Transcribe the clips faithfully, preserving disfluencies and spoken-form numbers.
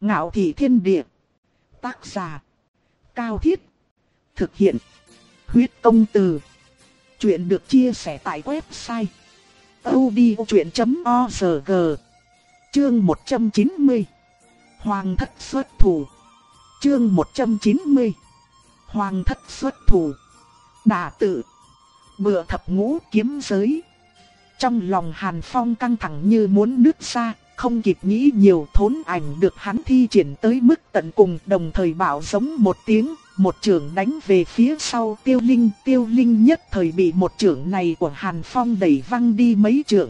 Ngạo thị thiên địa. Tác giả. Cao Thiết. Thực hiện. Huyết công từ. Chuyện được chia sẻ tại website audiochuyện chấm org. Chương một trăm chín mươi. Hoàng thất xuất thủ. Chương một trăm chín mươi. Hoàng thất xuất thủ. Đả tự. Bựa thập ngũ kiếm giới. Trong lòng Hàn Phong căng thẳng như muốn nứt ra, không kịp nghĩ nhiều, thốn ảnh được hắn thi triển tới mức tận cùng, đồng thời bảo giống một tiếng, một chưởng đánh về phía sau Tiêu Linh. Tiêu Linh nhất thời bị một chưởng này của Hàn Phong đẩy văng đi mấy trượng.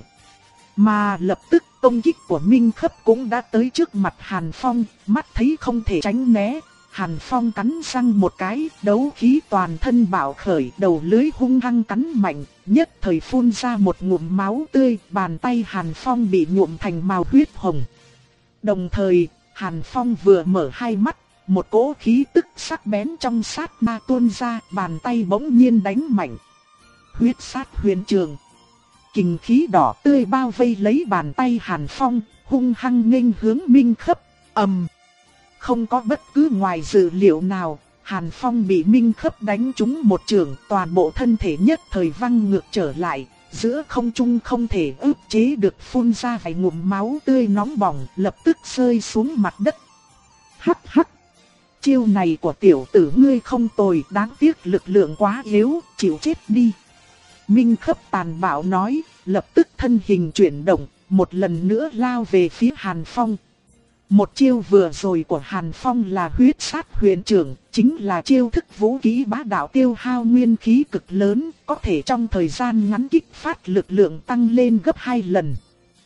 Mà lập tức công kích của Minh Khấp cũng đã tới trước mặt Hàn Phong, mắt thấy không thể tránh né. Hàn Phong cắn răng một cái, đấu khí toàn thân bạo khởi, đầu lưỡi hung hăng cắn mạnh, nhất thời phun ra một ngụm máu tươi, bàn tay Hàn Phong bị nhuộm thành màu huyết hồng. Đồng thời, Hàn Phong vừa mở hai mắt, một cỗ khí tức sắc bén trong sát na tuôn ra, bàn tay bỗng nhiên đánh mạnh. Huyết sát huyền trường. Kình khí đỏ tươi bao vây lấy bàn tay Hàn Phong, hung hăng nghênh hướng Minh Khấp. Ầm. Không có bất cứ ngoài dự liệu nào, Hàn Phong bị Minh Khấp đánh trúng một chưởng, toàn bộ thân thể nhất thời văng ngược trở lại, giữa không trung không thể ức chế được phun ra vài ngụm máu tươi nóng bỏng, lập tức rơi xuống mặt đất. Hắc hắc, chiêu này của tiểu tử ngươi không tồi, đáng tiếc lực lượng quá yếu, chịu chết đi. Minh Khấp tàn bạo nói, lập tức thân hình chuyển động, một lần nữa lao về phía Hàn Phong. Một chiêu vừa rồi của Hàn Phong là huyết sát huyền trưởng, chính là chiêu thức vũ khí bá đạo tiêu hao nguyên khí cực lớn, có thể trong thời gian ngắn kích phát lực lượng tăng lên gấp hai lần.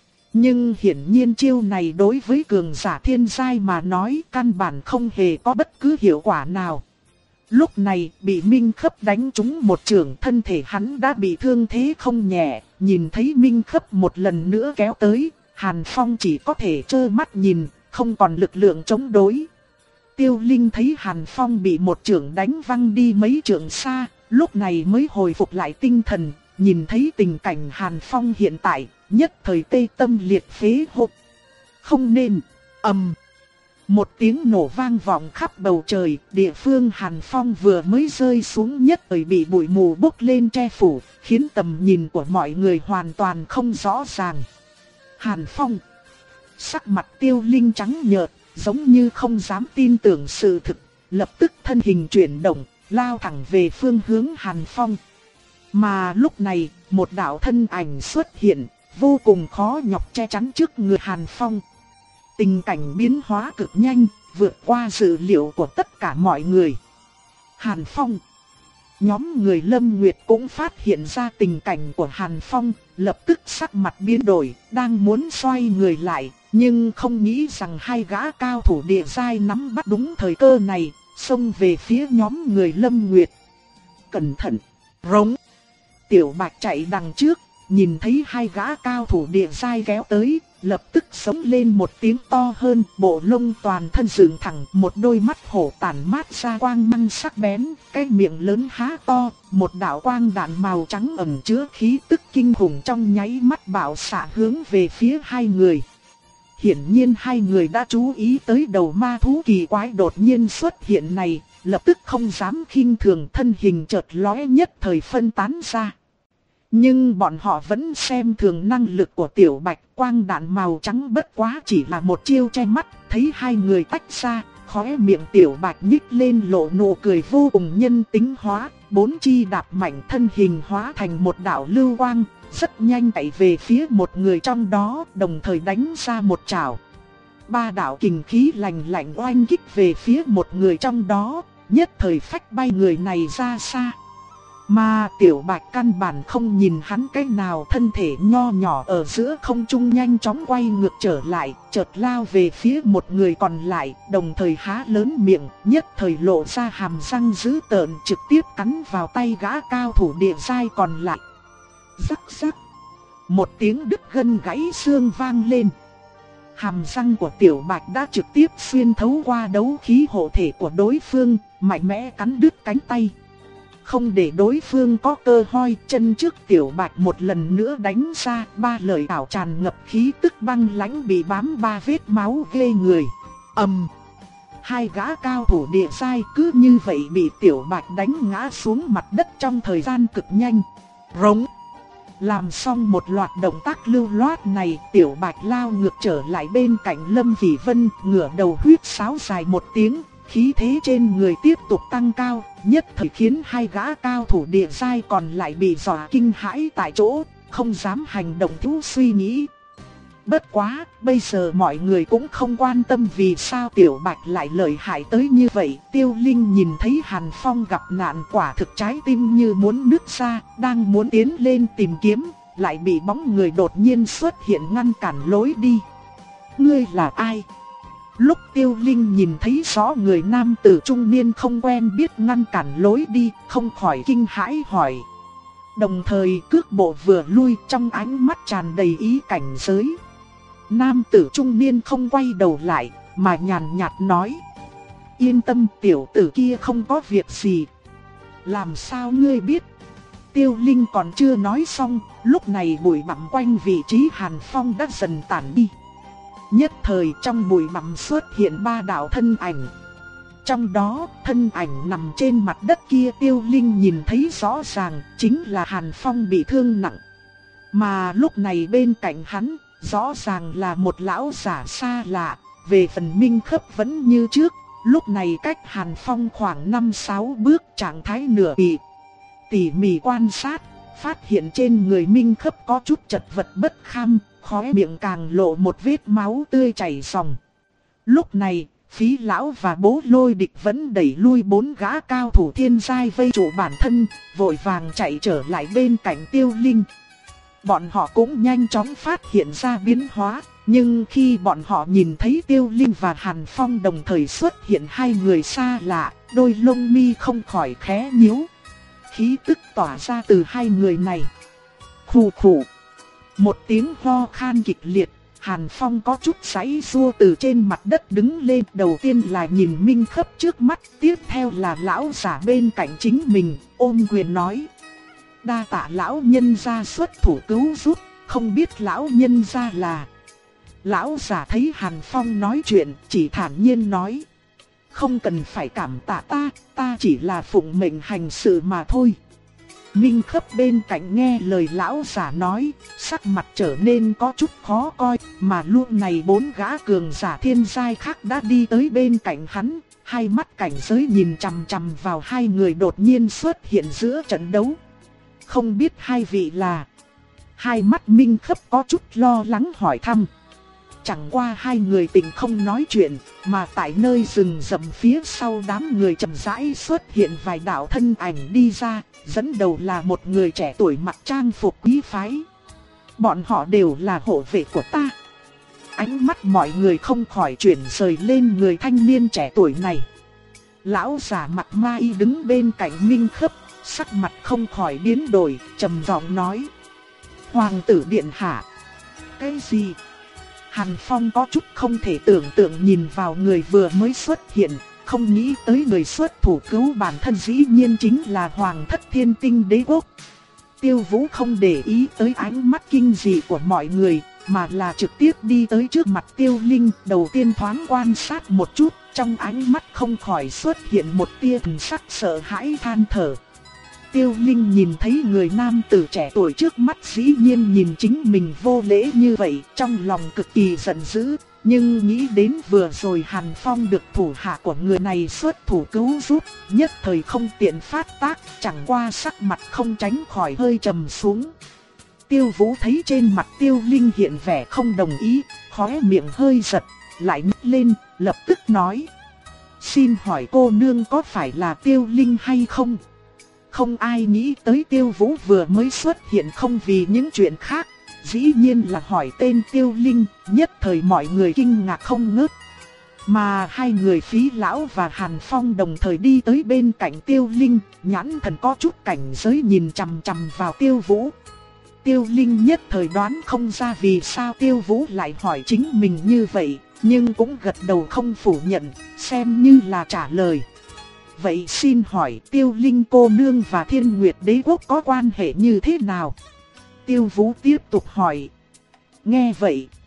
Nhưng hiển nhiên chiêu này đối với cường giả thiên giai mà nói căn bản không hề có bất cứ hiệu quả nào. Lúc này bị Minh Khấp đánh trúng một chưởng, thân thể hắn đã bị thương thế không nhẹ, nhìn thấy Minh Khấp một lần nữa kéo tới, Hàn Phong chỉ có thể trơ mắt nhìn, không còn lực lượng chống đối. Tiêu Linh thấy Hàn Phong bị một chưởng đánh văng đi mấy trượng xa, lúc này mới hồi phục lại tinh thần, nhìn thấy tình cảnh Hàn Phong hiện tại, nhất thời tê tâm liệt phế hộc. Không nên. Ầm. Một tiếng nổ vang vọng khắp bầu trời, địa phương Hàn Phong vừa mới rơi xuống nhất thời bị bụi mù bốc lên che phủ, khiến tầm nhìn của mọi người hoàn toàn không rõ ràng. Hàn Phong. Sắc mặt Tiêu Linh trắng nhợt, giống như không dám tin tưởng sự thực, lập tức thân hình chuyển động, lao thẳng về phương hướng Hàn Phong. Mà lúc này, một đạo thân ảnh xuất hiện, vô cùng khó nhọc che chắn trước người Hàn Phong. Tình cảnh biến hóa cực nhanh, vượt qua dự liệu của tất cả mọi người. Hàn Phong. Nhóm người Lâm Nguyệt cũng phát hiện ra tình cảnh của Hàn Phong, lập tức sắc mặt biến đổi, đang muốn xoay người lại, nhưng không nghĩ rằng hai gã cao thủ địa giai nắm bắt đúng thời cơ này, xông về phía nhóm người Lâm Nguyệt. Cẩn thận! Rống! Tiểu Bạch chạy đằng trước, nhìn thấy hai gã cao thủ địa giai kéo tới, lập tức sống lên một tiếng to hơn, bộ lông toàn thân dựng thẳng, một đôi mắt hổ tản mát ra quang mang sắc bén, cái miệng lớn há to, một đạo quang đạn màu trắng ẩn chứa khí tức kinh khủng trong nháy mắt bạo xạ hướng về phía hai người. Hiển nhiên hai người đã chú ý tới đầu ma thú kỳ quái đột nhiên xuất hiện này, lập tức không dám khinh thường, thân hình chợt lóe nhất thời phân tán ra. Nhưng bọn họ vẫn xem thường năng lực của Tiểu Bạch, quang đạn màu trắng bất quá chỉ là một chiêu che mắt, thấy hai người tách ra, khóe miệng Tiểu Bạch nhích lên lộ nụ cười vô cùng nhân tính hóa, bốn chi đạp mạnh thân hình hóa thành một đạo lưu quang, rất nhanh chạy về phía một người trong đó, đồng thời đánh ra một trảo. Ba đạo kình khí lạnh lạnh oanh kích về phía một người trong đó, nhất thời phách bay người này ra xa. Mà Tiểu Bạch căn bản không nhìn hắn cái nào, thân thể nho nhỏ ở giữa không trung nhanh chóng quay ngược trở lại, chợt lao về phía một người còn lại, đồng thời há lớn miệng, nhất thời lộ ra hàm răng dữ tợn, trực tiếp cắn vào tay gã cao thủ địa giai còn lại. Rắc rắc, một tiếng đứt gân gãy xương vang lên. Hàm răng của Tiểu Bạch đã trực tiếp xuyên thấu qua đấu khí hộ thể của đối phương, mạnh mẽ cắn đứt cánh tay. Không để đối phương có cơ hội, chân trước Tiểu Bạch một lần nữa đánh ra, ba lời ảo tràn ngập khí tức băng lãnh bị bám ba vết máu ghê người. ầm. Hai gã cao thủ địa giai cứ như vậy bị Tiểu Bạch đánh ngã xuống mặt đất trong thời gian cực nhanh. Rống. Làm xong một loạt động tác lưu loát này, Tiểu Bạch lao ngược trở lại bên cạnh Lâm Phỉ Vân, ngửa đầu huýt sáo dài một tiếng, khí thế trên người tiếp tục tăng cao, nhất thời khiến hai gã cao thủ địa giai còn lại bị dọa kinh hãi tại chỗ, không dám hành động thiếu suy nghĩ. Bất quá, bây giờ mọi người cũng không quan tâm vì sao Tiểu Bạch lại lợi hại tới như vậy. Tiêu Linh nhìn thấy Hàn Phong gặp nạn, quả thực trái tim như muốn nứt ra, đang muốn tiến lên tìm kiếm, lại bị bóng người đột nhiên xuất hiện ngăn cản lối đi. Ngươi là ai? Lúc Tiêu Linh nhìn thấy rõ người nam tử trung niên không quen biết ngăn cản lối đi, không khỏi kinh hãi hỏi. Đồng thời cước bộ vừa lui, trong ánh mắt tràn đầy ý cảnh giới. Nam tử trung niên không quay đầu lại, mà nhàn nhạt nói. Yên tâm, tiểu tử kia không có việc gì. Làm sao ngươi biết? Tiêu Linh còn chưa nói xong, lúc này bụi bặm quanh vị trí Hàn Phong đã dần tản đi. Nhất thời trong bụi bặm xuất hiện ba đạo thân ảnh. Trong đó, thân ảnh nằm trên mặt đất kia Tiêu Linh nhìn thấy rõ ràng, chính là Hàn Phong bị thương nặng. Mà lúc này bên cạnh hắn, rõ ràng là một lão giả xa lạ. Về phần Minh Khấp vẫn như trước, lúc này cách Hàn Phong khoảng năm sáu bước, trạng thái nửa bị. Tỉ mỉ quan sát, phát hiện trên người Minh Khấp có chút chật vật bất kham, khóe miệng càng lộ một vết máu tươi chảy ròng. Lúc này, Phí lão và Bố Lôi Địch vẫn đẩy lui bốn gã cao thủ thiên giai vây trụ bản thân, vội vàng chạy trở lại bên cạnh Tiêu Linh. Bọn họ cũng nhanh chóng phát hiện ra biến hóa, nhưng khi bọn họ nhìn thấy Tiêu Linh và Hàn Phong đồng thời xuất hiện hai người xa lạ, đôi lông mi không khỏi khẽ nhíu. Khí tức tỏa ra từ hai người này. Khù khù. Một tiếng ho khan kịch liệt, Hàn Phong có chút giãy giụa từ trên mặt đất đứng lên, đầu tiên là nhìn Minh Khấp trước mắt, tiếp theo là lão giả bên cạnh chính mình, ôm quyền nói. Đa tạ lão nhân gia xuất thủ cứu giúp, không biết lão nhân gia là... Lão giả thấy Hàn Phong nói chuyện, chỉ thản nhiên nói. Không cần phải cảm tạ ta, ta chỉ là phụng mệnh hành sự mà thôi. Minh Khấp bên cạnh nghe lời lão giả nói, sắc mặt trở nên có chút khó coi, mà lúc này bốn gã cường giả thiên giai khác đã đi tới bên cạnh hắn, hai mắt cảnh giới nhìn chằm chằm vào hai người đột nhiên xuất hiện giữa trận đấu. Không biết hai vị là... Hai mắt Minh Khấp có chút lo lắng hỏi thăm. Chẳng qua hai người tình không nói chuyện, mà tại nơi rừng rậm phía sau đám người chậm rãi xuất hiện vài đạo thân ảnh đi ra, dẫn đầu là một người trẻ tuổi mặc trang phục quý phái. Bọn họ đều là hộ vệ của ta. Ánh mắt mọi người không khỏi chuyển rời lên người thanh niên trẻ tuổi này. Lão giả mặc ma y đứng bên cạnh Minh Khấp, sắc mặt không khỏi biến đổi, trầm giọng nói. Hoàng tử điện hạ. Cái gì? Hàn Phong có chút không thể tưởng tượng nhìn vào người vừa mới xuất hiện, không nghĩ tới người xuất thủ cứu bản thân dĩ nhiên chính là Hoàng thất Thiên Tinh Đế Quốc. Tiêu Vũ không để ý tới ánh mắt kinh dị của mọi người, mà là trực tiếp đi tới trước mặt Tiêu Linh, đầu tiên thoáng quan sát một chút, trong ánh mắt không khỏi xuất hiện một tia thần sắc sợ hãi than thở. Tiêu Linh nhìn thấy người nam tử trẻ tuổi trước mắt dĩ nhiên nhìn chính mình vô lễ như vậy, trong lòng cực kỳ giận dữ, nhưng nghĩ đến vừa rồi Hàn Phong được thủ hạ của người này xuất thủ cứu giúp, nhất thời không tiện phát tác, chẳng qua sắc mặt không tránh khỏi hơi trầm xuống. Tiêu Vũ thấy trên mặt Tiêu Linh hiện vẻ không đồng ý, khóe miệng hơi giật, lại nhếch lên, lập tức nói. Xin hỏi cô nương có phải là Tiêu Linh hay không? Không ai nghĩ tới Tiêu Vũ vừa mới xuất hiện không vì những chuyện khác, dĩ nhiên là hỏi tên Tiêu Linh, nhất thời mọi người kinh ngạc không ngớt. Mà hai người Phí lão và Hàn Phong đồng thời đi tới bên cạnh Tiêu Linh, nhãn thần có chút cảnh giới nhìn chằm chằm vào Tiêu Vũ. Tiêu Linh nhất thời đoán không ra vì sao Tiêu Vũ lại hỏi chính mình như vậy, nhưng cũng gật đầu không phủ nhận, xem như là trả lời. Vậy xin hỏi Tiêu Linh cô nương và Thiên Nguyệt Đế Quốc có quan hệ như thế nào? Tiêu Vũ tiếp tục hỏi. Nghe vậy,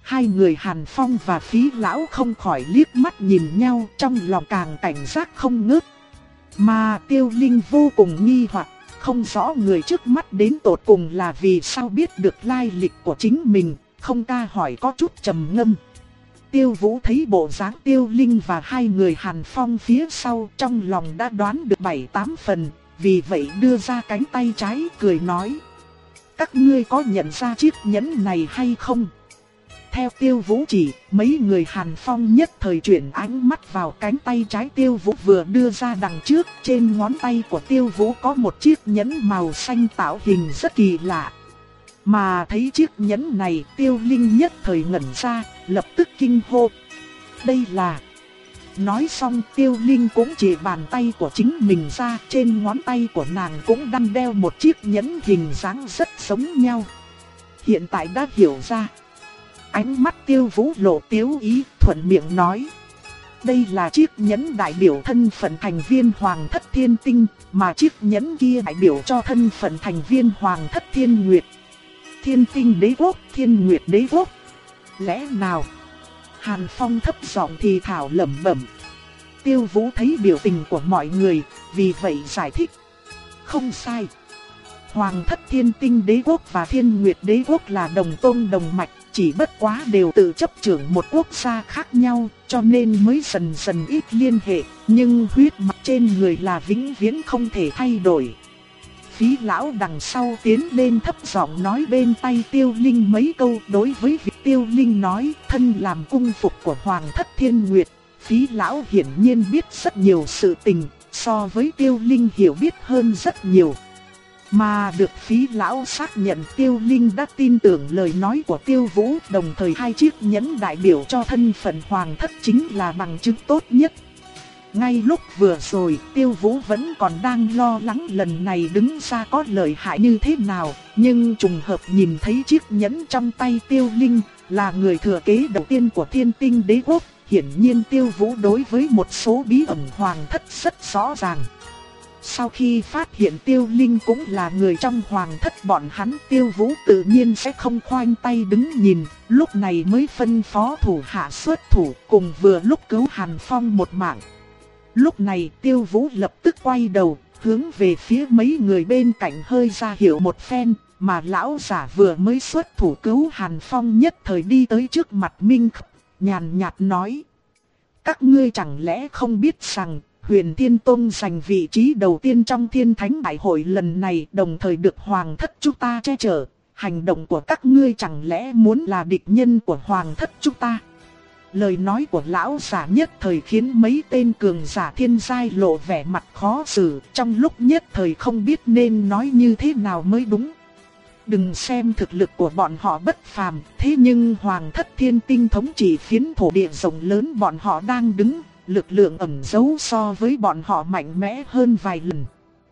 Hai người Hàn Phong và Phí Lão không khỏi liếc mắt nhìn nhau, trong lòng càng cảnh giác không ngớt. Mà Tiêu Linh vô cùng nghi hoặc, không rõ người trước mắt đến tột cùng là vì sao biết được lai lịch của chính mình, không ca hỏi có chút trầm ngâm. Tiêu Vũ thấy bộ dáng Tiêu Linh và hai người Hàn Phong phía sau, trong lòng đã đoán được bảy tám phần, vì vậy đưa ra cánh tay trái cười nói: các ngươi có nhận ra chiếc nhẫn này hay không? Theo Tiêu Vũ chỉ, mấy người Hàn Phong nhất thời chuyển ánh mắt vào cánh tay trái Tiêu Vũ vừa đưa ra đằng trước. Trên ngón tay của Tiêu Vũ có một chiếc nhẫn màu xanh tạo hình rất kỳ lạ. Mà thấy chiếc nhẫn này, Tiêu Linh nhất thời ngẩn ra, lập tức kinh hô: đây là... Nói xong Tiêu Linh cũng chỉ bàn tay của chính mình ra, trên ngón tay của nàng cũng đang đeo một chiếc nhẫn hình dáng rất giống nhau. Hiện tại đã hiểu ra. Ánh mắt Tiêu Vũ lộ tiếu ý, thuận miệng nói: đây là chiếc nhẫn đại biểu thân phận thành viên Hoàng Thất Thiên Tinh, mà chiếc nhẫn kia đại biểu cho thân phận thành viên Hoàng Thất Thiên Nguyệt. Thiên Tinh Đế Quốc, Thiên Nguyệt Đế Quốc. Lẽ nào? Hàn Phong thấp giọng thì thảo lẩm bẩm. Tiêu Vũ thấy biểu tình của mọi người, vì vậy giải thích: không sai. Hoàng Thất Thiên Tinh Đế Quốc và Thiên Nguyệt Đế Quốc là đồng tôn đồng mạch, chỉ bất quá đều tự chấp trưởng một quốc gia khác nhau, cho nên mới dần dần ít liên hệ, nhưng huyết mạch trên người là vĩnh viễn không thể thay đổi. Phí Lão đằng sau tiến lên thấp giọng nói bên tai Tiêu Linh mấy câu. Đối với việc Tiêu Linh nói thân làm cung phục của Hoàng Thất Thiên Nguyệt, Phí Lão hiển nhiên biết rất nhiều sự tình, so với Tiêu Linh hiểu biết hơn rất nhiều. Mà được Phí Lão xác nhận Tiêu Linh đã tin tưởng lời nói của Tiêu Vũ, đồng thời hai chiếc nhẫn đại biểu cho thân phận Hoàng Thất chính là bằng chứng tốt nhất. Ngay lúc vừa rồi, Tiêu Vũ vẫn còn đang lo lắng lần này đứng ra có lợi hại như thế nào, nhưng trùng hợp nhìn thấy chiếc nhẫn trong tay Tiêu Linh, là người thừa kế đầu tiên của Thiên Tinh Đế Quốc, hiển nhiên Tiêu Vũ đối với một số bí ẩn Hoàng Thất rất rõ ràng. Sau khi phát hiện Tiêu Linh cũng là người trong Hoàng Thất bọn hắn, Tiêu Vũ tự nhiên sẽ không khoanh tay đứng nhìn, lúc này mới phân phó thủ hạ xuất thủ, cùng vừa lúc cứu Hàn Phong một mạng. Lúc này Tiêu Vũ lập tức quay đầu, hướng về phía mấy người bên cạnh hơi ra hiệu một phen, mà lão giả vừa mới xuất thủ cứu Hàn Phong nhất thời đi tới trước mặt Minh Khấp, nhàn nhạt nói: các ngươi chẳng lẽ không biết rằng Huyền Thiên Tông giành vị trí đầu tiên trong Thiên Thánh Đại hội lần này, đồng thời được Hoàng Thất chúng ta che chở, hành động của các ngươi chẳng lẽ muốn là địch nhân của Hoàng Thất chúng ta? Lời nói của lão giả nhất thời khiến mấy tên cường giả thiên giai lộ vẻ mặt khó xử, trong lúc nhất thời không biết nên nói như thế nào mới đúng. Đừng xem thực lực của bọn họ bất phàm, thế nhưng Hoàng Thất Thiên Tinh thống trị phiến thổ địa rộng lớn bọn họ đang đứng, lực lượng ẩn giấu so với bọn họ mạnh mẽ hơn vài lần.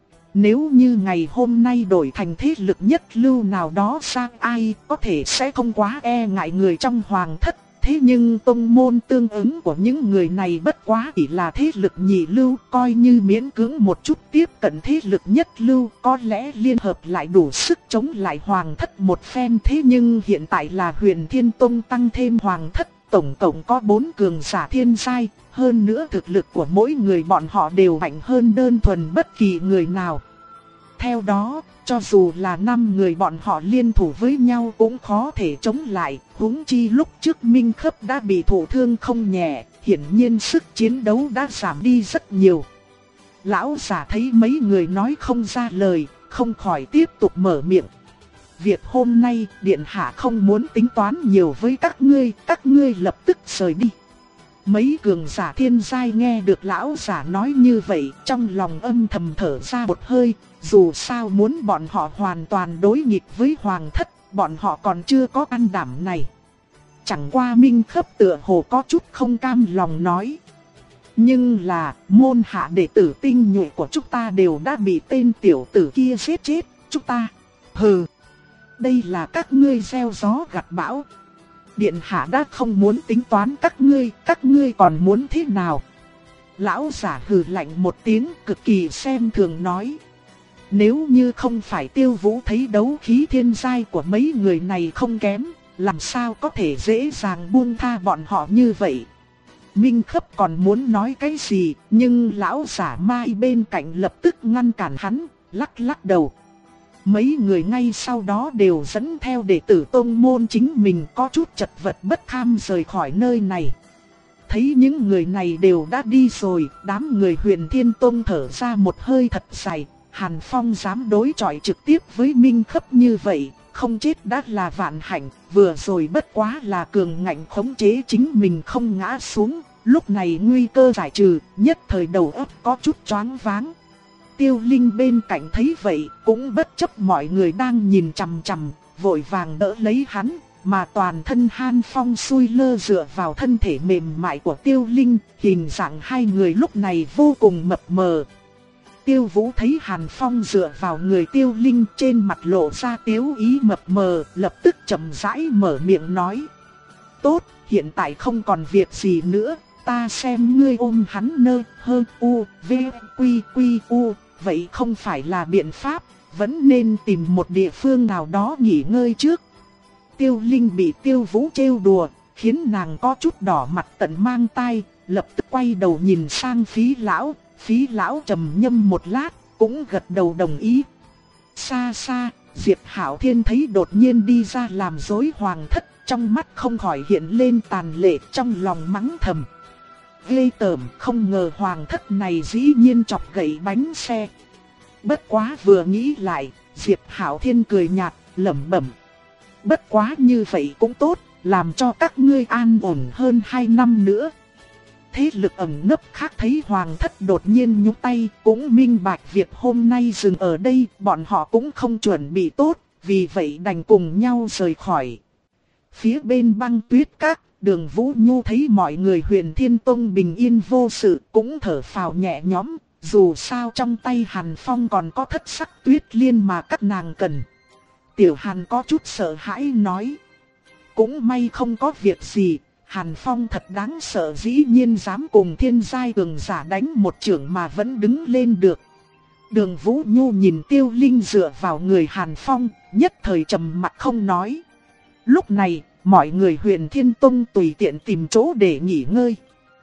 Nếu như ngày hôm nay đổi thành thế lực nhất lưu nào đó sang ai, có thể sẽ không quá e ngại người trong Hoàng Thất. Thế nhưng tông môn tương ứng của những người này bất quá chỉ là thế lực nhị lưu, coi như miễn cưỡng một chút tiếp cận thế lực nhất lưu, có lẽ liên hợp lại đủ sức chống lại Hoàng Thất một phen. Thế nhưng hiện tại là Huyền Thiên Tông tăng thêm Hoàng Thất, tổng cộng có bốn cường giả thiên giai, hơn nữa thực lực của mỗi người bọn họ đều mạnh hơn đơn thuần bất kỳ người nào. Theo đó, cho dù là năm người bọn họ liên thủ với nhau cũng khó thể chống lại, huống chi lúc trước Minh Khấp đã bị thụ thương không nhẹ, hiển nhiên sức chiến đấu đã giảm đi rất nhiều. Lão giả thấy mấy người nói không ra lời, không khỏi tiếp tục mở miệng. Việc hôm nay điện hạ không muốn tính toán nhiều với các ngươi, các ngươi lập tức rời đi. Mấy cường giả thiên giai nghe được lão giả nói như vậy, trong lòng âm thầm thở ra một hơi, dù sao muốn bọn họ hoàn toàn đối nghịch với Hoàng Thất, bọn họ còn chưa có can đảm này. Chẳng qua Minh Khấp tựa hồ có chút không cam lòng nói: nhưng là môn hạ đệ tử tinh nhuệ của chúng ta đều đã bị tên tiểu tử kia giết chết, chúng ta... Hừ, đây là các ngươi gieo gió gặt bão. Điện hạ đã không muốn tính toán các ngươi, các ngươi còn muốn thế nào? Lão giả hừ lạnh một tiếng, cực kỳ xem thường nói: nếu như không phải Tiêu Vũ thấy đấu khí thiên giai của mấy người này không kém, làm sao có thể dễ dàng buông tha bọn họ như vậy. Minh Khấp còn muốn nói cái gì, nhưng lão giả Mai bên cạnh lập tức ngăn cản hắn, lắc lắc đầu. Mấy người ngay sau đó đều dẫn theo đệ tử tông môn chính mình có chút chật vật bất kham rời khỏi nơi này. Thấy những người này đều đã đi rồi, đám người Huyền Thiên Tông thở ra một hơi thật dài. Hàn Phong dám đối chọi trực tiếp với Minh Khấp như vậy, không chết đã là vạn hạnh, vừa rồi bất quá là cường ngạnh khống chế chính mình không ngã xuống. Lúc này nguy cơ giải trừ, nhất thời đầu óc có chút choáng váng. Tiêu Linh bên cạnh thấy vậy, cũng bất chấp mọi người đang nhìn chằm chằm, vội vàng đỡ lấy hắn, mà toàn thân Hàn Phong xuôi lơ dựa vào thân thể mềm mại của Tiêu Linh, hình dạng hai người lúc này vô cùng mập mờ. Tiêu Vũ thấy Hàn Phong dựa vào người Tiêu Linh, trên mặt lộ ra tiếu ý mập mờ, lập tức chậm rãi mở miệng nói: "Tốt, hiện tại không còn việc gì nữa, ta xem ngươi ôm hắn nơ hơ u v quy quy u, vậy không phải là biện pháp, vẫn nên tìm một địa phương nào đó nghỉ ngơi trước." Tiêu Linh bị Tiêu Vũ trêu đùa, khiến nàng có chút đỏ mặt tận mang tai, lập tức quay đầu nhìn sang Phí lão. Phí lão trầm ngâm một lát, cũng gật đầu đồng ý. Xa xa, Diệp Hạo Thiên thấy đột nhiên đi ra làm rối hoàng thất, trong mắt không khỏi hiện lên tàn lệ, trong lòng mắng thầm: ghê tởm, không ngờ hoàng thất này dĩ nhiên chọc gậy bánh xe. Bất quá vừa nghĩ lại, Diệp Hạo Thiên cười nhạt, lẩm bẩm: bất quá như vậy cũng tốt, làm cho các ngươi an ổn hơn hai năm nữa. Thế lực ẩn nấp khác thấy hoàng thất đột nhiên nhúc tay, cũng minh bạch việc hôm nay dừng ở đây, bọn họ cũng không chuẩn bị tốt, vì vậy đành cùng nhau rời khỏi. Phía bên băng tuyết các, Đường Vũ Nhu thấy mọi người Huyền Thiên Tông bình yên vô sự, cũng thở phào nhẹ nhõm, dù sao trong tay Hàn Phong còn có thất sắc tuyết liên mà các nàng cần. Tiểu Hàn có chút sợ hãi nói: cũng may không có việc gì. Hàn Phong thật đáng sợ, dĩ nhiên dám cùng thiên giai cường giả đánh một chưởng mà vẫn đứng lên được. Đường Vũ Nhu nhìn Tiêu Linh dựa vào người Hàn Phong, nhất thời trầm mặt không nói. Lúc này, mọi người Huyền Thiên Tông tùy tiện tìm chỗ để nghỉ ngơi.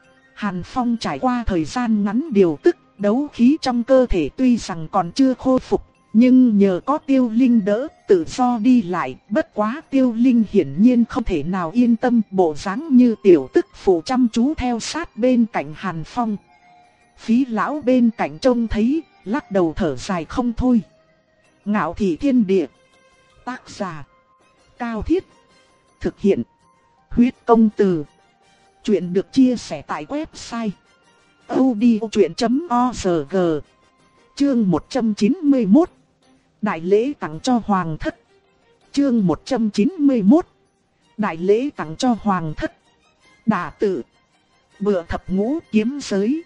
Hàn Phong trải qua thời gian ngắn điều tức, đấu khí trong cơ thể tuy rằng còn chưa khôi phục, nhưng nhờ có Tiêu Linh đỡ, tự do đi lại. Bất quá Tiêu Linh hiển nhiên không thể nào yên tâm, bộ dáng như tiểu tức phụ chăm chú theo sát bên cạnh Hàn Phong. Phí lão bên cạnh trông thấy, lắc đầu thở dài không thôi. Ngạo Thị Thiên Địa. Tác giả: Cao Thiết. Thực hiện: Huyết Công Từ. Chuyện được chia sẻ tại website audiochuyện chấm org. Chương một trăm chín mươi mốt. Đại lễ tặng cho hoàng thất. Chương một trăm chín mươi mốt. Đại lễ tặng cho hoàng thất. Đả tự. Bựa thập ngũ kiếm giới.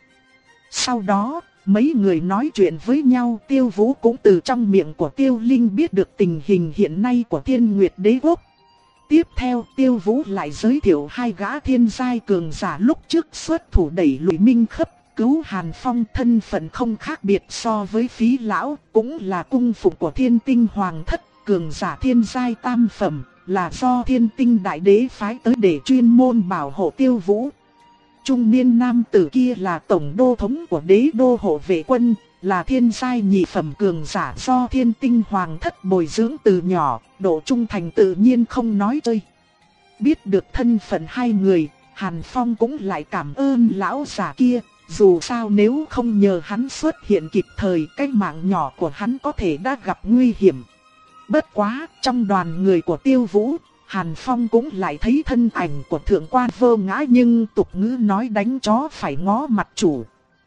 Sau đó, mấy người nói chuyện với nhau, Tiêu Vũ cũng từ trong miệng của Tiêu Linh biết được tình hình hiện nay của Thiên Nguyệt Đế Quốc. Tiếp theo, Tiêu Vũ lại giới thiệu hai gã thiên giai cường giả lúc trước xuất thủ đẩy lùi Minh Khấp, cứu Hàn Phong, thân phận không khác biệt so với Phí lão, cũng là cung phụng của Thiên Tinh Hoàng thất, cường giả thiên giai tam phẩm, là do Thiên Tinh Đại Đế phái tới để chuyên môn bảo hộ Tiêu Vũ. Trung niên nam tử kia là tổng đô thống của Đế đô hộ vệ quân, là thiên giai nhị phẩm cường giả do Thiên Tinh Hoàng thất bồi dưỡng từ nhỏ, độ trung thành tự nhiên không nói chơi. Biết được thân phận hai người, Hàn Phong cũng lại cảm ơn lão già kia, dù sao nếu không nhờ hắn xuất hiện kịp thời, cái mạng nhỏ của hắn có thể đã gặp nguy hiểm. Bất quá, trong đoàn người của Tiêu Vũ, Hàn Phong cũng lại thấy thân ảnh của thượng quan Vô Ngã, nhưng tục ngữ nói đánh chó phải ngó mặt chủ.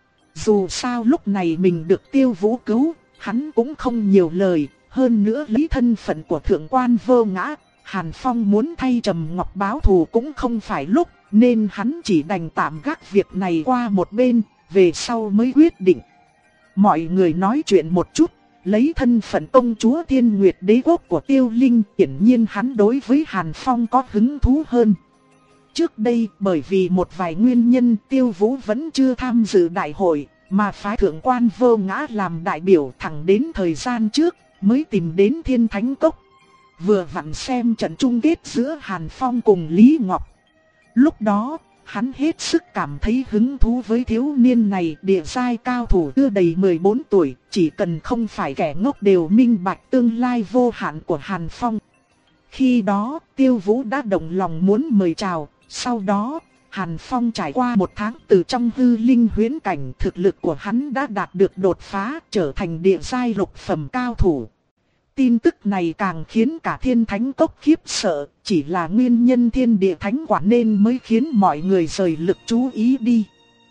Dù sao lúc này mình được Tiêu Vũ cứu, hắn cũng không nhiều lời, hơn nữa lấy thân phận của thượng quan Vô Ngã, Hàn Phong muốn thay Trầm Ngọc báo thù cũng không phải lúc, nên hắn chỉ đành tạm gác việc này qua một bên, về sau mới quyết định. Mọi người nói chuyện một chút, lấy thân phận công chúa Thiên Nguyệt Đế Quốc của Tiêu Linh, hiển nhiên hắn đối với Hàn Phong có hứng thú hơn. Trước đây, bởi vì một vài nguyên nhân, Tiêu Vũ vẫn chưa tham dự đại hội, mà phái thượng quan Vô Ngã làm đại biểu, thẳng đến thời gian trước mới tìm đến Thiên Thánh Cốc. vừa vặn xem trận chung kết giữa Hàn Phong cùng Lý Ngọc. Lúc đó, hắn hết sức cảm thấy hứng thú với thiếu niên này, địa giai cao thủ chưa đầy mười bốn tuổi, chỉ cần không phải kẻ ngốc đều minh bạch tương lai vô hạn của Hàn Phong. Khi đó, Tiêu Vũ đã động lòng muốn mời chào, sau đó, Hàn Phong trải qua một tháng từ trong hư linh huyễn cảnh, thực lực của hắn đã đạt được đột phá, trở thành địa giai lục phẩm cao thủ. Tin tức này càng khiến cả Thiên Thánh Cốc khiếp sợ, chỉ là nguyên nhân thiên địa thánh quả nên mới khiến mọi người rời lực chú ý đi.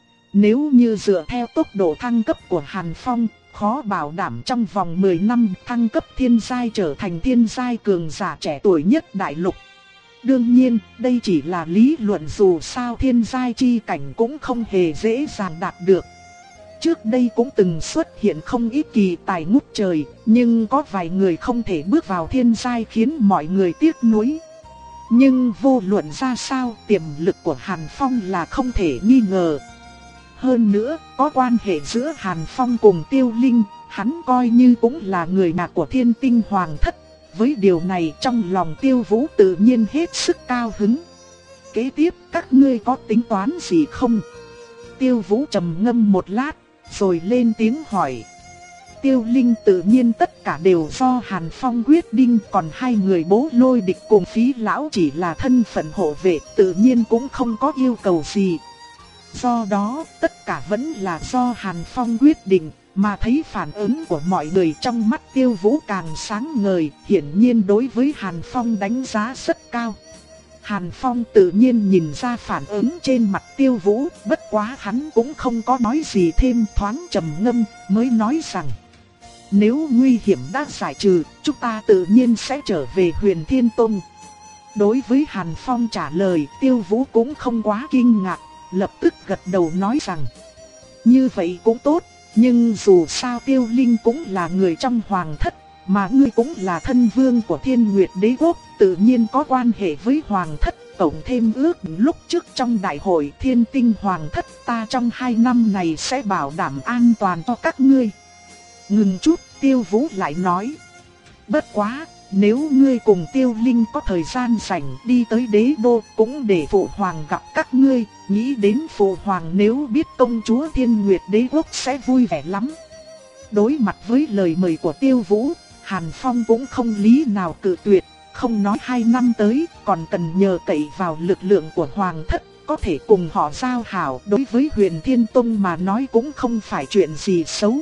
Nếu như dựa theo tốc độ thăng cấp của Hàn Phong, khó bảo đảm trong vòng mười năm thăng cấp thiên giai trở thành thiên giai cường giả trẻ tuổi nhất đại lục. Đương nhiên, đây chỉ là lý luận, dù sao thiên giai chi cảnh cũng không hề dễ dàng đạt được. Trước đây cũng từng xuất hiện không ít kỳ tài ngút trời, nhưng có vài người không thể bước vào thiên giai khiến mọi người tiếc nuối. Nhưng vô luận ra sao, tiềm lực của Hàn Phong là không thể nghi ngờ. Hơn nữa, có quan hệ giữa Hàn Phong cùng Tiêu Linh, hắn coi như cũng là người nhà của Thiên Tinh Hoàng Thất. Với điều này trong lòng Tiêu Vũ tự nhiên hết sức cao hứng. Kế tiếp, các ngươi có tính toán gì không? Tiêu Vũ trầm ngâm một lát, rồi lên tiếng hỏi. Tiêu Linh tự nhiên tất cả đều do Hàn Phong quyết định, còn hai người Bố Lôi Địch cùng Phí Lão chỉ là thân phận hộ vệ, tự nhiên cũng không có yêu cầu gì. Do đó, tất cả vẫn là do Hàn Phong quyết định, mà thấy phản ứng của mọi người trong mắt Tiêu Vũ càng sáng ngời, hiển nhiên đối với Hàn Phong đánh giá rất cao. Hàn Phong tự nhiên nhìn ra phản ứng trên mặt Tiêu Vũ, bất quá hắn cũng không có nói gì thêm, thoáng trầm ngâm, mới nói rằng: nếu nguy hiểm đã giải trừ, chúng ta tự nhiên sẽ trở về Huyền Thiên Tông. Đối với Hàn Phong trả lời, Tiêu Vũ cũng không quá kinh ngạc, lập tức gật đầu nói rằng: như vậy cũng tốt, nhưng dù sao Tiêu Linh cũng là người trong Hoàng Thất, mà ngươi cũng là thân vương của Thiên Nguyệt Đế Quốc, tự nhiên có quan hệ với Hoàng Thất, cộng thêm ước lúc trước trong đại hội Thiên Tinh Hoàng Thất, ta trong hai năm này sẽ bảo đảm an toàn cho các ngươi. Ngừng chút, Tiêu Vũ lại nói: bất quá, nếu ngươi cùng Tiêu Linh có thời gian rảnh đi tới đế đô, cũng để phụ hoàng gặp các ngươi, nghĩ đến phụ hoàng nếu biết công chúa Thiên Nguyệt Đế Quốc sẽ vui vẻ lắm. Đối mặt với lời mời của Tiêu Vũ, Hàn Phong cũng không lý nào cự tuyệt, không nói hai năm tới, còn cần nhờ cậy vào lực lượng của Hoàng Thất, có thể cùng họ giao hảo, đối với Huyền Thiên Tông mà nói cũng không phải chuyện gì xấu.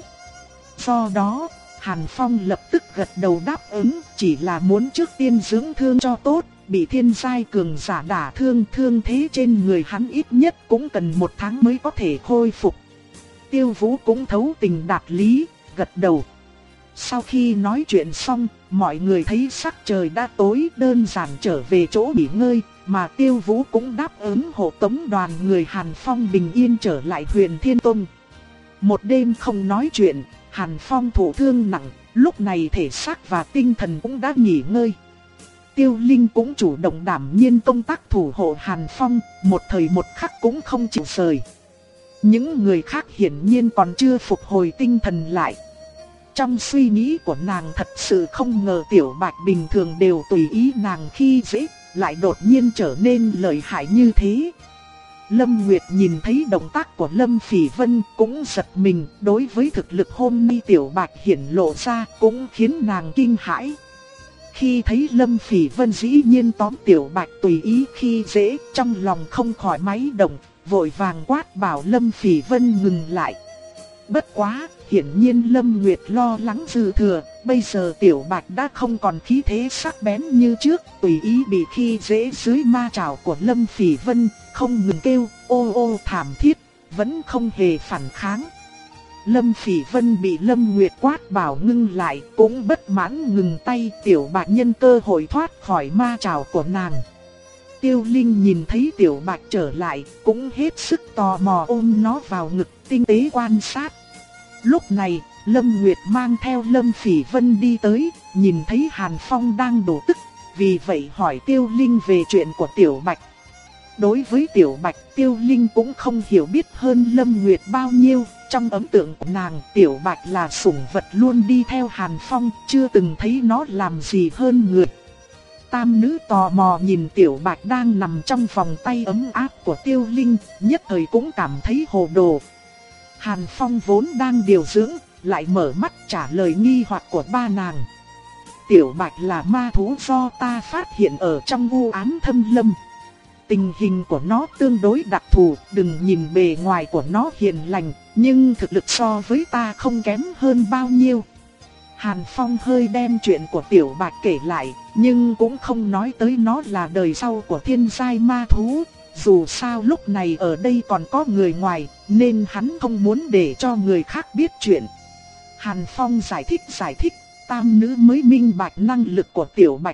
Do đó, Hàn Phong lập tức gật đầu đáp ứng, chỉ là muốn trước tiên dưỡng thương cho tốt, bị thiên giai cường giả đả thương, thương thế trên người hắn ít nhất cũng cần một tháng mới có thể khôi phục. Tiêu Vũ cũng thấu tình đạt lý, gật đầu. Sau khi nói chuyện xong, mọi người thấy sắc trời đã tối, đơn giản trở về chỗ nghỉ ngơi, mà Tiêu Vũ cũng đáp ứng hộ tống đoàn người Hàn Phong bình yên trở lại Huyền Thiên Tông. Một đêm không nói chuyện, Hàn Phong thụ thương nặng, lúc này thể xác và tinh thần cũng đã nghỉ ngơi. Tiêu Linh cũng chủ động đảm nhiên công tác thủ hộ Hàn Phong, một thời một khắc cũng không chịu rời. Những người khác hiển nhiên còn chưa phục hồi tinh thần lại. Trong suy nghĩ của nàng thật sự không ngờ Tiểu Bạch bình thường đều tùy ý nàng khi dễ, lại đột nhiên trở nên lợi hại như thế. Lâm Nguyệt nhìn thấy động tác của Lâm Phỉ Vân cũng giật mình, đối với thực lực hôm nay Tiểu Bạch hiển lộ ra cũng khiến nàng kinh hãi. Khi thấy Lâm Phỉ Vân dĩ nhiên tóm Tiểu Bạch tùy ý khi dễ, trong lòng không khỏi máy động, vội vàng quát bảo Lâm Phỉ Vân ngừng lại. Bất quá, hiển nhiên Lâm Nguyệt lo lắng dư thừa, bây giờ Tiểu Bạch đã không còn khí thế sắc bén như trước, tùy ý bị khi dễ dưới ma trảo của Lâm Phỉ Vân, không ngừng kêu ô ô thảm thiết, vẫn không hề phản kháng. Lâm Phỉ Vân bị Lâm Nguyệt quát bảo ngưng lại, cũng bất mãn ngừng tay. Tiểu Bạch nhân cơ hội thoát khỏi ma trảo của nàng. Tiêu Linh nhìn thấy Tiểu Bạch trở lại, cũng hết sức tò mò ôm nó vào ngực, tinh tế quan sát. Lúc này, Lâm Nguyệt mang theo Lâm Phỉ Vân đi tới, nhìn thấy Hàn Phong đang đổ tức, vì vậy hỏi Tiêu Linh về chuyện của Tiểu Bạch. Đối với Tiểu Bạch, Tiêu Linh cũng không hiểu biết hơn Lâm Nguyệt bao nhiêu, trong ấn tượng của nàng, Tiểu Bạch là sủng vật luôn đi theo Hàn Phong, chưa từng thấy nó làm gì hơn người. Tam nữ tò mò nhìn Tiểu Bạch đang nằm trong vòng tay ấm áp của Tiêu Linh, nhất thời cũng cảm thấy hồ đồ. Hàn Phong vốn đang điều dưỡng, lại mở mắt trả lời nghi hoặc của ba nàng. Tiểu Bạch là ma thú do ta phát hiện ở trong u ám thâm lâm. Tình hình của nó tương đối đặc thù, đừng nhìn bề ngoài của nó hiền lành, nhưng thực lực so với ta không kém hơn bao nhiêu. Hàn Phong hơi đem chuyện của Tiểu Bạch kể lại, nhưng cũng không nói tới nó là đời sau của thiên giai ma thú. Dù sao lúc này ở đây còn có người ngoài, nên hắn không muốn để cho người khác biết chuyện. Hàn Phong giải thích giải thích, tam nữ mới minh bạch năng lực của Tiểu Bạch.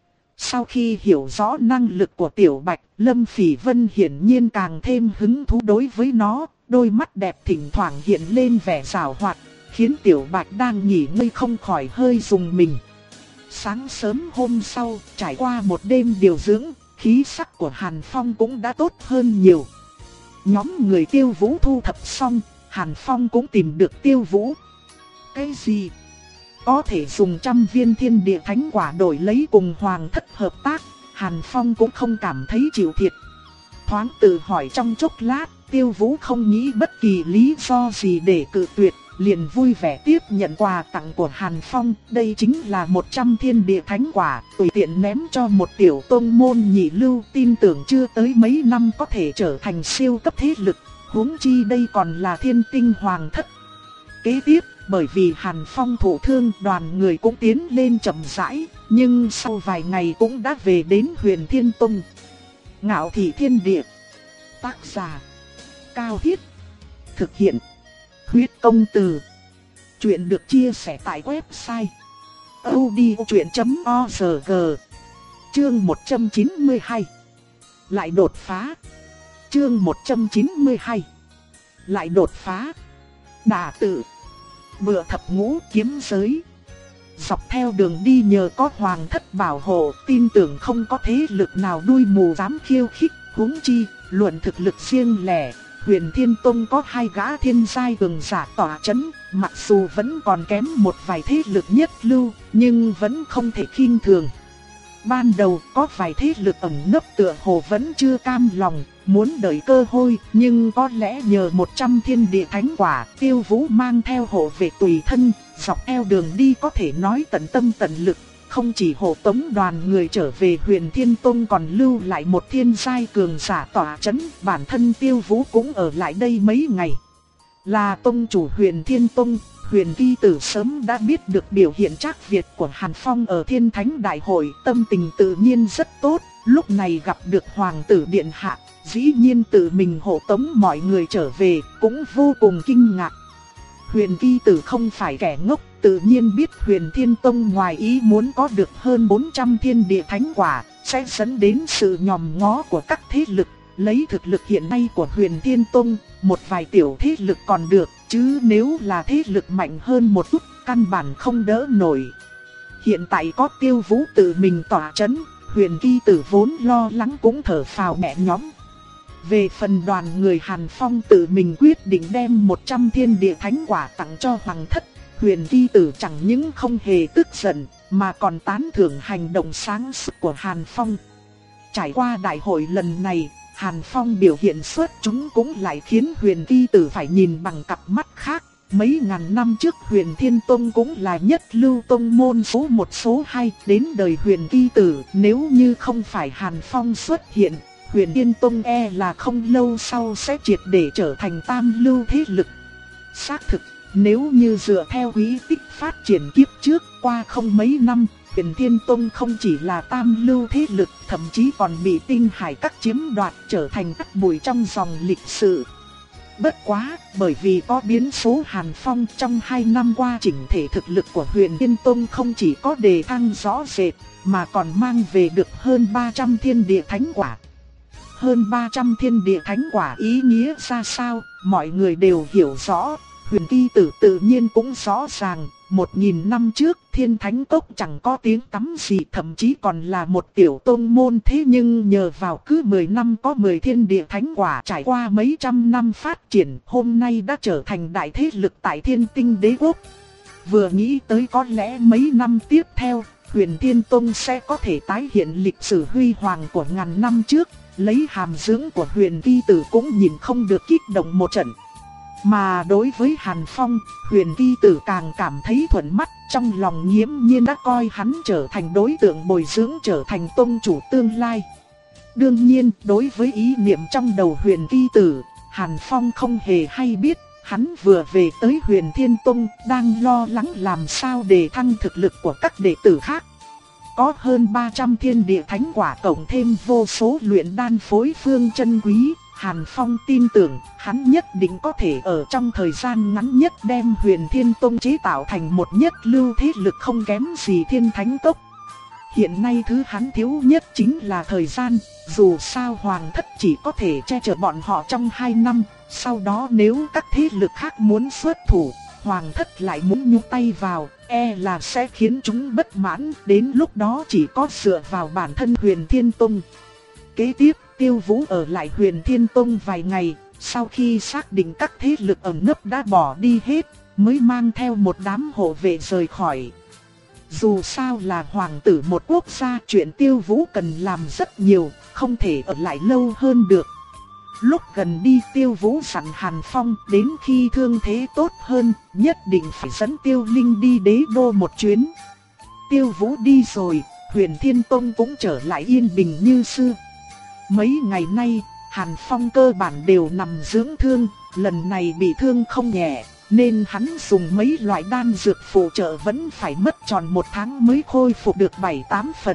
Sau khi hiểu rõ năng lực của Tiểu Bạch, Lâm Phỉ Vân hiển nhiên càng thêm hứng thú đối với nó, đôi mắt đẹp thỉnh thoảng hiện lên vẻ giảo hoạt, khiến Tiểu Bạch đang nghỉ ngơi không khỏi hơi rùng mình. Sáng sớm hôm sau, trải qua một đêm điều dưỡng, khí sắc của Hàn Phong cũng đã tốt hơn nhiều. Nhóm người Tiêu Vũ thu thập xong, Hàn Phong cũng tìm được Tiêu Vũ. Cái gì? Có thể dùng trăm viên thiên địa thánh quả đổi lấy cùng Hoàng thất hợp tác, Hàn Phong cũng không cảm thấy chịu thiệt. Thoáng tự hỏi trong chốc lát, Tiêu Vũ không nghĩ bất kỳ lý do gì để cự tuyệt, liền vui vẻ tiếp nhận quà tặng của Hàn Phong. Đây chính là một trăm thiên địa thánh quả, tùy tiện ném cho một tiểu tông môn nhị lưu, tin tưởng chưa tới mấy năm có thể trở thành siêu cấp thế lực, huống chi đây còn là thiên tinh Hoàng thất. Kế tiếp, bởi vì Hàn Phong thụ thương, đoàn người cũng tiến lên chậm rãi, nhưng sau vài ngày cũng đã về đến Huyền Thiên Tông. Ngạo Thị Thiên Địa. Tác giả: Cao Thiết. Thực hiện: Huyết Công Từ. Chuyện được chia sẻ tại website audiochuyện chấm org. Chương một trăm chín mươi hai. Lại đột phá. Chương một trăm chín mươi hai. Lại đột phá. Đả tự. Bựa thập ngũ kiếm giới. Dọc theo đường đi nhờ có Hoàng thất bảo hộ, tin tưởng không có thế lực nào đuôi mù dám khiêu khích. Huống chi, luận thực lực riêng lẻ, Huyền Thiên Tông có hai gã thiên giai cường giả tỏa chấn, mặc dù vẫn còn kém một vài thế lực nhất lưu, nhưng vẫn không thể khinh thường. Ban đầu có vài thế lực ẩn nấp tựa hồ vẫn chưa cam lòng, muốn đợi cơ hội, nhưng có lẽ nhờ một trăm thiên địa thánh quả, Tiêu Vũ mang theo hộ vệ tùy thân, dọc theo đường đi có thể nói tận tâm tận lực, không chỉ hộ tống đoàn người trở về Huyền Thiên Tông còn lưu lại một thiên giai cường giả tỏa chấn, bản thân Tiêu Vũ cũng ở lại đây mấy ngày. Là tông chủ Huyền Thiên Tông, Huyền Kỳ Tử sớm đã biết được biểu hiện trác Việt của Hàn Phong ở Thiên Thánh Đại Hội, tâm tình tự nhiên rất tốt, lúc này gặp được Hoàng tử Điện Hạ, dĩ nhiên tự mình hộ tống mọi người trở về, cũng vô cùng kinh ngạc. Huyền Kỳ Tử không phải kẻ ngốc, tự nhiên biết Huyền Thiên Tông ngoài ý muốn có được hơn bốn trăm thiên địa thánh quả, sẽ dẫn đến sự nhòm ngó của các thế lực. Lấy thực lực hiện nay của Huyền Thiên Tông, một vài tiểu thế lực còn được, chứ nếu là thế lực mạnh hơn một chút, căn bản không đỡ nổi. Hiện tại có Tiêu Vũ tự mình tỏa chấn, Huyền Kỳ Tử vốn lo lắng cũng thở phào nhẹ nhõm. Về phần đoàn người Hàn Phong tự mình quyết định đem một trăm thiên địa thánh quả tặng cho Hoàng thất, Huyền Kỳ Tử chẳng những không hề tức giận, mà còn tán thưởng hành động sáng suốt của Hàn Phong. Trải qua đại hội lần này, Hàn Phong biểu hiện xuất chúng cũng lại khiến Huyền Kỳ Tử phải nhìn bằng cặp mắt khác. Mấy ngàn năm trước Huyền Thiên Tông cũng là nhất lưu tông môn số một số hai, đến đời Huyền Kỳ Tử, nếu như không phải Hàn Phong xuất hiện, Huyền Thiên Tông e là không lâu sau sẽ triệt để trở thành tam lưu thế lực. Xác thực, nếu như dựa theo quý tích phát triển kiếp trước, qua không mấy năm, Huyền Thiên Tông không chỉ là tam lưu thế lực, thậm chí còn bị Tinh Hải Các chiếm đoạt, trở thành cát bụi trong dòng lịch sử. Bất quá, bởi vì có biến số Hàn Phong, trong hai năm qua chỉnh thể thực lực của Huyền Thiên Tông không chỉ có đề thăng rõ rệt, mà còn mang về được hơn ba trăm thiên địa thánh quả. Hơn ba trăm thiên địa thánh quả ý nghĩa ra sao, mọi người đều hiểu rõ. Huyền Kỳ Tử tự nhiên cũng rõ ràng, một nghìn năm trước Thiên Thánh Cốc chẳng có tiếng tăm gì, thậm chí còn là một tiểu tông môn, thế nhưng nhờ vào cứ mười năm có mười thiên địa thánh quả, trải qua mấy trăm năm phát triển, hôm nay đã trở thành đại thế lực tại Thiên Tinh Đế Quốc. Vừa nghĩ tới có lẽ mấy năm tiếp theo, Huyền Thiên Tông sẽ có thể tái hiện lịch sử huy hoàng của ngàn năm trước, lấy hàm dưỡng của Huyền Kỳ Tử cũng nhìn không được kích động một trận. Mà đối với Hàn Phong, Huyền Kỳ Tử càng cảm thấy thuận mắt, trong lòng nghiễm nhiên đã coi hắn trở thành đối tượng bồi dưỡng, trở thành tông chủ tương lai. Đương nhiên, đối với ý niệm trong đầu Huyền Kỳ Tử, Hàn Phong không hề hay biết. Hắn vừa về tới Huyền Thiên Tông, đang lo lắng làm sao để thăng thực lực của các đệ tử khác. Có hơn ba trăm thiên địa thánh quả cộng thêm vô số luyện đan phối phương chân quý, Hàn Phong tin tưởng hắn nhất định có thể ở trong thời gian ngắn nhất đem Huyền Thiên Tông chế tạo thành một nhất lưu thế lực không kém gì Thiên Thánh Cốc. Hiện nay thứ hắn thiếu nhất chính là thời gian, dù sao Hoàng Thất chỉ có thể che chở bọn họ trong hai năm, sau đó nếu các thế lực khác muốn xuất thủ, Hoàng Thất lại muốn nhúng tay vào, e là sẽ khiến chúng bất mãn, đến lúc đó chỉ có dựa vào bản thân Huyền Thiên Tông. Kế tiếp, Tiêu Vũ ở lại Huyền Thiên Tông vài ngày, sau khi xác định các thế lực ẩn nấp đã bỏ đi hết, mới mang theo một đám hộ vệ rời khỏi. Dù sao là hoàng tử một quốc gia, chuyện Tiêu Vũ cần làm rất nhiều, không thể ở lại lâu hơn được. Lúc gần đi Tiêu Vũ dặn Hàn Phong đến khi thương thế tốt hơn, nhất định phải dẫn Tiêu Linh đi đế đô một chuyến. Tiêu Vũ đi rồi, Huyền Thiên Tông cũng trở lại yên bình như xưa. Mấy ngày nay, Hàn Phong cơ bản đều nằm dưỡng thương, lần này bị thương không nhẹ, nên hắn dùng mấy loại đan dược phụ trợ vẫn phải mất tròn một tháng mới khôi phục được bảy tám phần.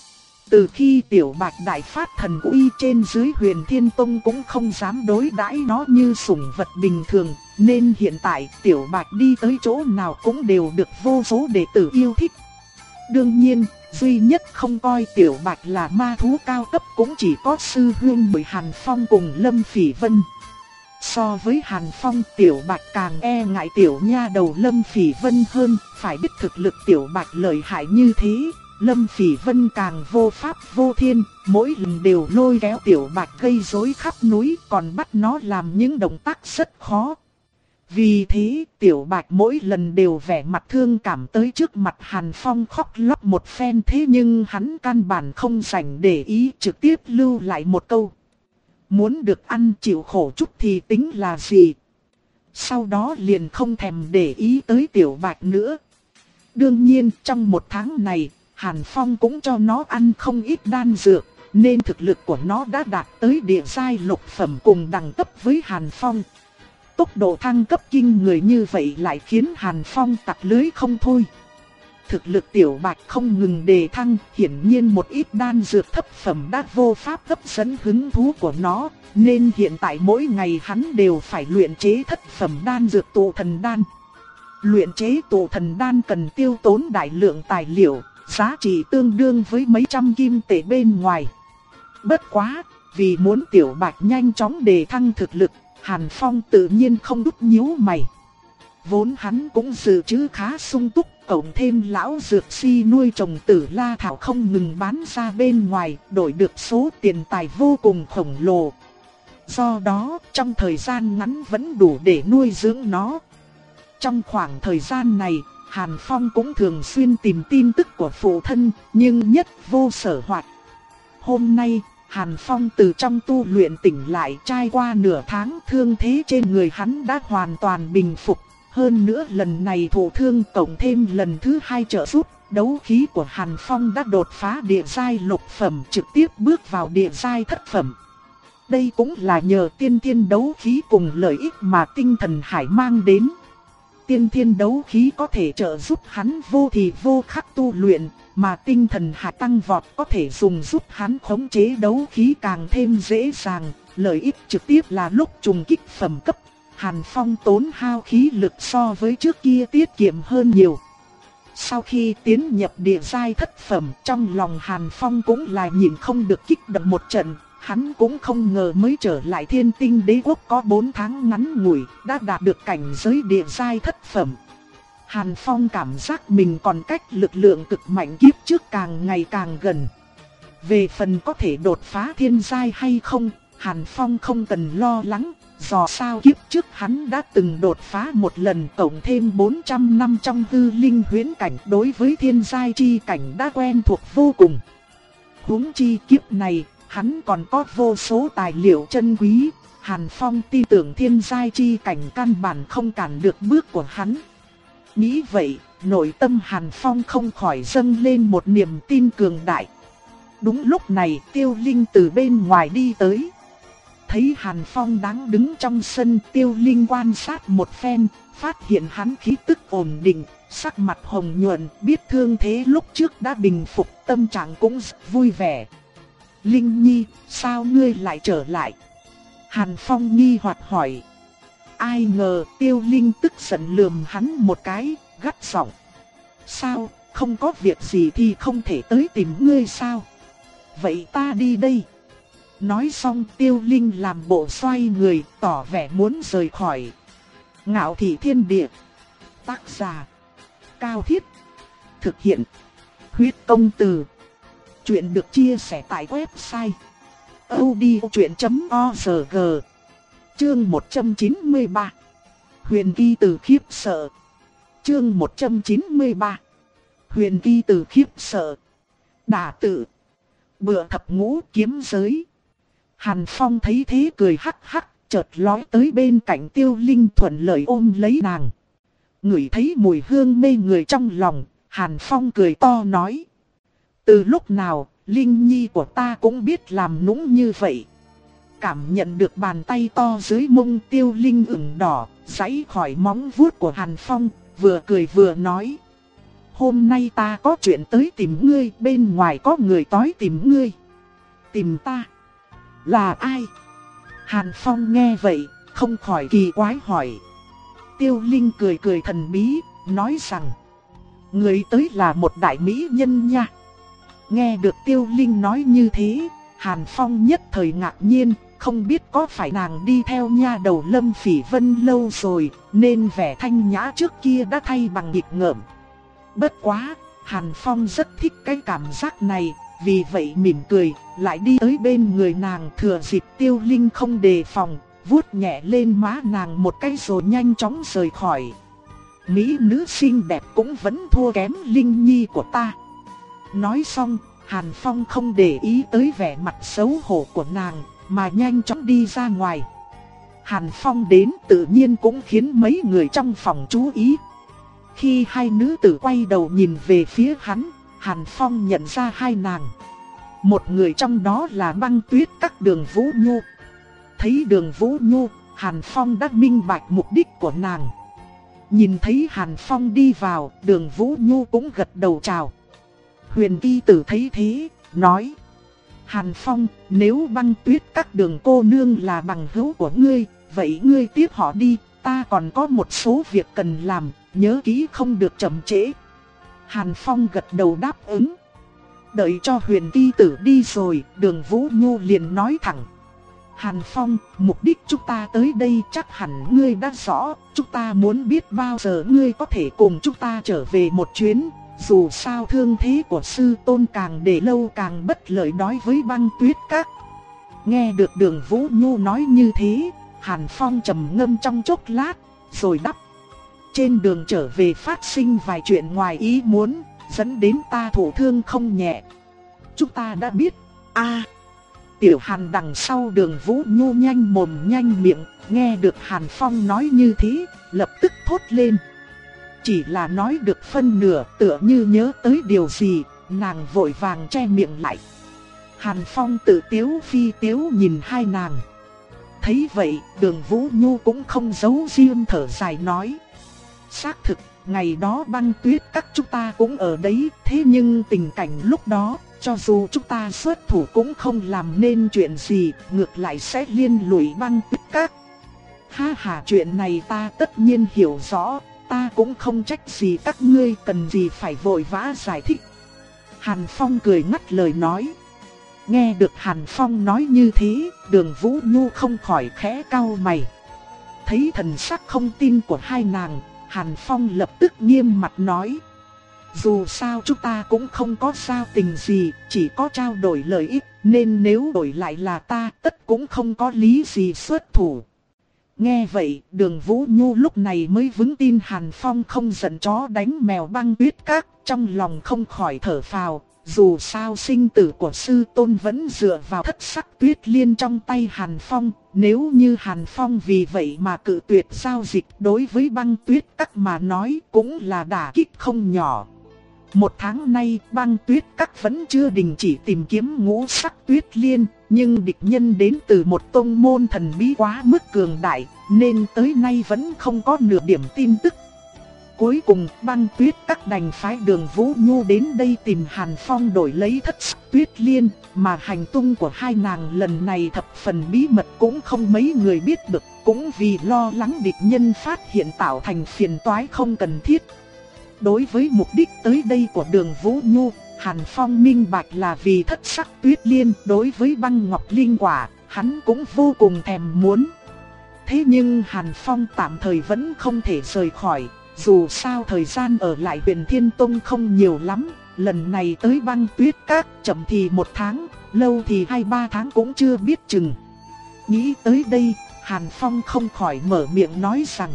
Từ khi Tiểu Bạch đại phát thần uy, trên dưới Huyền Thiên Tông cũng không dám đối đãi nó như sủng vật bình thường, nên hiện tại Tiểu Bạch đi tới chỗ nào cũng đều được vô số đệ tử yêu thích. Đương nhiên, duy nhất không coi Tiểu Bạch là ma thú cao cấp cũng chỉ có sư huynh bởi Hàn Phong cùng Lâm Phỉ Vân. So với Hàn Phong, Tiểu Bạch càng e ngại tiểu nha đầu Lâm Phỉ Vân hơn, phải biết thực lực Tiểu Bạch lợi hại như thế, Lâm Phỉ Vân càng vô pháp vô thiên, mỗi lần đều lôi kéo Tiểu Bạch gây rối khắp núi, còn bắt nó làm những động tác rất khó. Vì thế, Tiểu Bạch mỗi lần đều vẻ mặt thương cảm tới trước mặt Hàn Phong khóc lóc một phen, thế nhưng hắn căn bản không rảnh để ý, trực tiếp lưu lại một câu: muốn được ăn chịu khổ chút thì tính là gì. Sau đó liền không thèm để ý tới Tiểu Bạch nữa. Đương nhiên trong một tháng này, Hàn Phong cũng cho nó ăn không ít đan dược, nên thực lực của nó đã đạt tới địa giai lục phẩm cùng đẳng cấp với Hàn Phong. Tốc độ thăng cấp kinh người như vậy lại khiến Hàn Phong tặc lưới không thôi. Thực lực Tiểu Bạch không ngừng đề thăng, hiển nhiên một ít đan dược thấp phẩm đã vô pháp hấp dẫn hứng thú của nó, nên hiện tại mỗi ngày hắn đều phải luyện chế thất phẩm đan dược tụ thần đan. Luyện chế tụ thần đan cần tiêu tốn đại lượng tài liệu, giá trị tương đương với mấy trăm kim tệ bên ngoài. Bất quá, vì muốn Tiểu Bạch nhanh chóng đề thăng thực lực, Hàn Phong tự nhiên không đút nhíu mày. Vốn hắn cũng dự trữ khá sung túc, cộng thêm lão dược si nuôi trồng Tử La Thảo không ngừng bán ra bên ngoài, đổi được số tiền tài vô cùng khổng lồ. Do đó, trong thời gian ngắn vẫn đủ để nuôi dưỡng nó. Trong khoảng thời gian này, Hàn Phong cũng thường xuyên tìm tin tức của phụ thân, nhưng nhất vô sở hoạt. Hôm nay, Hàn Phong từ trong tu luyện tỉnh lại, trải qua nửa tháng, thương thế trên người hắn đã hoàn toàn bình phục. Hơn nữa lần này thụ thương cộng thêm lần thứ hai trợ giúp, đấu khí của Hàn Phong đã đột phá địa giai lục phẩm, trực tiếp bước vào địa giai thất phẩm. Đây cũng là nhờ tiên thiên đấu khí cùng lợi ích mà tinh thần hải mang đến. Tiên thiên đấu khí có thể trợ giúp hắn vô thì vô khắc tu luyện, mà tinh thần hải tăng vọt có thể dùng giúp hắn khống chế đấu khí càng thêm dễ dàng. Lợi ích trực tiếp là lúc trùng kích phẩm cấp, Hàn Phong tốn hao khí lực so với trước kia tiết kiệm hơn nhiều. Sau khi tiến nhập địa giai thất phẩm, trong lòng Hàn Phong cũng là nhịn không được kích động một trận. Hắn cũng không ngờ mới trở lại Thiên Tinh Đế Quốc có bốn tháng ngắn ngủi, đã đạt được cảnh giới địa giai thất phẩm. Hàn Phong cảm giác mình còn cách lực lượng cực mạnh kiếp trước càng ngày càng gần. Về phần có thể đột phá thiên giai hay không, Hàn Phong không cần lo lắng, dò sao kiếp trước hắn đã từng đột phá một lần, cộng thêm bốn trăm năm trong hư linh huyễn cảnh, đối với thiên giai chi cảnh đã quen thuộc vô cùng. Huống chi kiếp này, hắn còn có vô số tài liệu chân quý, Hàn Phong tin tưởng thiên giai chi cảnh căn bản không cản được bước của hắn. Nghĩ vậy, nội tâm Hàn Phong không khỏi dâng lên một niềm tin cường đại. Đúng lúc này Tiêu Linh từ bên ngoài đi tới. Thấy Hàn Phong đang đứng trong sân, Tiêu Linh quan sát một phen, phát hiện hắn khí tức ổn định, sắc mặt hồng nhuận, biết thương thế lúc trước đã bình phục, tâm trạng cũng rất vui vẻ. Linh Nhi, sao ngươi lại trở lại? Hàn Phong nghi hoặc hỏi. Ai ngờ Tiêu Linh tức giận lườm hắn một cái, gắt giọng. Sao, không có việc gì thì không thể tới tìm ngươi sao? Vậy ta đi đây. Nói xong Tiêu Linh làm bộ xoay người, tỏ vẻ muốn rời khỏi. Ngạo Thị Thiên Địa. Tác giả Cao Thiết. Thực hiện Huyết Công Từ. Chuyện được chia sẻ tại website audiochuyện chấm org. Chương một trăm chín mươi ba. Huyền Kỳ Từ khiếp sợ. Chương một trăm chín mươi ba. Huyền Kỳ Từ khiếp sợ. Đả tự. Bựa thập ngũ kiếm giới. Hàn Phong thấy thế cười hắc hắc, chợt lói tới bên cạnh Tiêu Linh thuận lợi ôm lấy nàng. Ngửi thấy mùi hương mê người trong lòng, Hàn Phong cười to nói. Từ lúc nào, Linh Nhi của ta cũng biết làm nũng như vậy. Cảm nhận được bàn tay to dưới mông Tiêu Linh ửng đỏ, giãy khỏi móng vuốt của Hàn Phong, vừa cười vừa nói. Hôm nay ta có chuyện tới tìm ngươi, bên ngoài có người tới tìm ngươi. Tìm ta? Là ai? Hàn Phong nghe vậy, không khỏi kỳ quái hỏi. Tiêu Linh cười cười thần bí, nói rằng. Người tới là một đại mỹ nhân nha. Nghe được Tiêu Linh nói như thế, Hàn Phong nhất thời ngạc nhiên, không biết có phải nàng đi theo nha đầu Lâm Phỉ Vân lâu rồi, nên vẻ thanh nhã trước kia đã thay bằng nghịch ngợm. Bất quá, Hàn Phong rất thích cái cảm giác này, vì vậy mỉm cười, lại đi tới bên người nàng, thừa dịp Tiêu Linh không đề phòng, vuốt nhẹ lên má nàng một cái rồi nhanh chóng rời khỏi. Mỹ nữ xinh đẹp cũng vẫn thua kém Linh Nhi của ta. Nói xong, Hàn Phong không để ý tới vẻ mặt xấu hổ của nàng, mà nhanh chóng đi ra ngoài. Hàn Phong đến tự nhiên cũng khiến mấy người trong phòng chú ý. Khi hai nữ tử quay đầu nhìn về phía hắn, Hàn Phong nhận ra hai nàng. Một người trong đó là Băng Tuyết Các Đường Vũ Nhu. Thấy Đường Vũ Nhu, Hàn Phong đã minh bạch mục đích của nàng. Nhìn thấy Hàn Phong đi vào, Đường Vũ Nhu cũng gật đầu chào. Huyền Kỳ Tử thấy thế, nói. Hàn Phong, nếu Băng Tuyết Các Đường cô nương là bằng hữu của ngươi, vậy ngươi tiếp họ đi, ta còn có một số việc cần làm, nhớ kỹ không được chậm trễ. Hàn Phong gật đầu đáp ứng. Đợi cho Huyền Kỳ Tử đi rồi, Đường Vũ Nhu liền nói thẳng. Hàn Phong, mục đích chúng ta tới đây chắc hẳn ngươi đã rõ, chúng ta muốn biết bao giờ ngươi có thể cùng chúng ta trở về một chuyến. Dù sao thương thế của sư tôn càng để lâu càng bất lợi đối với Băng Tuyết Các. Nghe được Đường Vũ Nhu nói như thế, Hàn Phong trầm ngâm trong chốc lát, rồi đáp. Trên đường trở về phát sinh vài chuyện ngoài ý muốn, dẫn đến ta thụ thương không nhẹ. Chúng ta đã biết. A. Tiểu Hàn đằng sau Đường Vũ Nhu nhanh mồm nhanh miệng, nghe được Hàn Phong nói như thế, lập tức thốt lên. Chỉ là nói được phân nửa, tựa như nhớ tới điều gì, nàng vội vàng che miệng lại. Hàn Phong tự tiếu phi tiếu nhìn hai nàng. Thấy vậy, Đường Vũ Nhu cũng không giấu riêng thở dài nói. Xác thực, ngày đó Băng Tuyết Các chúng ta cũng ở đấy, thế nhưng tình cảnh lúc đó, cho dù chúng ta xuất thủ cũng không làm nên chuyện gì, ngược lại sẽ liên lụy Băng Tuyết Các. Ha ha, chuyện này ta tất nhiên hiểu rõ, ta cũng không trách gì các ngươi, cần gì phải vội vã giải thích. Hàn Phong cười ngắt lời nói. Nghe được Hàn Phong nói như thế, Đường Vũ Nhu không khỏi khẽ cau mày. Thấy thần sắc không tin của hai nàng, Hàn Phong lập tức nghiêm mặt nói. Dù sao chúng ta cũng không có giao tình gì, chỉ có trao đổi lợi ích, nên nếu đổi lại là ta tất cũng không có lý gì xuất thủ. Nghe vậy, Đường Vũ Nhu lúc này mới vững tin Hàn Phong không giận chó đánh mèo Băng Tuyết Các, trong lòng không khỏi thở phào. Dù sao sinh tử của sư tôn vẫn dựa vào thất sắc tuyết liên trong tay Hàn Phong, nếu như Hàn Phong vì vậy mà cự tuyệt giao dịch đối với Băng Tuyết Các mà nói cũng là đả kích không nhỏ. Một tháng nay Băng Tuyết Các vẫn chưa đình chỉ tìm kiếm ngũ sắc tuyết liên, nhưng địch nhân đến từ một tông môn thần bí quá mức cường đại, nên tới nay vẫn không có nửa điểm tin tức. Cuối cùng Băng Tuyết Các đành phái Đường Vũ Nhu đến đây tìm Hàn Phong đổi lấy thất sắc tuyết liên, mà hành tung của hai nàng lần này thập phần bí mật cũng không mấy người biết được, cũng vì lo lắng địch nhân phát hiện tạo thành phiền toái không cần thiết. Đối với mục đích tới đây của Đường Vũ Nhu, Hàn Phong minh bạch là vì thất sắc tuyết liên. Đối với băng ngọc linh quả, hắn cũng vô cùng thèm muốn. Thế nhưng Hàn Phong tạm thời vẫn không thể rời khỏi. Dù sao thời gian ở lại Huyền Thiên Tông không nhiều lắm, lần này tới Băng Tuyết Các chậm thì một tháng, lâu thì hai ba tháng cũng chưa biết chừng. Nghĩ tới đây, Hàn Phong không khỏi mở miệng nói rằng: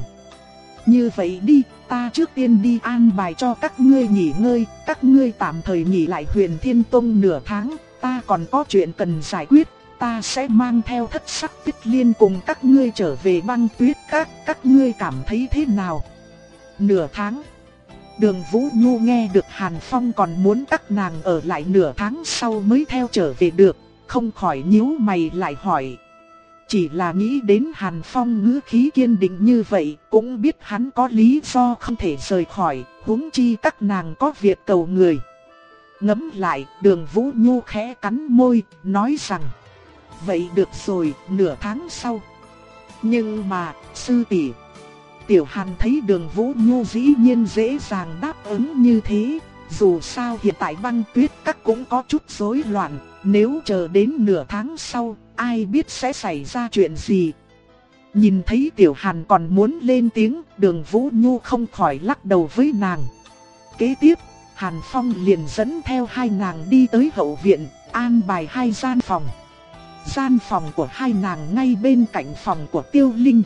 như vậy đi, ta trước tiên đi an bài cho các ngươi nghỉ ngơi, các ngươi tạm thời nghỉ lại Huyền Thiên Tông nửa tháng, ta còn có chuyện cần giải quyết, ta sẽ mang theo thất sắc tuyết liên cùng các ngươi trở về Băng Tuyết Các, các ngươi cảm thấy thế nào? Nửa tháng. Đường Vũ Nhu nghe được Hàn Phong còn muốn các nàng ở lại nửa tháng sau mới theo trở về được, không khỏi nhíu mày lại hỏi. Chỉ là nghĩ đến Hàn Phong ngữ khí kiên định như vậy, cũng biết hắn có lý do không thể rời khỏi, huống chi các nàng có việc cầu người. Ngẫm lại, Đường Vũ Nhu khẽ cắn môi, nói rằng: vậy được rồi, nửa tháng sau. Nhưng mà, sư tỷ. Tiểu Hàn thấy Đường Vũ Nhu dĩ nhiên dễ dàng đáp ứng như thế, dù sao hiện tại Băng Tuyết Các cũng có chút rối loạn, nếu chờ đến nửa tháng sau, ai biết sẽ xảy ra chuyện gì. Nhìn thấy Tiểu Hàn còn muốn lên tiếng, Đường Vũ Nhu không khỏi lắc đầu với nàng. Kế tiếp, Hàn Phong liền dẫn theo hai nàng đi tới hậu viện, an bài hai gian phòng. Gian phòng của hai nàng ngay bên cạnh phòng của Tiêu Linh.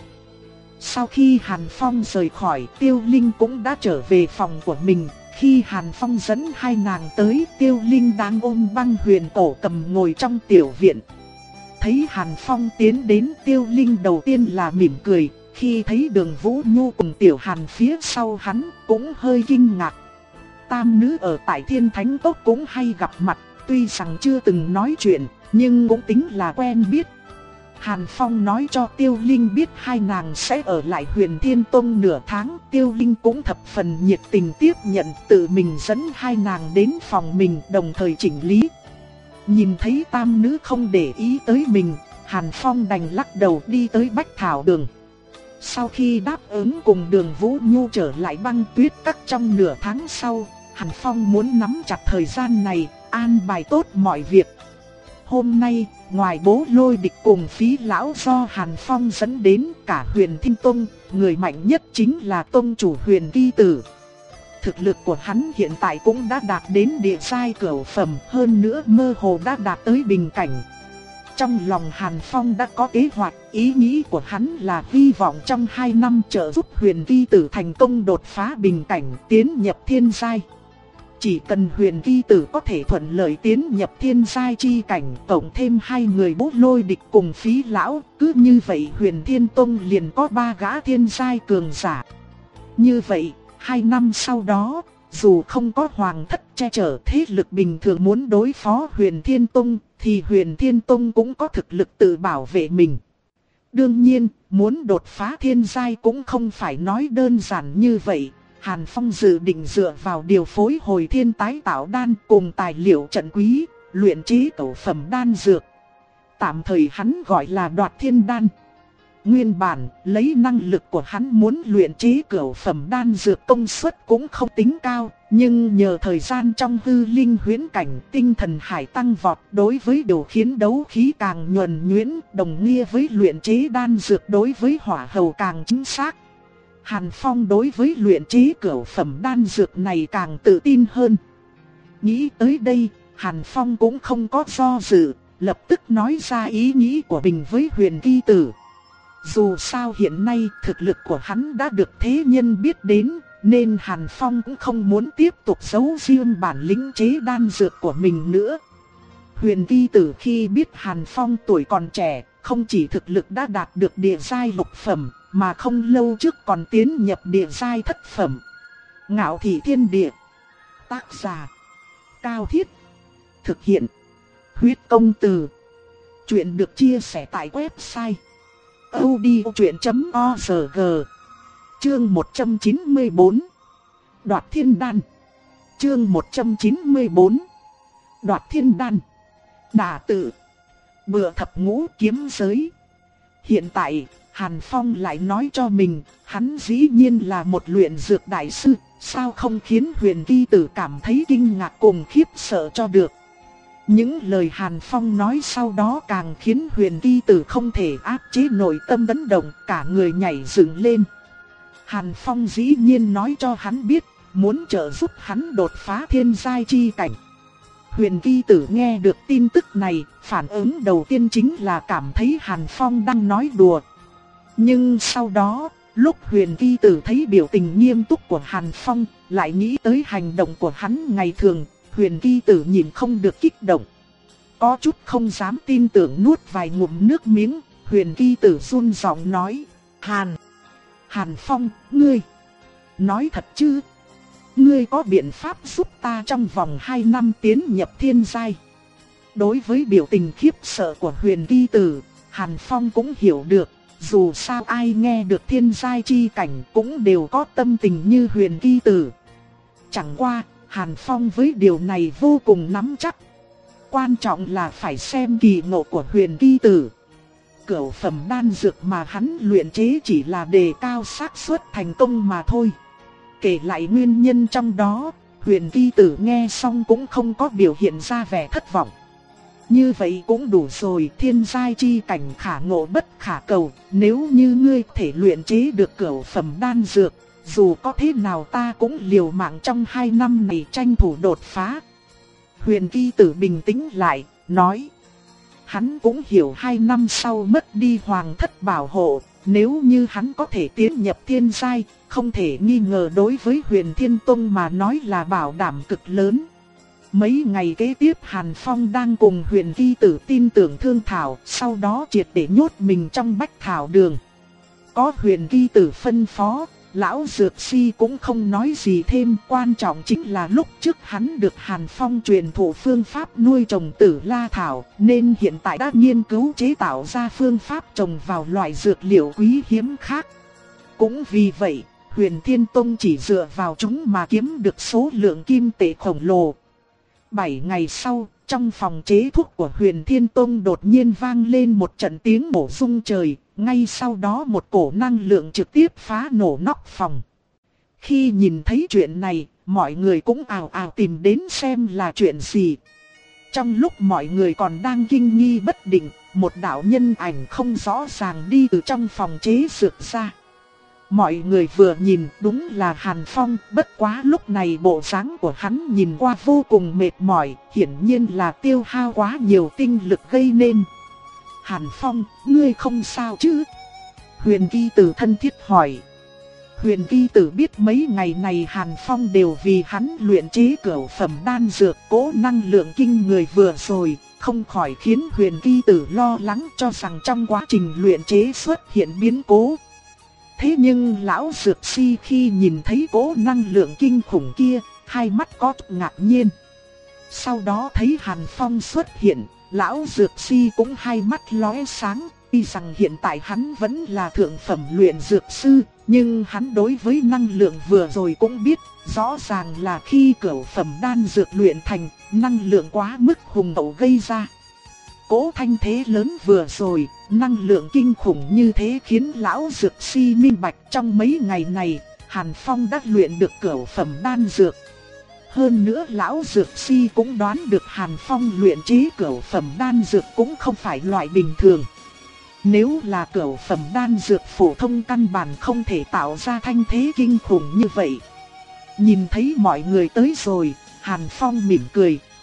Sau khi Hàn Phong rời khỏi, Tiêu Linh cũng đã trở về phòng của mình. Khi Hàn Phong dẫn hai nàng tới, Tiêu Linh đang ôm Băng Huyền Cổ cầm ngồi trong tiểu viện. Thấy Hàn Phong tiến đến, Tiêu Linh đầu tiên là mỉm cười. Khi thấy Đường Vũ Nhu cùng Tiểu Hàn phía sau hắn, cũng hơi kinh ngạc. Tam nữ ở tại Thiên Thánh Cốc cũng hay gặp mặt, tuy rằng chưa từng nói chuyện, nhưng cũng tính là quen biết. Hàn Phong nói cho Tiêu Linh biết hai nàng sẽ ở lại Huyền Thiên Tông nửa tháng, Tiêu Linh cũng thập phần nhiệt tình tiếp nhận, tự mình dẫn hai nàng đến phòng mình đồng thời chỉnh lý. Nhìn thấy tam nữ không để ý tới mình, Hàn Phong đành lắc đầu đi tới Bách Thảo Đường. Sau khi đáp ứng cùng Đường Vũ Nhu trở lại Băng Tuyết Các trong nửa tháng sau, Hàn Phong muốn nắm chặt thời gian này, an bài tốt mọi việc. Hôm nay, ngoài Bố Lôi Địch cùng Phí Lão do Hàn Phong dẫn đến, cả Huyền Thiên Tông, người mạnh nhất chính là tông chủ Huyền Vi Tử. Thực lực của hắn hiện tại cũng đã đạt đến địa giai cửu phẩm, hơn nữa mơ hồ đã đạt tới bình cảnh. Trong lòng Hàn Phong đã có kế hoạch, ý nghĩ của hắn là hy vọng trong hai năm trợ giúp Huyền Vi Tử thành công đột phá bình cảnh, tiến nhập thiên giai. Chỉ cần Huyền Vi Tử có thể thuận lợi tiến nhập thiên giai chi cảnh, cộng thêm hai người Bố Lôi Địch cùng Phí Lão, cứ như vậy Huyền Thiên Tông liền có ba gã thiên giai cường giả. Như vậy, hai năm sau đó, dù không có hoàng thất che chở, thế lực bình thường muốn đối phó Huyền Thiên Tông, thì Huyền Thiên Tông cũng có thực lực tự bảo vệ mình. Đương nhiên, muốn đột phá thiên giai cũng không phải nói đơn giản như vậy. Hàn Phong dự định dựa vào điều phối hồi thiên tái tạo đan cùng tài liệu trận quý, luyện chế cửu phẩm đan dược. Tạm thời hắn gọi là Đoạt Thiên Đan. Nguyên bản, lấy năng lực của hắn muốn luyện chế cửu phẩm đan dược công suất cũng không tính cao, nhưng nhờ thời gian trong hư linh huyễn cảnh, tinh thần hải tăng vọt, đối với điều khiến đấu khí càng nhuần nhuyễn, đồng nghĩa với luyện chế đan dược đối với hỏa hầu càng chính xác. Hàn Phong đối với luyện chế cửu phẩm đan dược này càng tự tin hơn. Nghĩ tới đây, Hàn Phong cũng không có do dự, lập tức nói ra ý nghĩ của mình với Huyền Kỳ Tử. Dù sao hiện nay thực lực của hắn đã được thế nhân biết đến, nên Hàn Phong cũng không muốn tiếp tục giấu riêng bản lĩnh chế đan dược của mình nữa. Huyền Kỳ Tử khi biết Hàn Phong tuổi còn trẻ, không chỉ thực lực đã đạt được địa giai lục phẩm, mà không lâu trước còn tiến nhập địa giai thất phẩm. Ngạo Thị Thiên Địa. Tác giả Cao Thiết. Thực hiện Huyết Công Từ. Chuyện được chia sẻ tại website audiochuyện chấm org. Chương một trăm chín mươi tư. Đoạt Thiên Đan. Chương một trăm chín mươi tư. Đoạt Thiên Đan. Đả tự. Bựa thập ngũ kiếm giới. Hiện tại, Hàn Phong lại nói cho mình, hắn dĩ nhiên là một luyện dược đại sư, sao không khiến Huyền Kỳ Tử cảm thấy kinh ngạc cùng khiếp sợ cho được. Những lời Hàn Phong nói sau đó càng khiến Huyền Kỳ Tử không thể áp chế nội tâm chấn động, cả người nhảy dựng lên. Hàn Phong dĩ nhiên nói cho hắn biết, muốn trợ giúp hắn đột phá thiên giai chi cảnh. Huyền Kỳ Tử nghe được tin tức này, phản ứng đầu tiên chính là cảm thấy Hàn Phong đang nói đùa. Nhưng sau đó, lúc Huyền Kỳ Tử thấy biểu tình nghiêm túc của Hàn Phong, lại nghĩ tới hành động của hắn ngày thường, Huyền Kỳ Tử nhìn không được kích động. Có chút không dám tin tưởng nuốt vài ngụm nước miếng, Huyền Kỳ Tử run giọng nói, Hàn, Hàn Phong, ngươi, nói thật chứ? Ngươi có biện pháp giúp ta trong vòng hai năm tiến nhập thiên giai? Đối với biểu tình khiếp sợ của Huyền Kỳ Tử, Hàn Phong cũng hiểu được, dù sao ai nghe được thiên giai chi cảnh cũng đều có tâm tình như Huyền Kỳ Tử. Chẳng qua, Hàn Phong với điều này vô cùng nắm chắc. Quan trọng là phải xem kỳ ngộ của Huyền Kỳ Tử. Cửu phẩm đan dược mà hắn luyện chế chỉ là đề cao xác suất thành công mà thôi. Kể lại nguyên nhân trong đó, Huyền Kỳ Tử nghe xong cũng không có biểu hiện ra vẻ thất vọng. Như vậy cũng đủ rồi, thiên giai chi cảnh khả ngộ bất khả cầu, nếu như ngươi thể luyện chế được cửu phẩm đan dược, dù có thế nào ta cũng liều mạng trong hai năm này tranh thủ đột phá. Huyền Kỳ Tử bình tĩnh lại, nói. Hắn cũng hiểu hai năm sau mất đi hoàng thất bảo hộ, nếu như hắn có thể tiến nhập thiên giai, không thể nghi ngờ đối với Huyền Thiên Tông mà nói là bảo đảm cực lớn. Mấy ngày kế tiếp Hàn Phong đang cùng Huyền Kỳ Tử tin tưởng thương thảo, sau đó triệt để nhốt mình trong bách thảo đường. Có Huyền Kỳ Tử phân phó, lão dược si cũng không nói gì thêm, quan trọng chính là lúc trước hắn được Hàn Phong truyền thụ phương pháp nuôi trồng tử la thảo, nên hiện tại đã nghiên cứu chế tạo ra phương pháp trồng vào loại dược liệu quý hiếm khác. Cũng vì vậy, Huyền Thiên Tông chỉ dựa vào chúng mà kiếm được số lượng kim tệ khổng lồ. Bảy ngày sau, trong phòng chế thuốc của Huyền Thiên Tông đột nhiên vang lên một trận tiếng nổ rung trời, ngay sau đó một cổ năng lượng trực tiếp phá nổ nóc phòng. Khi nhìn thấy chuyện này, mọi người cũng ào ào tìm đến xem là chuyện gì. Trong lúc mọi người còn đang kinh nghi bất định, một đạo nhân ảnh không rõ ràng đi từ trong phòng chế dược ra. Mọi người vừa nhìn đúng là Hàn Phong, bất quá lúc này bộ dáng của hắn nhìn qua vô cùng mệt mỏi, hiển nhiên là tiêu hao quá nhiều tinh lực gây nên. Hàn Phong, ngươi không sao chứ? Huyền Kỳ Tử thân thiết hỏi. Huyền Kỳ Tử biết mấy ngày này Hàn Phong đều vì hắn luyện chế cửu phẩm đan dược cố năng lượng kinh người vừa rồi, không khỏi khiến Huyền Kỳ Tử lo lắng cho rằng trong quá trình luyện chế xuất hiện biến cố. Thế nhưng lão dược si khi nhìn thấy cỗ năng lượng kinh khủng kia, hai mắt có chút ngạc nhiên. Sau đó thấy Hàn Phong xuất hiện, lão dược si cũng hai mắt lóe sáng, tuy rằng hiện tại hắn vẫn là thượng phẩm luyện dược sư, nhưng hắn đối với năng lượng vừa rồi cũng biết, rõ ràng là khi cửu phẩm đan dược luyện thành, năng lượng quá mức hùng hậu gây ra. Cỗ thanh thế lớn vừa rồi, năng lượng kinh khủng như thế khiến lão dược si minh bạch trong mấy ngày này, Hàn Phong đã luyện được cửu phẩm đan dược. Hơn nữa lão dược si cũng đoán được Hàn Phong luyện chế cửu phẩm đan dược cũng không phải loại bình thường. Nếu là cửu phẩm đan dược phổ thông căn bản không thể tạo ra thanh thế kinh khủng như vậy. Nhìn thấy mọi người tới rồi, Hàn Phong mỉm cười,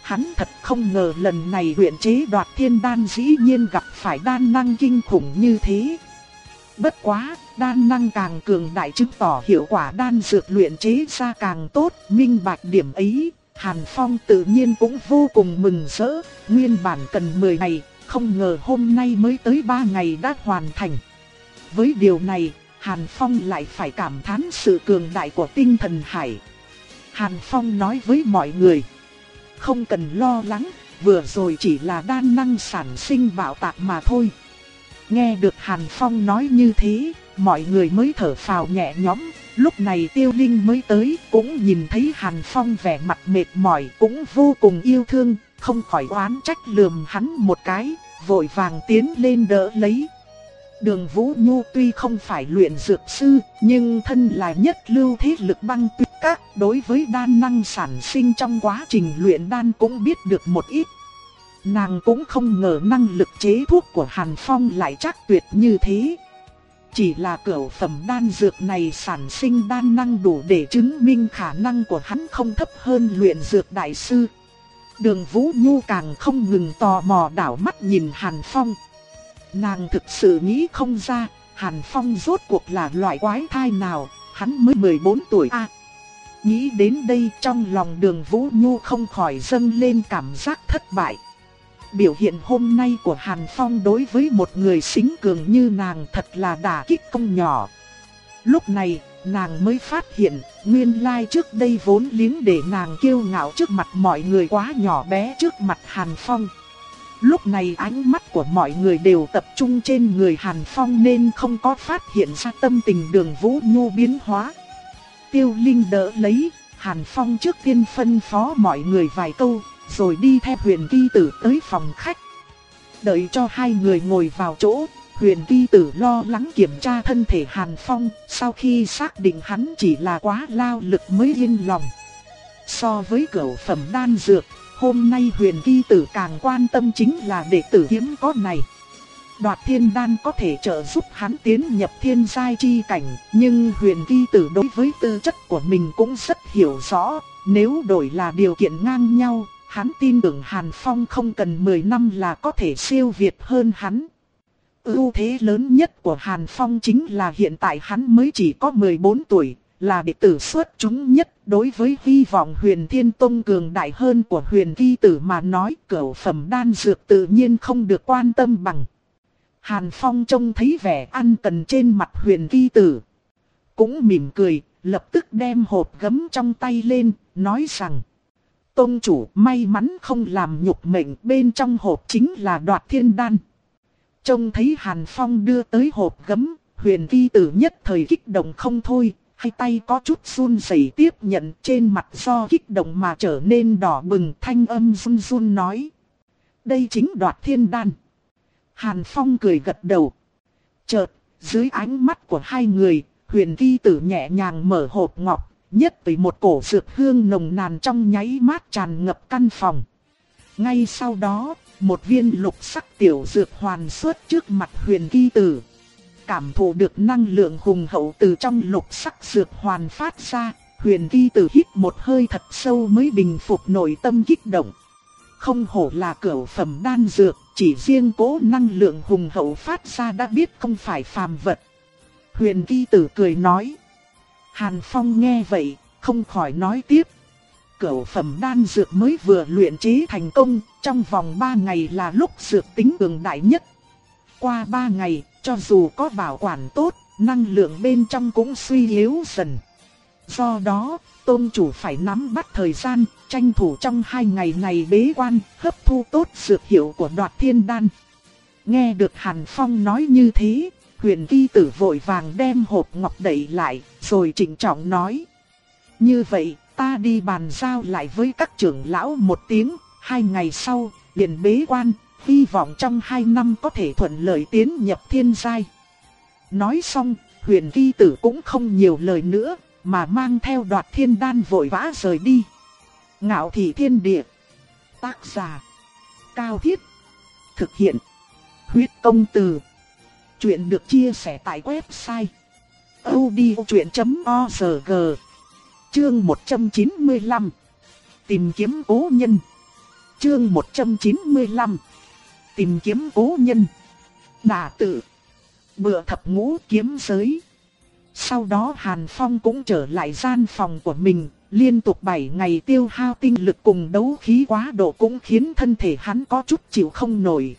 Hắn thật không ngờ lần này luyện chế Đoạt Thiên Đan dĩ nhiên gặp phải đan năng kinh khủng như thế. Bất quá, đan năng càng cường đại chứng tỏ hiệu quả đan dược luyện chế ra càng tốt, minh bạch điểm ấy, Hàn Phong tự nhiên cũng vô cùng mừng rỡ, nguyên bản cần mười ngày, không ngờ hôm nay mới tới ba ngày đã hoàn thành. Với điều này, Hàn Phong lại phải cảm thán sự cường đại của tinh thần hải. Hàn Phong nói với mọi người, không cần lo lắng, vừa rồi chỉ là đan năng sản sinh bạo tạc mà thôi. Nghe được Hàn Phong nói như thế, mọi người mới thở phào nhẹ nhõm. Lúc này Tiêu Linh mới tới, cũng nhìn thấy Hàn Phong vẻ mặt mệt mỏi, cũng vô cùng yêu thương, không khỏi oán trách lườm hắn một cái, vội vàng tiến lên đỡ lấy. Đường Vũ Nhu tuy không phải luyện dược sư, nhưng thân là nhất lưu thế lực băng tuyết các, đối với đan năng sản sinh trong quá trình luyện đan cũng biết được một ít. Nàng cũng không ngờ năng lực chế thuốc của Hàn Phong lại chắc tuyệt như thế. Chỉ là cửu phẩm đan dược này sản sinh đan năng đủ để chứng minh khả năng của hắn không thấp hơn luyện dược đại sư. Đường Vũ Nhu càng không ngừng tò mò đảo mắt nhìn Hàn Phong. Nàng thực sự nghĩ không ra, Hàn Phong rốt cuộc là loại quái thai nào, hắn mới mười bốn tuổi a. À, nghĩ đến đây trong lòng Đường Vũ Nhu không khỏi dâng lên cảm giác thất bại. Biểu hiện hôm nay của Hàn Phong đối với một người xính cường như nàng thật là đả kích không nhỏ. Lúc này, nàng mới phát hiện, nguyên lai trước đây vốn liếng để nàng kiêu ngạo trước mặt mọi người quá nhỏ bé trước mặt Hàn Phong. Lúc này ánh mắt của mọi người đều tập trung trên người Hàn Phong nên không có phát hiện ra tâm tình Đường Vũ Nhu biến hóa. Tiêu Linh đỡ lấy, Hàn Phong trước tiên phân phó mọi người vài câu, rồi đi theo Huyền Kỳ Tử tới phòng khách. Đợi cho hai người ngồi vào chỗ, Huyền Kỳ Tử lo lắng kiểm tra thân thể Hàn Phong, sau khi xác định hắn chỉ là quá lao lực mới yên lòng. So với cửu phẩm đan dược, hôm nay Huyền Kỳ Tử càng quan tâm chính là đệ tử hiếm có này. Đoạt Thiên Đan có thể trợ giúp hắn tiến nhập thiên giai chi cảnh, nhưng Huyền Kỳ Tử đối với tư chất của mình cũng rất hiểu rõ, nếu đổi là điều kiện ngang nhau, hắn tin tưởng Hàn Phong không cần mười năm là có thể siêu việt hơn hắn. Ưu thế lớn nhất của Hàn Phong chính là hiện tại hắn mới chỉ có mười bốn tuổi, là đệ tử xuất chúng nhất. Đối với hy vọng Huyền Thiên Tông cường đại hơn của Huyền Kỳ Tử mà nói, cửu phẩm đan dược tự nhiên không được quan tâm bằng. Hàn Phong trông thấy vẻ ăn cần trên mặt Huyền Kỳ Tử, cũng mỉm cười, lập tức đem hộp gấm trong tay lên, nói rằng: Tông chủ may mắn không làm nhục mệnh, bên trong hộp chính là Đoạt Thiên Đan. Trông thấy Hàn Phong đưa tới hộp gấm, Huyền Kỳ Tử nhất thời kích động không thôi, hai tay có chút run rẩy tiếp nhận, trên mặt do kích động mà trở nên đỏ bừng, thanh âm run run nói: đây chính Đoạt Thiên Đan. Hàn Phong cười gật đầu. Chợt, dưới ánh mắt của hai người, Huyền Kỳ Tử nhẹ nhàng mở hộp ngọc, nhất thời một cổ dược hương nồng nàn trong nháy mắt tràn ngập căn phòng. Ngay sau đó, một viên lục sắc tiểu dược hoàn xuất trước mặt Huyền Kỳ Tử. Cảm thụ được năng lượng hùng hậu từ trong lục sắc dược hoàn phát ra, Huyền Kỳ Tử hít một hơi thật sâu mới bình phục nội tâm kích động. Không hổ là cửu phẩm đan dược, chỉ riêng cố năng lượng hùng hậu phát ra đã biết không phải phàm vật. Huyền Kỳ Tử cười nói. Hàn Phong nghe vậy, không khỏi nói tiếp. Cửu phẩm đan dược mới vừa luyện chế thành công, trong vòng ba ngày là lúc dược tính cường đại nhất. Qua ba ngày, cho dù có bảo quản tốt, năng lượng bên trong cũng suy yếu dần. Do đó, tôn chủ phải nắm bắt thời gian, tranh thủ trong hai ngày này bế quan, hấp thu tốt dược hiệu của Đoạt Thiên Đan. Nghe được Hàn Phong nói như thế, Huyền Kỳ Tử vội vàng đem hộp ngọc đậy lại, rồi trịnh trọng nói. Như vậy, ta đi bàn giao lại với các trưởng lão một tiếng, hai ngày sau, liền bế quan, hy vọng trong hai năm có thể thuận lợi tiến nhập thiên giai. Nói xong, Huyền Kỳ Tử cũng không nhiều lời nữa, mà mang theo Đoạt Thiên Đan vội vã rời đi. Ngạo Thị Thiên Địa. Tác giả: Cao Thiết. Thực hiện: Huyết Công Từ. Chuyện được chia sẻ tại website audiochuyện chấm org. Chương một trăm chín mươi lăm. Tìm kiếm cố nhân. Chương một trăm chín mươi lăm. Tìm kiếm cố nhân. Đả tự. Bữa thập ngũ kiếm giới. Sau đó Hàn Phong cũng trở lại gian phòng của mình, liên tục bảy ngày tiêu hao tinh lực cùng đấu khí quá độ cũng khiến thân thể hắn có chút chịu không nổi.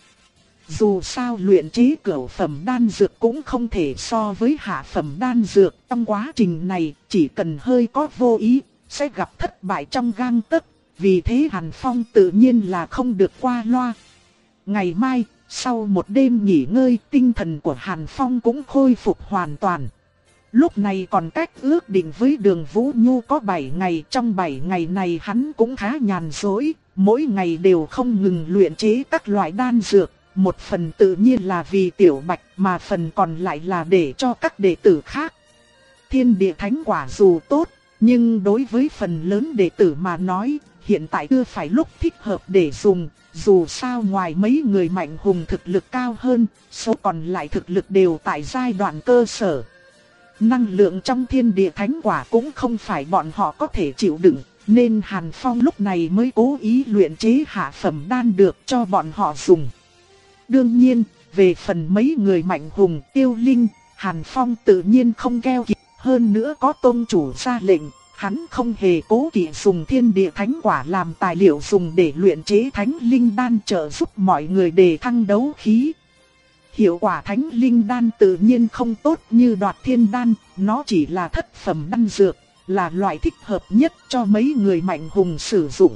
Dù sao luyện chế cửu phẩm đan dược cũng không thể so với hạ phẩm đan dược, trong quá trình này chỉ cần hơi có vô ý sẽ gặp thất bại trong gang tấc, vì thế Hàn Phong tự nhiên là không được qua loa. Ngày mai, sau một đêm nghỉ ngơi, tinh thần của Hàn Phong cũng khôi phục hoàn toàn. Lúc này còn cách ước định với Đường Vũ Nhu có bảy ngày, trong bảy ngày này hắn cũng khá nhàn rỗi, mỗi ngày đều không ngừng luyện chế các loại đan dược, một phần tự nhiên là vì Tiểu Bạch mà phần còn lại là để cho các đệ tử khác. Thiên địa thánh quả dù tốt, nhưng đối với phần lớn đệ tử mà nói, hiện tại chưa phải lúc thích hợp để dùng, dù sao ngoài mấy người mạnh hùng thực lực cao hơn, số còn lại thực lực đều tại giai đoạn cơ sở. Năng lượng trong thiên địa thánh quả cũng không phải bọn họ có thể chịu đựng, nên Hàn Phong lúc này mới cố ý luyện chế hạ phẩm đan được cho bọn họ dùng. Đương nhiên, về phần mấy người mạnh hùng Tiêu Linh, Hàn Phong tự nhiên không keo kiệt, hơn nữa có tôn chủ ra lệnh, hắn không hề cố kỵ dùng thiên địa thánh quả làm tài liệu dùng để luyện chế thánh linh đan trợ giúp mọi người đề thăng đấu khí. Hiệu quả thánh linh đan tự nhiên không tốt như đoạt thiên đan, nó chỉ là thất phẩm đan dược, là loại thích hợp nhất cho mấy người mạnh hùng sử dụng.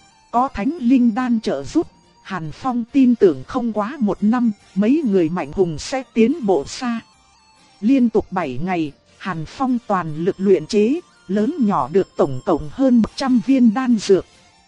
Có thánh linh đan trợ giúp, Hàn Phong tin tưởng không quá một năm, mấy người mạnh hùng sẽ tiến bộ xa. Liên tục bảy ngày, Hàn Phong toàn lực luyện chế, lớn nhỏ được tổng cộng hơn một trăm viên đan dược.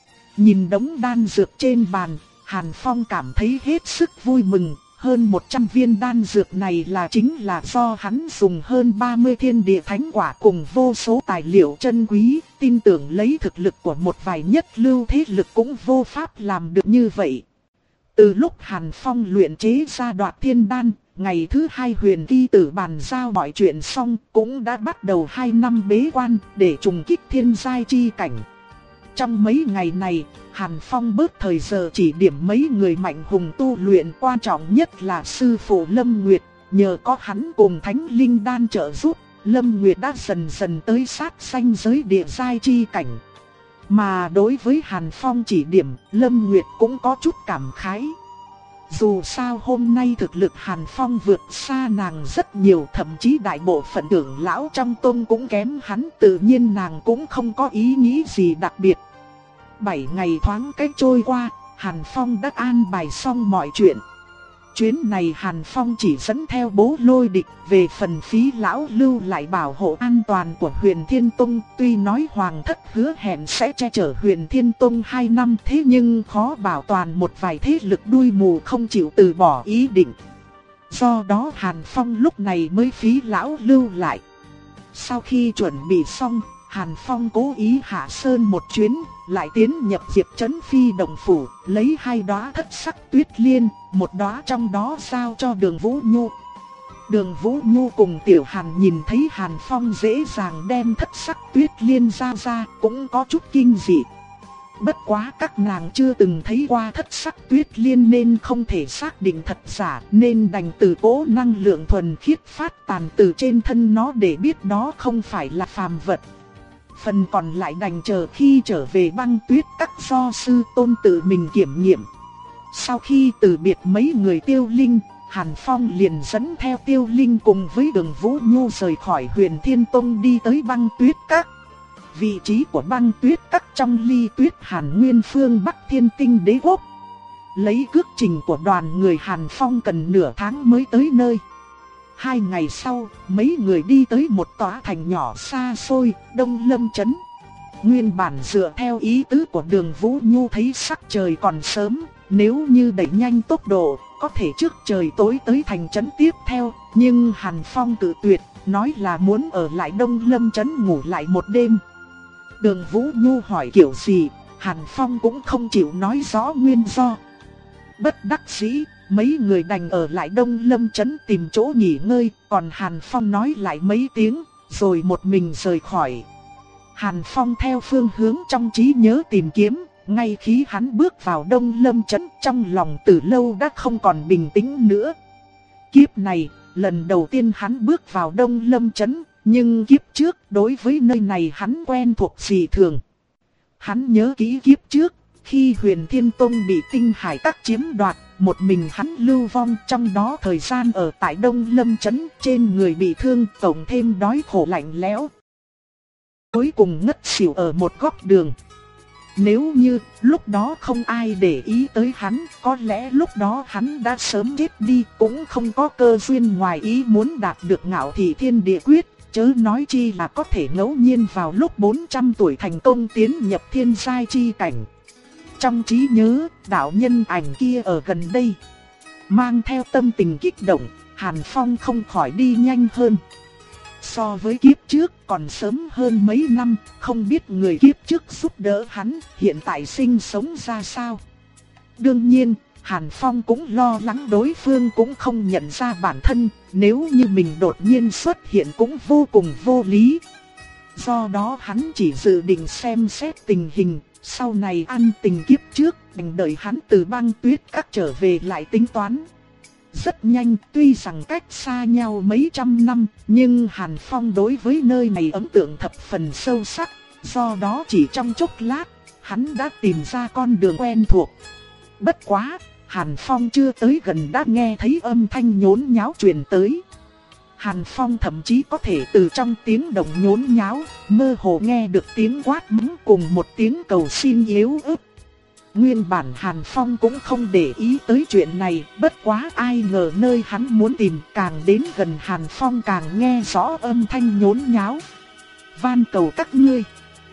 Nhìn đống đan dược trên bàn, Hàn Phong cảm thấy hết sức vui mừng. Hơn một trăm viên đan dược này là chính là do hắn dùng hơn ba mươi thiên địa thánh quả cùng vô số tài liệu chân quý, tin tưởng lấy thực lực của một vài nhất lưu thế lực cũng vô pháp làm được như vậy. Từ lúc Hàn Phong luyện chế ra đoạt thiên đan, ngày thứ hai Huyền Kỳ Tử bàn giao mọi chuyện xong, cũng đã bắt đầu hai năm bế quan để trùng kích thiên giai chi cảnh. Trong mấy ngày này, Hàn Phong bớt thời giờ chỉ điểm mấy người mạnh hùng tu luyện, quan trọng nhất là sư phụ Lâm Nguyệt, nhờ có hắn cùng Thánh Linh Đan trợ giúp, Lâm Nguyệt đã dần dần tới sát ranh giới địa giai chi cảnh. Mà đối với Hàn Phong chỉ điểm, Lâm Nguyệt cũng có chút cảm khái. Dù sao hôm nay thực lực Hàn Phong vượt xa nàng rất nhiều, thậm chí đại bộ phận trưởng lão trong tôn cũng kém hắn, tự nhiên nàng cũng không có ý nghĩ gì đặc biệt. Bảy ngày thoáng cách trôi qua, Hàn Phong đã an bài xong mọi chuyện. Chuyến này Hàn Phong chỉ dẫn theo Bố Lôi Địch, về phần Phí lão lưu lại bảo hộ an toàn của Huyền Thiên Tông. Tuy nói Hoàng thất hứa hẹn sẽ che chở Huyền Thiên Tông hai năm, thế nhưng khó bảo toàn một vài thế lực đuôi mù không chịu từ bỏ ý định. Do đó Hàn Phong lúc này mới Phí lão lưu lại. Sau khi chuẩn bị xong, Hàn Phong cố ý hạ sơn một chuyến, lại tiến nhập Diệp Trấn Phi động phủ, lấy hai đóa thất sắc tuyết liên, một đóa trong đó giao cho Đường Vũ Nhu. Đường Vũ Nhu cùng Tiểu Hàn nhìn thấy Hàn Phong dễ dàng đem thất sắc tuyết liên giao ra, cũng có chút kinh dị. Bất quá các nàng chưa từng thấy qua thất sắc tuyết liên nên không thể xác định thật giả, nên đành từ cố năng lượng thuần khiết phát tàn từ trên thân nó để biết đó không phải là phàm vật. Phần còn lại đành chờ khi trở về Băng Tuyết Các do sư tôn tự mình kiểm nghiệm. Sau khi từ biệt mấy người Tiêu Linh, Hàn Phong liền dẫn theo Tiêu Linh cùng với Đường Vũ Nhu rời khỏi Huyền Thiên Tông đi tới Băng Tuyết Các. Vị trí của Băng Tuyết Các trong Ly Tuyết Hàn Nguyên phương Bắc Thiên Tinh Đế Quốc. Lấy cước trình của đoàn người Hàn Phong cần nửa tháng mới tới nơi. Hai ngày sau, mấy người đi tới một tòa thành nhỏ xa xôi, Đông Lâm Trấn. Nguyên bản dựa theo ý tứ của Đường Vũ Nhu thấy sắc trời còn sớm, nếu như đẩy nhanh tốc độ, có thể trước trời tối tới thành trấn tiếp theo. Nhưng Hàn Phong cự tuyệt, nói là muốn ở lại Đông Lâm Trấn ngủ lại một đêm. Đường Vũ Nhu hỏi kiểu gì, Hàn Phong cũng không chịu nói rõ nguyên do. Bất đắc dĩ, mấy người đành ở lại Đông Lâm Trấn tìm chỗ nghỉ ngơi, còn Hàn Phong nói lại mấy tiếng, rồi một mình rời khỏi. Hàn Phong theo phương hướng trong trí nhớ tìm kiếm, ngay khi hắn bước vào Đông Lâm Trấn, trong lòng từ lâu đã không còn bình tĩnh nữa. Kiếp này, lần đầu tiên hắn bước vào Đông Lâm Trấn, nhưng kiếp trước đối với nơi này hắn quen thuộc dị thường. Hắn nhớ kỹ kiếp trước, khi Huyền Thiên Tông bị Tinh Hải Các chiếm đoạt, một mình hắn lưu vong, trong đó thời gian ở tại Đông Lâm Trấn, trên người bị thương, cộng thêm đói khổ lạnh lẽo. Cuối cùng ngất xỉu ở một góc đường. Nếu như lúc đó không ai để ý tới hắn, có lẽ lúc đó hắn đã sớm chết đi, cũng không có cơ duyên ngoài ý muốn đạt được Ngạo Thị Thiên Địa Quyết, chớ nói chi là có thể ngẫu nhiên vào lúc bốn trăm tuổi thành công tiến nhập thiên giai chi cảnh. Trong trí nhớ, đạo nhân ảnh kia ở gần đây. Mang theo tâm tình kích động, Hàn Phong không khỏi đi nhanh hơn. So với kiếp trước còn sớm hơn mấy năm, không biết người kiếp trước giúp đỡ hắn hiện tại sinh sống ra sao. Đương nhiên, Hàn Phong cũng lo lắng đối phương cũng không nhận ra bản thân, nếu như mình đột nhiên xuất hiện cũng vô cùng vô lý. Do đó hắn chỉ dự định xem xét tình hình, sau này ăn tình kiếp trước, đành đợi hắn từ Băng Tuyết Các trở về lại tính toán. Rất nhanh, tuy rằng cách xa nhau mấy trăm năm, nhưng Hàn Phong đối với nơi này ấn tượng thập phần sâu sắc, do đó chỉ trong chốc lát, hắn đã tìm ra con đường quen thuộc. Bất quá, Hàn Phong chưa tới gần đã nghe thấy âm thanh nhốn nháo truyền tới. Hàn Phong thậm chí có thể từ trong tiếng động nhốn nháo, mơ hồ nghe được tiếng quát mắng cùng một tiếng cầu xin yếu ớt. Nguyên bản Hàn Phong cũng không để ý tới chuyện này, bất quá ai ngờ nơi hắn muốn tìm càng đến gần Hàn Phong càng nghe rõ âm thanh nhốn nháo. Van cầu các ngươi,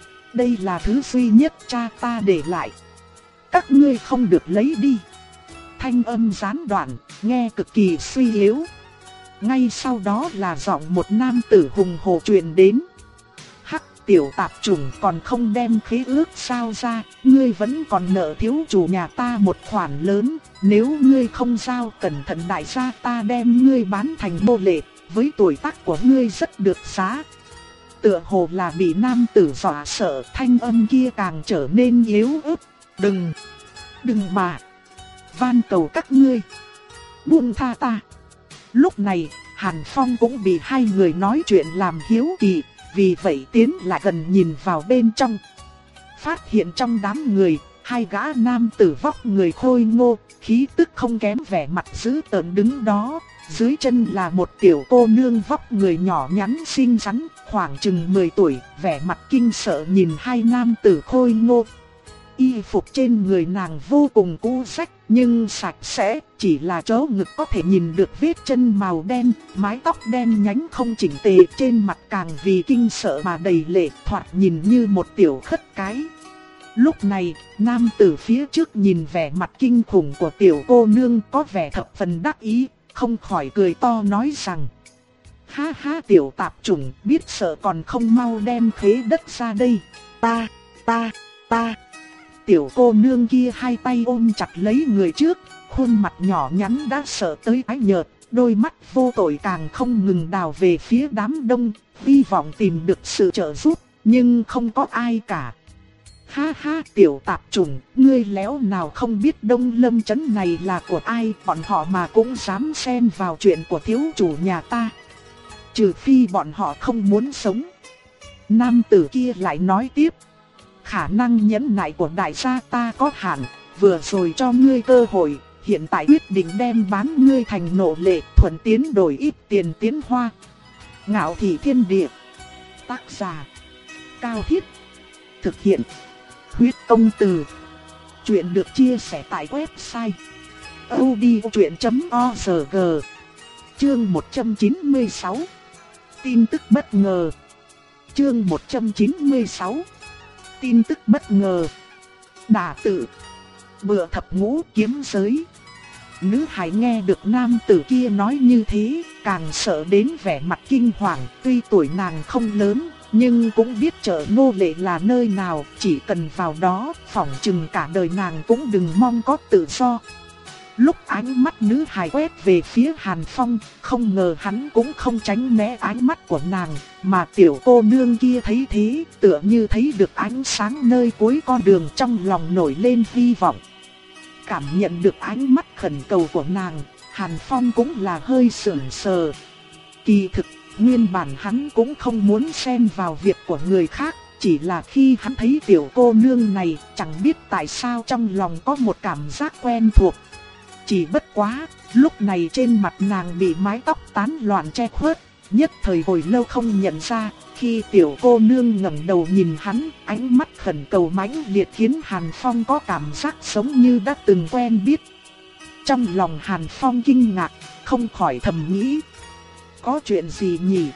đây là thứ duy nhất cha ta để lại, các ngươi không được lấy đi. Thanh âm gián đoạn, nghe cực kỳ suy yếu. Ngay sau đó là giọng một nam tử hùng hổ truyền đến. Hắc tiểu tạp chủng, còn không đem khế ước sao ra, ngươi vẫn còn nợ thiếu chủ nhà ta một khoản lớn, nếu ngươi không giao cẩn thận đại gia ta đem ngươi bán thành nô lệ, với tuổi tác của ngươi rất được giá. Tựa hồ là bị nam tử dọa sợ, thanh âm kia càng trở nên yếu ớt. Đừng, đừng mà, van cầu các ngươi, buông tha ta. Lúc này, Hàn Phong cũng bị hai người nói chuyện làm hiếu kỳ, vì vậy tiến lại gần nhìn vào bên trong. Phát hiện trong đám người, hai gã nam tử vóc người khôi ngô, khí tức không kém vẻ mặt dữ tợn đứng đó. Dưới chân là một tiểu cô nương vóc người nhỏ nhắn xinh xắn, khoảng chừng mười tuổi, vẻ mặt kinh sợ nhìn hai nam tử khôi ngô. Y phục trên người nàng vô cùng cũ rách, nhưng sạch sẽ, chỉ là chỗ ngực có thể nhìn được vết chân màu đen, mái tóc đen nhánh không chỉnh tề, trên mặt càng vì kinh sợ mà đầy lệ, thoạt nhìn như một tiểu khất cái. Lúc này, nam tử phía trước nhìn vẻ mặt kinh khủng của tiểu cô nương có vẻ thập phần đắc ý, không khỏi cười to nói rằng: ha ha, tiểu tạp chủng, biết sợ còn không mau đem khế đất ra đây. Ta, ta, ta. Tiểu cô nương kia hai tay ôm chặt lấy người trước, khuôn mặt nhỏ nhắn đã sợ tới tái nhợt, đôi mắt vô tội càng không ngừng đào về phía đám đông, hy vọng tìm được sự trợ giúp, nhưng không có ai cả. Ha ha, tiểu tạp chủng, ngươi léo nào không biết Đông Lâm Trấn này là của ai, bọn họ mà cũng dám xen vào chuyện của thiếu chủ nhà ta. Trừ phi bọn họ không muốn sống. Nam tử kia lại nói tiếp: khả năng nhẫn nại của đại gia ta có hạn, vừa rồi cho ngươi cơ hội, hiện tại quyết định đem bán ngươi thành nô lệ, thuận tiến đổi ít tiền tiến hoa. Ngạo Thị Thiên Địa. Tác giả: Cao Thiết. Thực hiện: Huyết Công Từ. Chuyện được chia sẻ tại website audiochuyện chấm org. Chương một trăm chín mươi sáu. Tin tức bất ngờ. Chương một trăm chín mươi sáu. Tin tức bất ngờ. Đả tự. Bựa thập ngũ kiếm giới. Nữ hài nghe được nam tử kia nói như thế, càng sợ đến vẻ mặt kinh hoàng. Tuy tuổi nàng không lớn, nhưng cũng biết chợ nô lệ là nơi nào, chỉ cần vào đó, phỏng chừng cả đời nàng cũng đừng mong có tự do. Lúc ánh mắt nữ hài quét về phía Hàn Phong, không ngờ hắn cũng không tránh né ánh mắt của nàng, mà tiểu cô nương kia thấy thế, tựa như thấy được ánh sáng nơi cuối con đường, trong lòng nổi lên hy vọng. Cảm nhận được ánh mắt khẩn cầu của nàng, Hàn Phong cũng là hơi sững sờ. Kỳ thực, nguyên bản hắn cũng không muốn xen vào việc của người khác, chỉ là khi hắn thấy tiểu cô nương này, chẳng biết tại sao trong lòng có một cảm giác quen thuộc. Chỉ bất quá, lúc này trên mặt nàng bị mái tóc tán loạn che khuất, nhất thời hồi lâu không nhận ra. Khi tiểu cô nương ngẩng đầu nhìn hắn, ánh mắt khẩn cầu mãnh liệt khiến Hàn Phong có cảm giác giống như đã từng quen biết. Trong lòng Hàn Phong kinh ngạc, không khỏi thầm nghĩ, có chuyện gì nhỉ?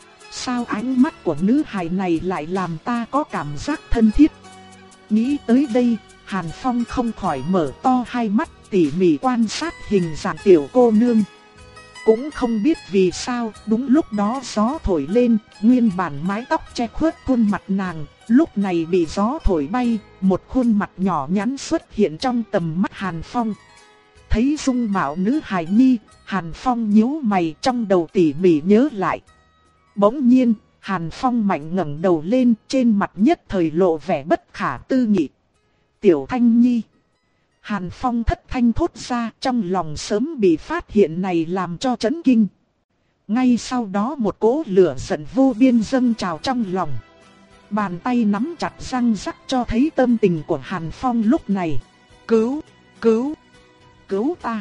Sao ánh mắt của nữ hài này lại làm ta có cảm giác thân thiết? Nghĩ tới đây, Hàn Phong không khỏi mở to hai mắt, tỉ mỉ quan sát hình dạng tiểu cô nương. Cũng không biết vì sao, đúng lúc đó gió thổi lên, nguyên bản mái tóc che khuất khuôn mặt nàng, lúc này bị gió thổi bay, một khuôn mặt nhỏ nhắn xuất hiện trong tầm mắt Hàn Phong. Thấy dung mạo nữ hài nhi, Hàn Phong nhíu mày, trong đầu tỉ mỉ nhớ lại. Bỗng nhiên, Hàn Phong mạnh ngẩng đầu lên, trên mặt nhất thời lộ vẻ bất khả tư nghị. Tiểu Thanh Nhi. Hàn Phong thất thanh thốt ra, trong lòng sớm bị phát hiện này làm cho chấn kinh. Ngay sau đó một cỗ lửa giận vô biên dâng trào trong lòng. Bàn tay nắm chặt răng rắc cho thấy tâm tình của Hàn Phong lúc này. Cứu, cứu, cứu ta.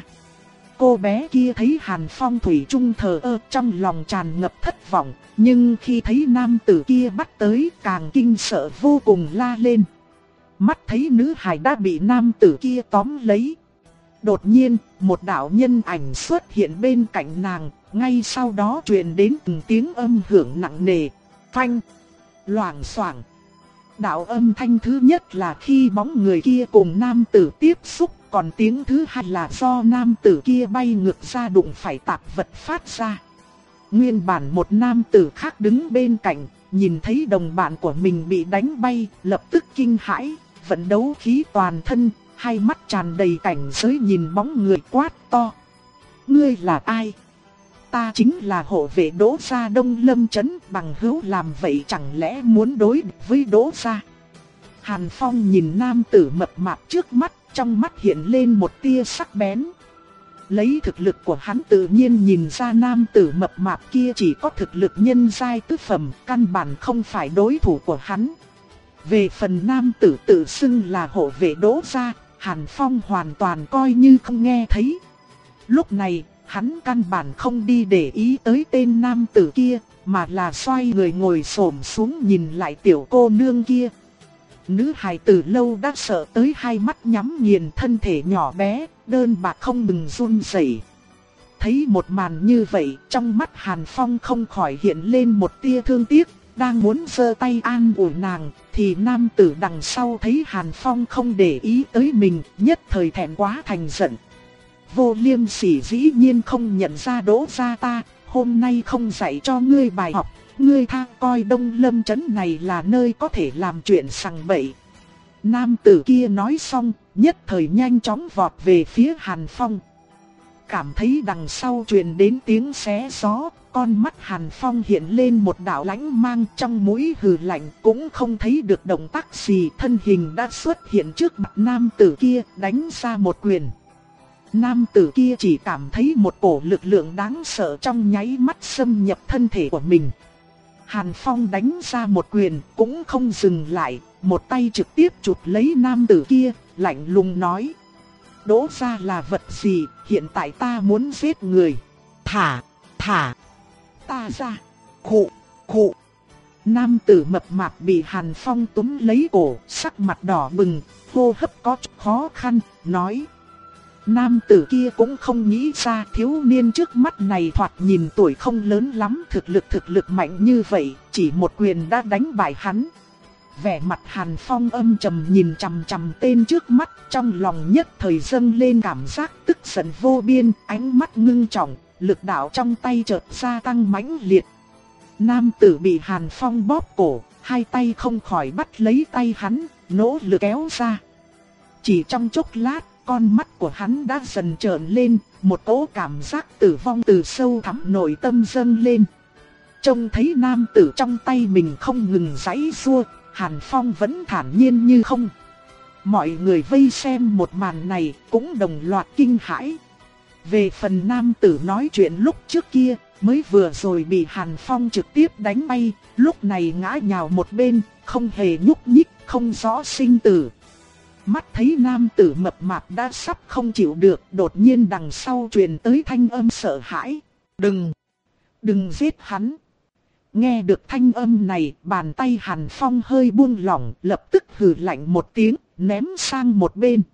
Cô bé kia thấy Hàn Phong thủy chung thờ ơ, trong lòng tràn ngập thất vọng. Nhưng khi thấy nam tử kia bắt tới, càng kinh sợ vô cùng, la lên. Mắt thấy nữ hài đã bị nam tử kia tóm lấy. Đột nhiên, một đạo nhân ảnh xuất hiện bên cạnh nàng, ngay sau đó truyền đến từng tiếng âm hưởng nặng nề, phanh, loảng xoảng. Đạo âm thanh thứ nhất là khi bóng người kia cùng nam tử tiếp xúc, còn tiếng thứ hai là do nam tử kia bay ngược ra đụng phải tạp vật phát ra. Nguyên bản một nam tử khác đứng bên cạnh, nhìn thấy đồng bạn của mình bị đánh bay, lập tức kinh hãi, vận đấu khí toàn thân, hai mắt tràn đầy cảnh giới nhìn bóng người quát to. Ngươi là ai? Ta chính là hộ vệ Đỗ gia Đông Lâm trấn, bằng hữu làm vậy chẳng lẽ muốn đối địch với Đỗ gia? Hàn Phong nhìn nam tử mập mạp trước mắt, trong mắt hiện lên một tia sắc bén. Lấy thực lực của hắn tự nhiên nhìn ra nam tử mập mạp kia chỉ có thực lực nhân giai tứ phẩm, căn bản không phải đối thủ của hắn. Về phần nam tử tự xưng là hộ vệ Đỗ gia, Hàn Phong hoàn toàn coi như không nghe thấy. Lúc này, hắn căn bản không đi để ý tới tên nam tử kia, mà là xoay người ngồi xổm xuống nhìn lại tiểu cô nương kia. Nữ hài từ lâu đã sợ tới hai mắt nhắm nghiền, thân thể nhỏ bé, đơn bạc không ngừng run rẩy. Thấy một màn như vậy, trong mắt Hàn Phong không khỏi hiện lên một tia thương tiếc, đang muốn giơ tay an ủi nàng, thì nam tử đằng sau thấy Hàn Phong không để ý tới mình, nhất thời thẹn quá thành giận. Vô Liêm Sỉ dĩ nhiên không nhận ra Đỗ gia ta, hôm nay không dạy cho ngươi bài học, ngươi tha coi Đông Lâm trấn này là nơi có thể làm chuyện sằng bậy. Nam tử kia nói xong, nhất thời nhanh chóng vọt về phía Hàn Phong. Cảm thấy đằng sau truyền đến tiếng xé gió, con mắt Hàn Phong hiện lên một đạo lãnh mang, trong mũi hừ lạnh, cũng không thấy được động tác gì, thân hình đã xuất hiện trước mặt nam tử kia, đánh ra một quyền. Nam tử kia chỉ cảm thấy một cổ lực lượng đáng sợ trong nháy mắt xâm nhập thân thể của mình. Hàn Phong đánh ra một quyền, cũng không dừng lại, một tay trực tiếp chụp lấy nam tử kia, lạnh lùng nói. Đỗ gia là vật gì, hiện tại ta muốn giết người. Thả, thả, ta ra, khụ, khụ. Nam tử mập mạp bị Hàn Phong túm lấy cổ, sắc mặt đỏ bừng, hô hấp có chút khó khăn, nói. Nam tử kia cũng không nghĩ ra thiếu niên trước mắt này thoạt nhìn tuổi không lớn lắm, thực lực thực lực mạnh như vậy, chỉ một quyền đã đánh bại hắn. Vẻ mặt Hàn Phong âm trầm nhìn chằm chằm tên trước mắt, trong lòng nhất thời dâng lên cảm giác tức giận vô biên, ánh mắt ngưng trọng, lực đạo trong tay chợt gia tăng mãnh liệt. Nam tử bị Hàn Phong bóp cổ, hai tay không khỏi bắt lấy tay hắn, nỗ lực kéo ra. Chỉ trong chốc lát, con mắt của hắn đã dần trợn lên, một cỗ cảm giác tử vong từ sâu thẳm nội tâm dâng lên. Trông thấy nam tử trong tay mình không ngừng giãy giụa, Hàn Phong vẫn thản nhiên như không. Mọi người vây xem một màn này cũng đồng loạt kinh hãi. Về phần nam tử nói chuyện lúc trước kia, mới vừa rồi bị Hàn Phong trực tiếp đánh bay, lúc này ngã nhào một bên, không hề nhúc nhích, không rõ sinh tử. Mắt thấy nam tử mập mạp đã sắp không chịu được, đột nhiên đằng sau truyền tới thanh âm sợ hãi. Đừng, đừng giết hắn. Nghe được thanh âm này, bàn tay Hàn Phong hơi buông lỏng, lập tức hừ lạnh một tiếng, ném sang một bên.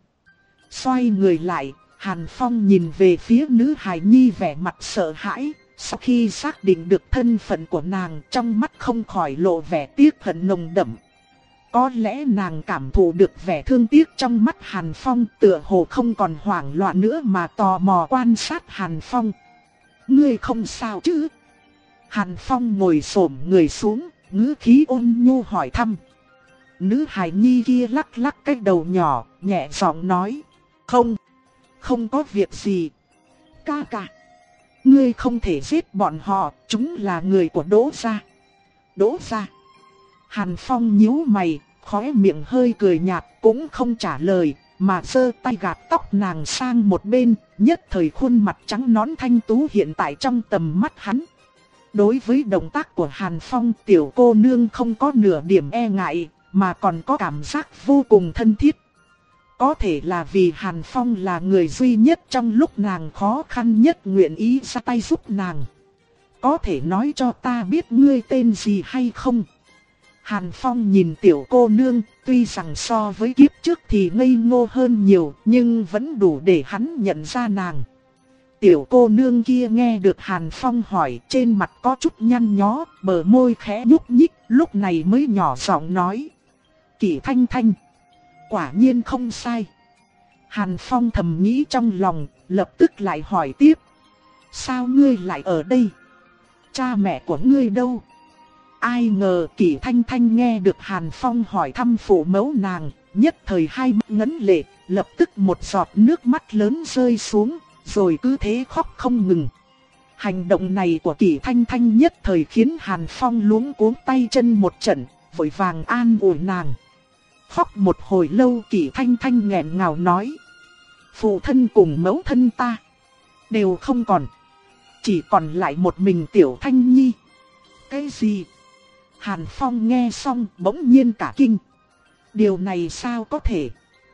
Xoay người lại, Hàn Phong nhìn về phía nữ hài nhi vẻ mặt sợ hãi. Sau khi xác định được thân phận của nàng, trong mắt không khỏi lộ vẻ tiếc hận nồng đậm. Có lẽ nàng cảm thụ được vẻ thương tiếc trong mắt Hàn Phong, tựa hồ không còn hoảng loạn nữa mà tò mò quan sát Hàn Phong. Ngươi không sao chứ? Hàn Phong ngồi xổm người xuống, ngữ khí ôn nhu hỏi thăm. Nữ hài nhi kia lắc lắc cái đầu nhỏ, nhẹ giọng nói. Không, không có việc gì. Ca ca, ngươi không thể giết bọn họ, chúng là người của Đỗ gia. Đỗ gia? Hàn Phong nhíu mày, khóe miệng hơi cười nhạt, cũng không trả lời, mà giơ tay gạt tóc nàng sang một bên, nhất thời khuôn mặt trắng nõn thanh tú hiện tại trong tầm mắt hắn. Đối với động tác của Hàn Phong, tiểu cô nương không có nửa điểm e ngại, mà còn có cảm giác vô cùng thân thiết. Có thể là vì Hàn Phong là người duy nhất trong lúc nàng khó khăn nhất nguyện ý ra tay giúp nàng. Có thể nói cho ta biết ngươi tên gì hay không? Hàn Phong nhìn tiểu cô nương, tuy rằng so với kiếp trước thì ngây ngô hơn nhiều, nhưng vẫn đủ để hắn nhận ra nàng. Tiểu cô nương kia nghe được Hàn Phong hỏi, trên mặt có chút nhăn nhó, bờ môi khẽ nhúc nhích, lúc này mới nhỏ giọng nói. Kỷ Thanh Thanh, quả nhiên không sai. Hàn Phong thầm nghĩ trong lòng, lập tức lại hỏi tiếp. Sao ngươi lại ở đây? Cha mẹ của ngươi đâu? Ai ngờ Kỷ Thanh Thanh nghe được Hàn Phong hỏi thăm phụ mẫu nàng, nhất thời hai mắt ngấn lệ, lập tức một giọt nước mắt lớn rơi xuống, rồi cứ thế khóc không ngừng. Hành động này của Kỷ Thanh Thanh nhất thời khiến Hàn Phong luống cuống tay chân một trận, vội vàng an ủi nàng. Khóc một hồi lâu Kỷ Thanh Thanh nghẹn ngào nói. Phụ thân cùng mẫu thân ta đều không còn, chỉ còn lại một mình Tiểu Thanh Nhi. Cái gì? Hàn Phong nghe xong bỗng nhiên cả kinh. Điều này sao có thể?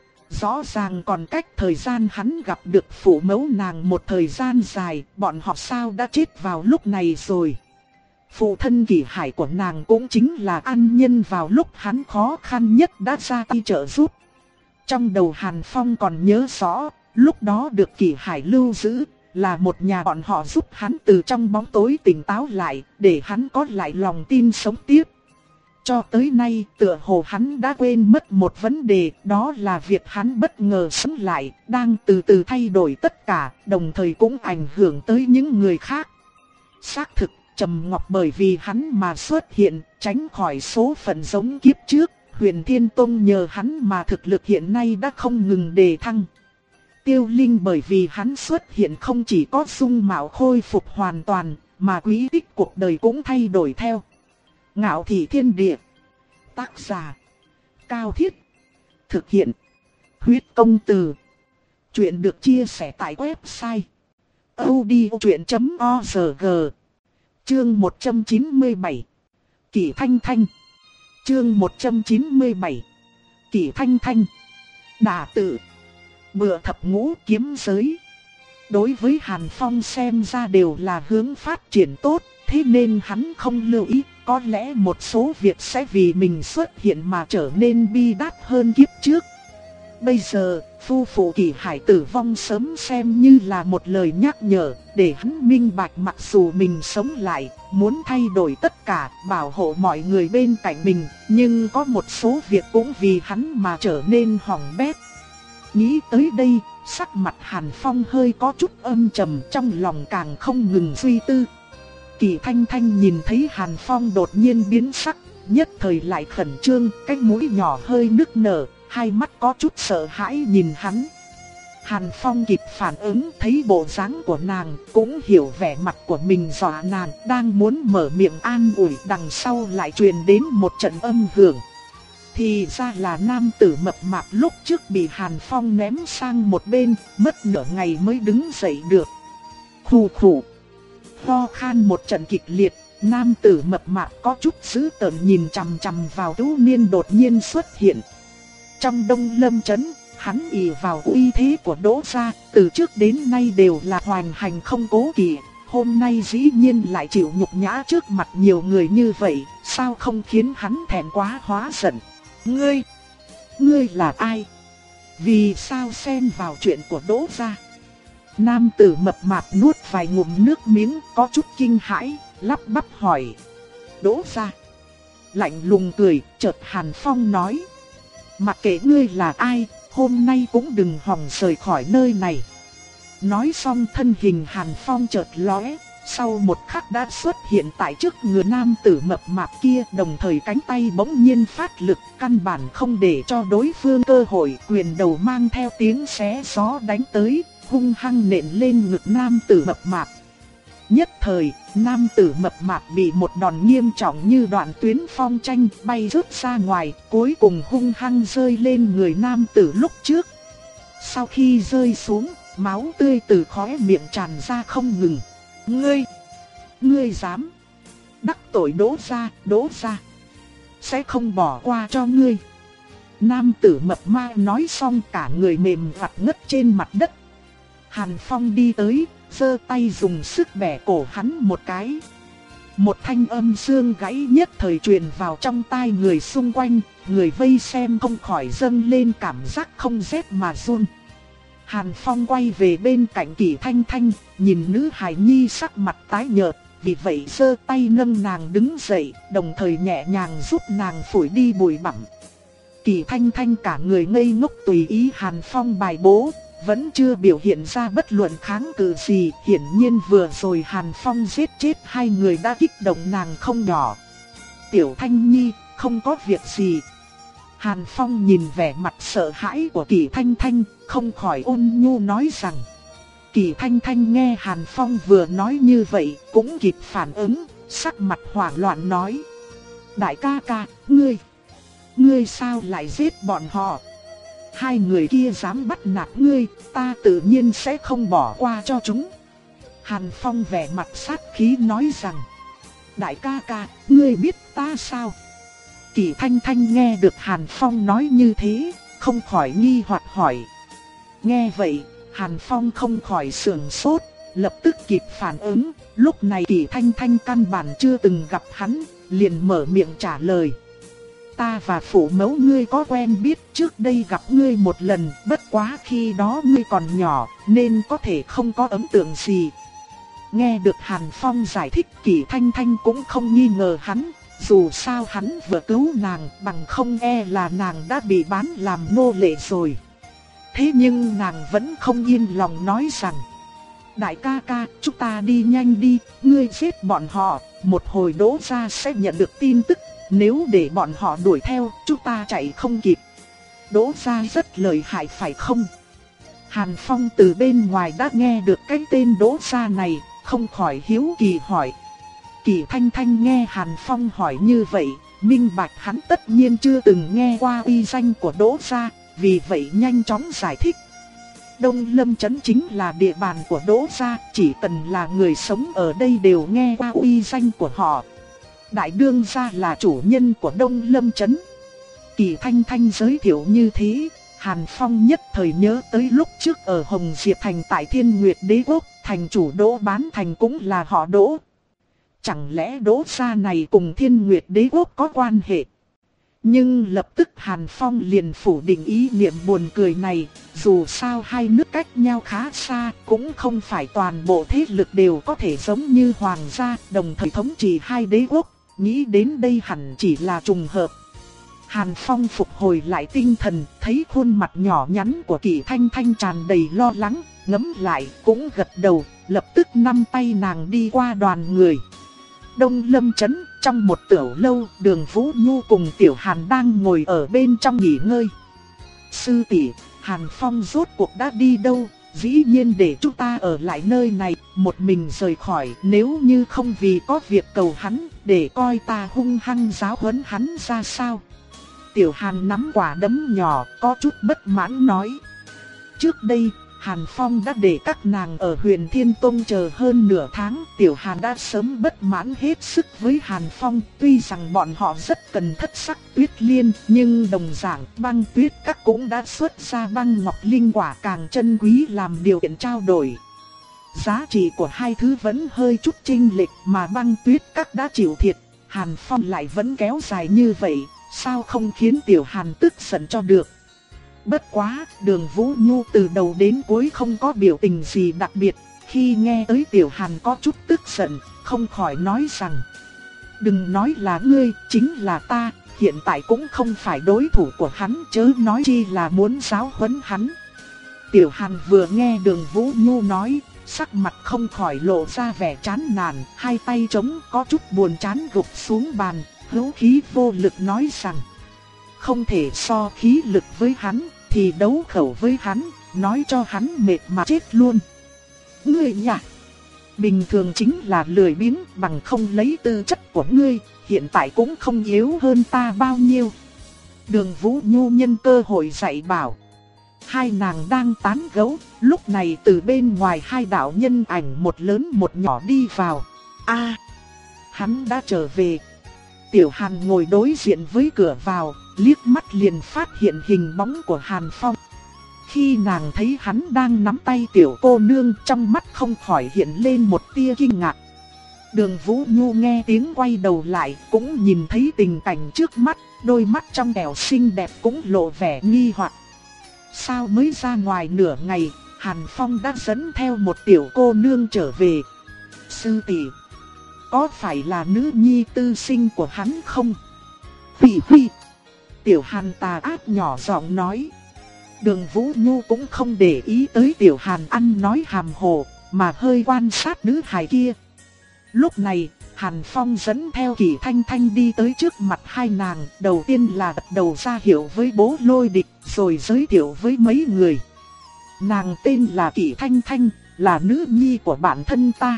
Rõ ràng còn cách thời gian hắn gặp được phụ mẫu nàng một thời gian dài, bọn họ sao đã chết vào lúc này rồi? Phụ thân Kỷ Hải của nàng cũng chính là ân nhân vào lúc hắn khó khăn nhất đã ra tay trợ giúp. Trong đầu Hàn Phong còn nhớ rõ, lúc đó được Kỷ Hải lưu giữ, là một nhà bọn họ giúp hắn từ trong bóng tối tỉnh táo lại, để hắn có lại lòng tin sống tiếp. Cho tới nay, tựa hồ hắn đã quên mất một vấn đề, đó là việc hắn bất ngờ sống lại, đang từ từ thay đổi tất cả, đồng thời cũng ảnh hưởng tới những người khác. Xác thực, Trầm Ngọc bởi vì hắn mà xuất hiện, tránh khỏi số phận giống kiếp trước, Huyền Thiên Tông nhờ hắn mà thực lực hiện nay đã không ngừng đề thăng. Tiêu Linh bởi vì hắn xuất hiện không chỉ có dung mạo khôi phục hoàn toàn, mà quý tích cuộc đời cũng thay đổi theo. Ngạo Thị Thiên Địa. Tác giả Cao Thiết. Thực hiện Huyết Công Từ. Chuyện được chia sẻ tại website audiochuyện chấm org. Chương một trăm chín mươi bảy. Kỷ Thanh Thanh. Chương một trăm chín mươi bảy. Kỷ Thanh Thanh. Đả tự. Bựa thập ngũ kiếm giới. Đối với Hàn Phong xem ra đều là hướng phát triển tốt, thế nên hắn không lưu ý, có lẽ một số việc sẽ vì mình xuất hiện mà trở nên bi đát hơn kiếp trước. Bây giờ, phu phụ Kỷ Hải tử vong sớm xem như là một lời nhắc nhở, để hắn minh bạch mặc dù mình sống lại, muốn thay đổi tất cả, bảo hộ mọi người bên cạnh mình, nhưng có một số việc cũng vì hắn mà trở nên hỏng bét. Nghĩ tới đây, sắc mặt Hàn Phong hơi có chút âm trầm, trong lòng càng không ngừng suy tư. Kỷ Thanh Thanh nhìn thấy Hàn Phong đột nhiên biến sắc, nhất thời lại khẩn trương, cái mũi nhỏ hơi nức nở, hai mắt có chút sợ hãi nhìn hắn. Hàn Phong kịp phản ứng, thấy bộ dáng của nàng, cũng hiểu vẻ mặt của mình dọa nàng, đang muốn mở miệng an ủi, đằng sau lại truyền đến một trận âm hưởng. Thì ra là nam tử mập mạp lúc trước bị Hàn Phong ném sang một bên, mất nửa ngày mới đứng dậy được. Khù khù, ho khan một trận kịch liệt, nam tử mập mạp có chút dữ tợn nhìn chằm chằm vào thiếu niên đột nhiên xuất hiện. Trong Đông Lâm trấn, hắn ỷ vào uy thế của Đỗ gia, từ trước đến nay đều là hoành hành không cố kỵ, hôm nay dĩ nhiên lại chịu nhục nhã trước mặt nhiều người như vậy, sao không khiến hắn thẹn quá hóa giận. Ngươi, ngươi là ai? Vì sao xen vào chuyện của Đỗ gia? Nam tử mập mạp nuốt vài ngụm nước miếng, có chút kinh hãi, lắp bắp hỏi. Đỗ gia. Lạnh lùng cười, chợt Hàn Phong nói. Mặc kệ ngươi là ai, hôm nay cũng đừng hòng rời khỏi nơi này. Nói xong thân hình Hàn Phong chợt lóe, sau một khắc đã xuất hiện tại trước người nam tử mập mạp kia, đồng thời cánh tay bỗng nhiên phát lực, căn bản không để cho đối phương cơ hội, quyền đầu mang theo tiếng xé gió đánh tới, hung hăng nện lên ngực nam tử mập mạp. Nhất thời, nam tử mập mạp bị một đòn nghiêm trọng như đoạn tuyến phong tranh bay rớt ra ngoài, cuối cùng hung hăng rơi lên người nam tử lúc trước. Sau khi rơi xuống, máu tươi từ khóe miệng tràn ra không ngừng. Ngươi, ngươi dám đắc tội Đỗ gia, Đỗ gia sẽ không bỏ qua cho ngươi. Nam tử mập ma nói xong cả người mềm vặt ngất trên mặt đất. Hàn Phong đi tới, giơ tay dùng sức bẻ cổ hắn một cái. Một thanh âm xương gãy nhất thời truyền vào trong tai người xung quanh, người vây xem không khỏi dâng lên cảm giác không rét mà run. Hàn Phong quay về bên cạnh Kỷ Thanh Thanh, nhìn nữ hài nhi sắc mặt tái nhợt, vì vậy giơ tay nâng nàng đứng dậy, đồng thời nhẹ nhàng giúp nàng phủi đi bụi bặm. Kỷ Thanh Thanh cả người ngây ngốc tùy ý Hàn Phong bài bố, vẫn chưa biểu hiện ra bất luận kháng cự gì, hiển nhiên vừa rồi Hàn Phong giết chết hai người đã kích động nàng không nhỏ. Tiểu Thanh Nhi, không có việc gì. Hàn Phong nhìn vẻ mặt sợ hãi của Kỷ Thanh Thanh, không khỏi ôn nhu nói rằng. Kỷ Thanh Thanh nghe Hàn Phong vừa nói như vậy, cũng kịp phản ứng, sắc mặt hoảng loạn nói. Đại ca ca, ngươi, ngươi sao lại giết bọn họ? Hai người kia dám bắt nạt ngươi, ta tự nhiên sẽ không bỏ qua cho chúng. Hàn Phong vẻ mặt sát khí nói rằng. Đại ca ca, ngươi biết ta sao? Kỷ Thanh Thanh nghe được Hàn Phong nói như thế, không khỏi nghi hoặc hỏi. Nghe vậy, Hàn Phong không khỏi sườn sốt, lập tức kịp phản ứng. Lúc này Kỷ Thanh Thanh căn bản chưa từng gặp hắn, liền mở miệng trả lời. Ta và phụ mẫu ngươi có quen biết, trước đây gặp ngươi một lần, bất quá khi đó ngươi còn nhỏ, nên có thể không có ấn tượng gì. Nghe được Hàn Phong giải thích, Kỷ Thanh Thanh cũng không nghi ngờ hắn, dù sao hắn vừa cứu nàng, bằng không e là nàng đã bị bán làm nô lệ rồi. Thế nhưng nàng vẫn không yên lòng nói rằng. Đại ca ca, chúng ta đi nhanh đi, ngươi giết bọn họ, một hồi Đỗ gia sẽ nhận được tin tức. Nếu để bọn họ đuổi theo, chúng ta chạy không kịp. Đỗ gia rất lợi hại phải không? Hàn Phong từ bên ngoài đã nghe được cái tên Đỗ gia này, không khỏi hiếu kỳ hỏi. Kỷ Thanh Thanh nghe Hàn Phong hỏi như vậy, minh bạch hắn tất nhiên chưa từng nghe qua uy danh của Đỗ gia, vì vậy nhanh chóng giải thích. Đông Lâm trấn chính là địa bàn của Đỗ gia, chỉ cần là người sống ở đây đều nghe qua uy danh của họ. Đại đương gia là chủ nhân của Đông Lâm trấn. Kỷ Thanh Thanh giới thiệu như thế, Hàn Phong nhất thời nhớ tới lúc trước ở Hồng Diệp Thành tại Thiên Nguyệt Đế Quốc, thành chủ Đỗ Bán Thành cũng là họ Đỗ. Chẳng lẽ Đỗ gia này cùng Thiên Nguyệt Đế Quốc có quan hệ? Nhưng lập tức Hàn Phong liền phủ định ý niệm buồn cười này, dù sao hai nước cách nhau khá xa, cũng không phải toàn bộ thế lực đều có thể giống như hoàng gia, đồng thời thống trị hai đế quốc, nghĩ đến đây hẳn chỉ là trùng hợp. Hàn Phong phục hồi lại tinh thần, thấy khuôn mặt nhỏ nhắn của Kỷ Thanh Thanh tràn đầy lo lắng, ngẫm lại cũng gật đầu, lập tức nắm tay nàng đi qua đoàn người. Đông Lâm trấn, trong một tiểu lâu, Đường Vũ Nhu cùng Tiểu Hàn đang ngồi ở bên trong nghỉ ngơi. Sư tỷ, Hàn Phong rốt cuộc đã đi đâu? Dĩ nhiên để chúng ta ở lại nơi này, một mình rời khỏi, nếu như không vì có việc cầu hắn, để coi ta hung hăng giáo huấn hắn ra sao. Tiểu Hàn nắm quả đấm nhỏ, có chút bất mãn nói. Trước đây, Hàn Phong đã để các nàng ở Huyền Thiên Tông chờ hơn nửa tháng, Tiểu Hàn đã sớm bất mãn hết sức với Hàn Phong, tuy rằng bọn họ rất cần thất sắc tuyết liên, nhưng đồng dạng băng tuyết các cũng đã xuất ra băng ngọc linh quả càng chân quý làm điều kiện trao đổi. Giá trị của hai thứ vẫn hơi chút chênh lệch mà băng tuyết các đã chịu thiệt, Hàn Phong lại vẫn kéo dài như vậy, sao không khiến Tiểu Hàn tức giận cho được. Bất quá, Đường Vũ Nhu từ đầu đến cuối không có biểu tình gì đặc biệt, khi nghe tới Tiểu Hàn có chút tức giận, không khỏi nói rằng: đừng nói là ngươi, chính là ta, hiện tại cũng không phải đối thủ của hắn, chớ nói chi là muốn giáo huấn hắn. Tiểu Hàn vừa nghe Đường Vũ Nhu nói, sắc mặt không khỏi lộ ra vẻ chán nản, hai tay trống có chút buồn chán gục xuống bàn, hữu khí vô lực nói rằng: không thể so khí lực với hắn, thì đấu khẩu với hắn, nói cho hắn mệt mà chết luôn. Ngươi nhỉ, bình thường chính là lười biếng, bằng không lấy tư chất của ngươi, hiện tại cũng không yếu hơn ta bao nhiêu. Đường Vũ Nhu nhân cơ hội dạy bảo. Hai nàng đang tán gẫu, lúc này từ bên ngoài hai đạo nhân ảnh một lớn một nhỏ đi vào. A, hắn đã trở về. Tiểu Hàn ngồi đối diện với cửa vào, liếc mắt liền phát hiện hình bóng của Hàn Phong. Khi nàng thấy hắn đang nắm tay tiểu cô nương, trong mắt không khỏi hiện lên một tia kinh ngạc. Đường Vũ Nhu nghe tiếng quay đầu lại, cũng nhìn thấy tình cảnh trước mắt, đôi mắt trong trẻo xinh đẹp cũng lộ vẻ nghi hoặc. Sao mới ra ngoài nửa ngày, Hàn Phong đã dẫn theo một tiểu cô nương trở về? Sư tỷ, có phải là nữ nhi tư sinh của hắn không? Phi phi. Tiểu Hàn tà ác nhỏ giọng nói. Đường Vũ Nhu cũng không để ý tới Tiểu Hàn ăn nói hàm hồ, mà hơi quan sát nữ hài kia. Lúc này, Hàn Phong dẫn theo Kỷ Thanh Thanh đi tới trước mặt hai nàng, đầu tiên là đặt đầu ra hiệu với Bố Lôi Địch, rồi giới thiệu với mấy người. Nàng tên là Kỷ Thanh Thanh, là nữ nhi của bản thân ta.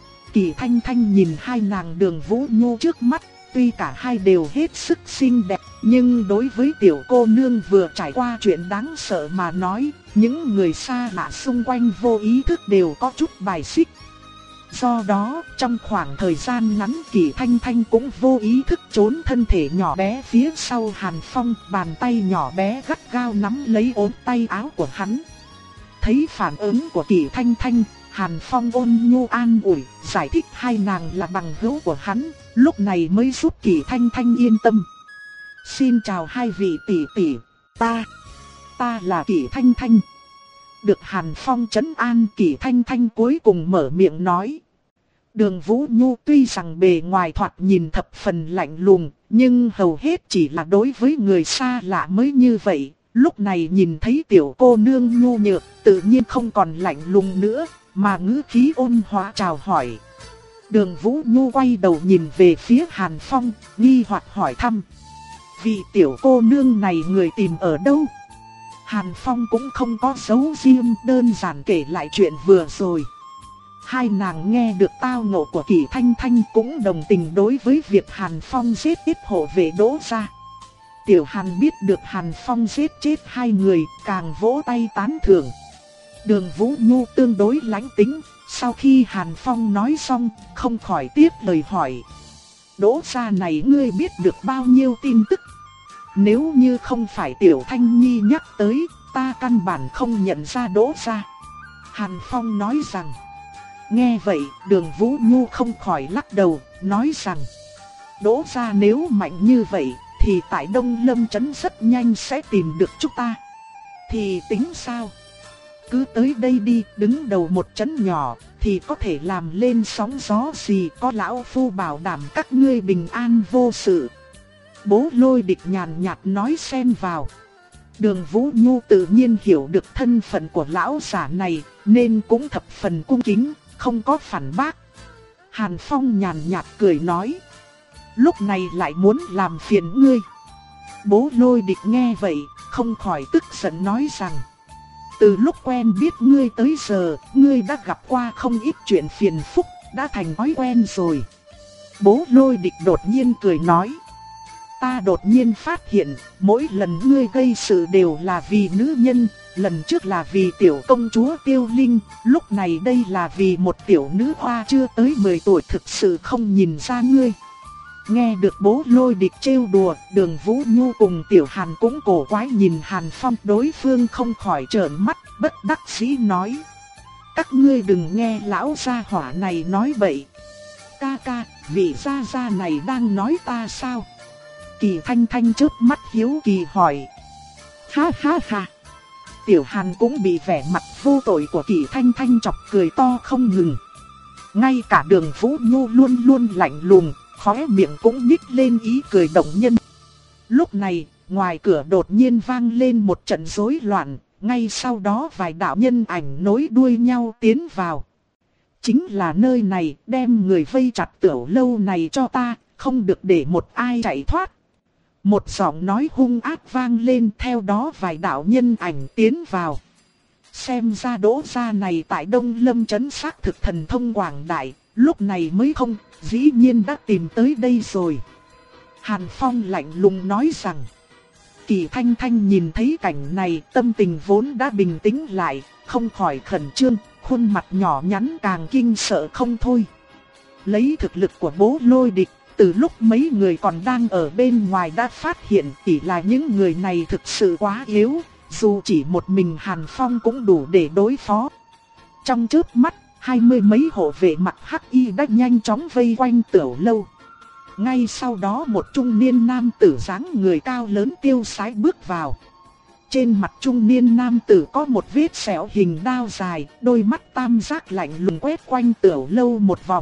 Kỷ Thanh Thanh nhìn hai nàng Đường Vũ Nhu trước mắt, tuy cả hai đều hết sức xinh đẹp, nhưng đối với tiểu cô nương vừa trải qua chuyện đáng sợ mà nói, những người xa lạ xung quanh vô ý thức đều có chút bài xích. Do đó, trong khoảng thời gian ngắn Kỷ Thanh Thanh cũng vô ý thức trốn thân thể nhỏ bé phía sau Hàn Phong, bàn tay nhỏ bé gắt gao nắm lấy ốm tay áo của hắn. Thấy phản ứng của Kỷ Thanh Thanh, Hàn Phong ôn nhu an ủi, giải thích hai nàng là bằng hữu của hắn, lúc này mới giúp Kỷ Thanh Thanh yên tâm. Xin chào hai vị tỷ tỷ, ta, ta là Kỷ Thanh Thanh. Được Hàn Phong trấn an, Kỷ Thanh Thanh cuối cùng mở miệng nói. Đường Vũ Nhu tuy rằng bề ngoài thoạt nhìn thập phần lạnh lùng, nhưng hầu hết chỉ là đối với người xa lạ mới như vậy. Lúc này nhìn thấy tiểu cô nương nhu nhược, tự nhiên không còn lạnh lùng nữa, mà ngữ khí ôn hòa chào hỏi. Đường Vũ Nhu quay đầu nhìn về phía Hàn Phong, nghi hoặc hỏi thăm. Vị tiểu cô nương này người tìm ở đâu? Hàn Phong cũng không có giấu riêng, đơn giản kể lại chuyện vừa rồi. Hai nàng nghe được tao ngộ của Kỷ Thanh Thanh cũng đồng tình đối với việc Hàn Phong giết chết hộ vệ Đỗ gia. Tiểu Hàn biết được Hàn Phong giết chết hai người, càng vỗ tay tán thưởng. Đường Vũ Nhu tương đối lãnh tính, sau khi Hàn Phong nói xong, không khỏi tiếp lời hỏi. Đỗ gia này ngươi biết được bao nhiêu tin tức? Nếu như không phải Tiểu Thanh Nhi nhắc tới, ta căn bản không nhận ra Đỗ gia. Hàn Phong nói rằng. Nghe vậy, Đường Vũ Nhu không khỏi lắc đầu, nói rằng. Đỗ gia nếu mạnh như vậy, thì tại Đông Lâm Trấn rất nhanh sẽ tìm được chúng ta. Thì tính sao? Cứ tới đây đi, đứng đầu một trấn nhỏ, thì có thể làm lên sóng gió gì, có lão phu bảo đảm các ngươi bình an vô sự. Bố Lôi Địch nhàn nhạt nói xen vào. Đường Vũ Nhu tự nhiên hiểu được thân phận của lão giả này, nên cũng thập phần cung kính, không có phản bác. Hàn Phong nhàn nhạt cười nói. Lúc này lại muốn làm phiền ngươi. Bố Lôi Địch nghe vậy, không khỏi tức giận nói rằng: từ lúc quen biết ngươi tới giờ, ngươi đã gặp qua không ít chuyện phiền phức, đã thành thói quen rồi. Bố Lôi Địch đột nhiên cười nói: ta đột nhiên phát hiện, mỗi lần ngươi gây sự đều là vì nữ nhân, lần trước là vì tiểu công chúa Tiêu Linh, lúc này đây là vì một tiểu nữ hoa chưa tới mười tuổi, thực sự không nhìn ra ngươi. Nghe được bố Lôi Địch trêu đùa, Đường Vũ Nhu cùng Tiểu Hàn cũng cổ quái nhìn Hàn Phong, đối phương không khỏi trợn mắt, bất đắc dĩ nói: các ngươi đừng nghe lão gia hỏa này nói bậy. Ca ca, vị gia gia này đang nói ta sao? Kỳ Thanh Thanh chớp mắt hiếu kỳ hỏi. Ha ha ha. Tiểu Hàn cũng bị vẻ mặt vô tội của Kỳ Thanh Thanh chọc cười to không ngừng. Ngay cả Đường Vũ Nhu luôn luôn lạnh lùng, khóe miệng cũng nhích lên ý cười động nhân. Lúc này, ngoài cửa đột nhiên vang lên một trận rối loạn, ngay sau đó vài đạo nhân ảnh nối đuôi nhau tiến vào. Chính là nơi này, đem người vây chặt Tiểu Lâu này cho ta, không được để một ai chạy thoát. Một giọng nói hung ác vang lên, theo đó vài đạo nhân ảnh tiến vào. Xem ra Đỗ gia này tại Đông Lâm trấn xác thực thần thông quảng đại, lúc này mới không, dĩ nhiên đã tìm tới đây rồi. Hàn Phong lạnh lùng nói rằng. Kỳ Thanh Thanh nhìn thấy cảnh này, tâm tình vốn đã bình tĩnh lại, không khỏi khẩn trương, khuôn mặt nhỏ nhắn càng kinh sợ không thôi. Lấy thực lực của bố Lôi Địch, từ lúc mấy người còn đang ở bên ngoài đã phát hiện chỉ là những người này thực sự quá yếu, dù chỉ một mình Hàn Phong cũng đủ để đối phó. Trong chớp mắt, hai mươi mấy hộ vệ mặc hắc y đã nhanh chóng vây quanh Tiểu Lâu. Ngay sau đó một trung niên nam tử dáng người cao lớn tiêu sái bước vào. Trên mặt trung niên nam tử có một vết sẹo hình đao dài, đôi mắt tam giác lạnh lùng quét quanh Tiểu Lâu một vòng.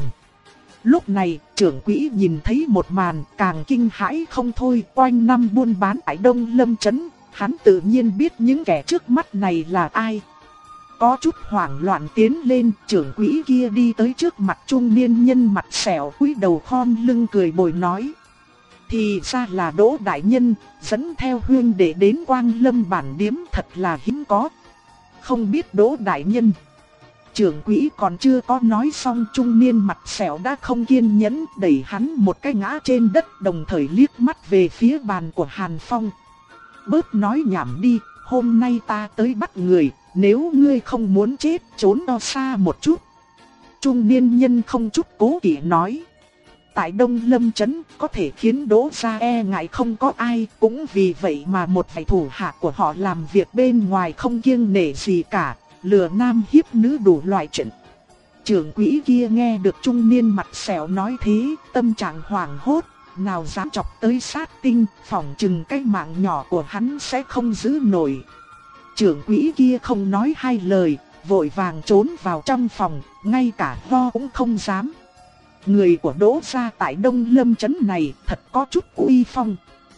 Lúc này, trưởng quỹ nhìn thấy một màn càng kinh hãi không thôi. Quanh năm buôn bán tại Đông Lâm trấn, hắn tự nhiên biết những kẻ trước mắt này là ai. Có chút hoảng loạn tiến lên, trưởng quỹ kia đi tới trước mặt trung niên nhân mặt sẹo, cúi đầu khom lưng cười bồi nói. Thì ra là Đỗ đại nhân, dẫn theo huynh đệ đến Quang Lâm bản điếm thật là hiếm có. Không biết Đỗ đại nhân. Trưởng quỹ còn chưa có nói xong, trung niên mặt sẹo đã không kiên nhẫn, đẩy hắn một cái ngã trên đất, đồng thời liếc mắt về phía bàn của Hàn Phong. Bớt nói nhảm đi, hôm nay ta tới bắt người, nếu ngươi không muốn chết, trốn cho xa một chút. Trung niên nhân không chút cố kỵ nói. Tại Đông Lâm trấn có thể khiến Đỗ gia e ngại không có ai, cũng vì vậy mà một vài thủ hạ của họ làm việc bên ngoài không kiêng nể gì cả, lừa nam hiếp nữ đủ loại chuyện. Trưởng quỹ kia nghe được trung niên mặt sẹo nói thế, tâm trạng hoảng hốt, nào dám chọc tới sát tinh, phỏng chừng cái mạng nhỏ của hắn sẽ không giữ nổi. Trưởng quỹ kia không nói hai lời, vội vàng trốn vào trong phòng, ngay cả ho cũng không dám. Người của Đỗ gia tại Đông Lâm trấn này thật có chút uy phong.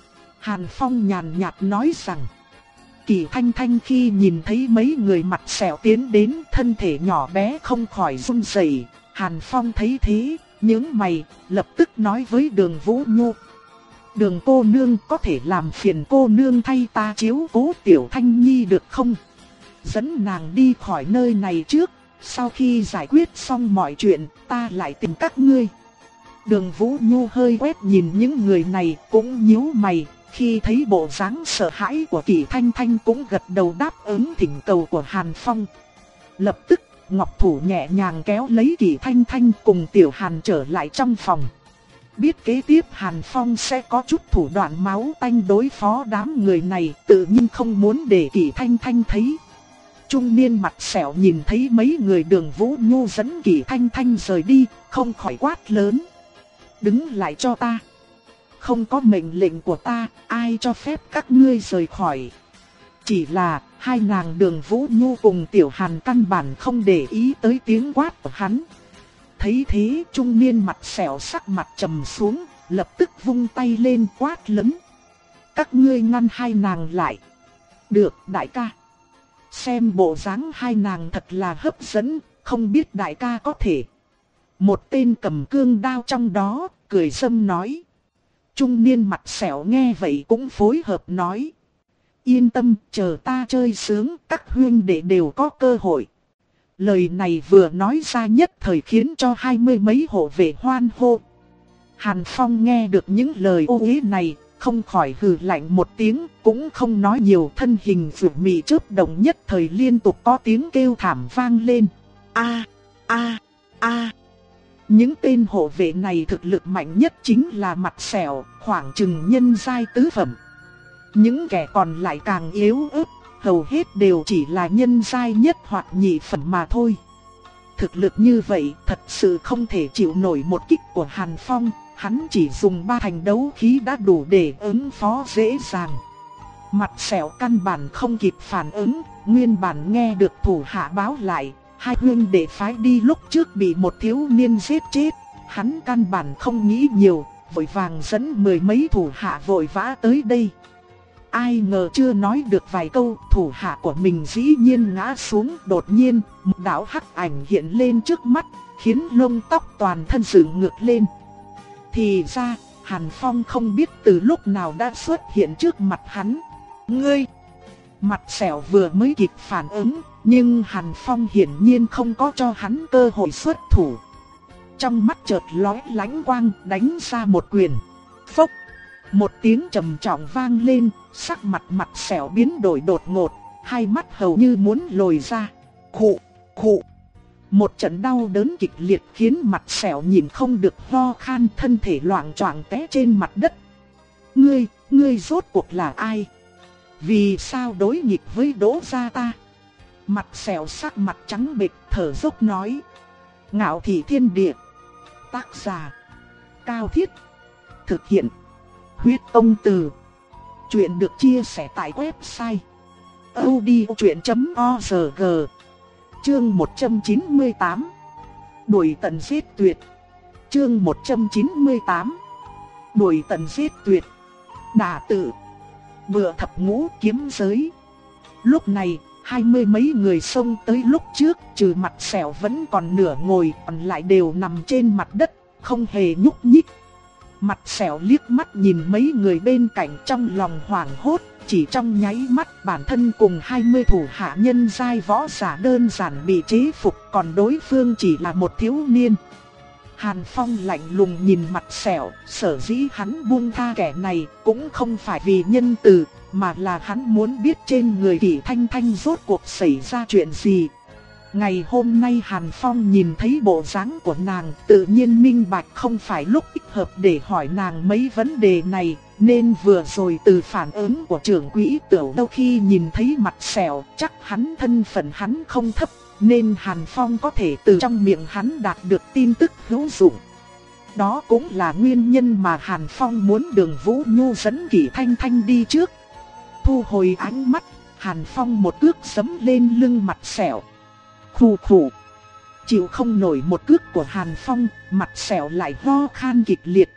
Hàn Phong nhàn nhạt nói rằng. Kỳ Thanh Thanh khi nhìn thấy mấy người mặt sẹo tiến đến, thân thể nhỏ bé không khỏi run rẩy. Hàn Phong thấy thế, nhướng mày, lập tức nói với Đường Vũ Nhu. Đường cô nương, có thể làm phiền cô nương thay ta chiếu cố Tiểu Thanh Nhi được không? Dẫn nàng đi khỏi nơi này trước, sau khi giải quyết xong mọi chuyện, ta lại tìm các ngươi. Đường Vũ Nhu hơi quét nhìn những người này, cũng nhíu mày. Khi thấy bộ dáng sợ hãi của Kỳ Thanh Thanh cũng gật đầu đáp ứng thỉnh cầu của Hàn Phong. Lập tức, Ngọc Thủ nhẹ nhàng kéo lấy Kỳ Thanh Thanh cùng Tiểu Hàn trở lại trong phòng. Biết kế tiếp Hàn Phong sẽ có chút thủ đoạn máu tanh đối phó đám người này, tự nhiên không muốn để Kỳ Thanh Thanh thấy. Trung niên mặt sẹo nhìn thấy mấy người Đường Vũ Nhu dẫn Kỳ Thanh Thanh rời đi, không khỏi quát lớn. Đứng lại cho ta. Không có mệnh lệnh của ta, ai cho phép các ngươi rời khỏi. Chỉ là, hai nàng Đường Vũ Nhu cùng Tiểu Hàn căn bản không để ý tới tiếng quát của hắn. Thấy thế, trung niên mặt sẹo sắc mặt trầm xuống, lập tức vung tay lên quát lớn. Các ngươi ngăn hai nàng lại. Được, đại ca. Xem bộ dáng hai nàng thật là hấp dẫn, không biết đại ca có thể. Một tên cầm cương đao trong đó, cười sâm nói. Trung niên mặt sẹo nghe vậy cũng phối hợp nói. yên tâm, chờ ta chơi sướng, các huynh đệ đều có cơ hội. Lời này vừa nói ra nhất thời khiến cho hai mươi mấy hộ vệ hoan hô. Hàn Phong nghe được những lời ô uế này, không khỏi hừ lạnh một tiếng, cũng không nói nhiều, thân hình vụt mị chớp động nhất thời liên tục có tiếng kêu thảm vang lên. A a a. Những tên hộ vệ này thực lực mạnh nhất chính là Mặt Sẹo, khoảng chừng nhân giai tứ phẩm. Những kẻ còn lại càng yếu ớt, hầu hết đều chỉ là nhân giai nhất hoặc nhị phẩm mà thôi. Thực lực như vậy thật sự không thể chịu nổi một kích của Hàn Phong, hắn chỉ dùng ba thành đấu khí đã đủ để ứng phó dễ dàng. Mặt Sẹo căn bản không kịp phản ứng, nguyên bản nghe được thủ hạ báo lại, hai huynh đệ phái đi lúc trước bị một thiếu niên giết chết, hắn căn bản không nghĩ nhiều, vội vàng dẫn mười mấy thủ hạ vội vã tới đây. Ai ngờ chưa nói được vài câu, thủ hạ của mình dĩ nhiên ngã xuống, đột nhiên, một đạo hắc ảnh hiện lên trước mắt, khiến lông tóc toàn thân dựng ngược lên. Thì ra, Hàn Phong không biết từ lúc nào đã xuất hiện trước mặt hắn. Ngươi! Mặt Sẹo vừa mới kịp phản ứng, nhưng Hàn Phong hiển nhiên không có cho hắn cơ hội xuất thủ. Trong mắt chợt lóe lánh quang, đánh ra một quyền. Phốc! Một tiếng trầm trọng vang lên, sắc mặt Mặt Sẹo biến đổi đột ngột, hai mắt hầu như muốn lồi ra. Khụ! Khụ! Một trận đau đớn kịch liệt khiến Mặt Sẹo nhìn không được ho khan, thân thể loạng choạng té trên mặt đất. Ngươi, ngươi rốt cuộc là ai? Vì sao đối nghịch với Đỗ gia ta? Mặt Sẹo sắc mặt trắng bệch, thở dốc nói. Ngạo Thị Thiên Địa. Tác giả: Cao Thiết. Thực hiện: Huyết Công Từ. Chuyện được chia sẻ tại website audiochuyện chấm org. Chương một trăm chín mươi tám. Đuổi tận giết tuyệt. Chương một trăm chín mươi tám. Đuổi tận giết tuyệt. Đả tự. Bựa thập ngũ kiếm giới. Lúc này, hai mươi mấy người xông tới lúc trước, trừ Mặt Sẹo vẫn còn nửa ngồi, còn lại đều nằm trên mặt đất, không hề nhúc nhích. Mặt Sẹo liếc mắt nhìn mấy người bên cạnh trong lòng hoảng hốt, chỉ trong nháy mắt bản thân cùng hai mươi thủ hạ nhân giai võ giả đơn giản bị chế phục, còn đối phương chỉ là một thiếu niên. Hàn Phong lạnh lùng nhìn Mặt Sẹo, sở dĩ hắn buông tha kẻ này cũng không phải vì nhân từ, mà là hắn muốn biết trên người Kỷ Thanh Thanh rốt cuộc xảy ra chuyện gì. Ngày hôm nay Hàn Phong nhìn thấy bộ dáng của nàng, tự nhiên minh bạch không phải lúc thích hợp để hỏi nàng mấy vấn đề này, nên vừa rồi từ phản ứng của trưởng quỹ Tiểu Lâu khi nhìn thấy Mặt Sẹo, chắc hắn thân phận hắn không thấp, nên Hàn Phong có thể từ trong miệng hắn đạt được tin tức hữu dụng. Đó cũng là nguyên nhân mà Hàn Phong muốn Đường Vũ Nhu dẫn Kỷ Thanh Thanh đi trước. Thu hồi ánh mắt, Hàn Phong một cước giẫm lên lưng Mặt Sẹo. Khù khù. Chịu không nổi một cước của Hàn Phong, Mặt Sẹo lại ho khan kịch liệt.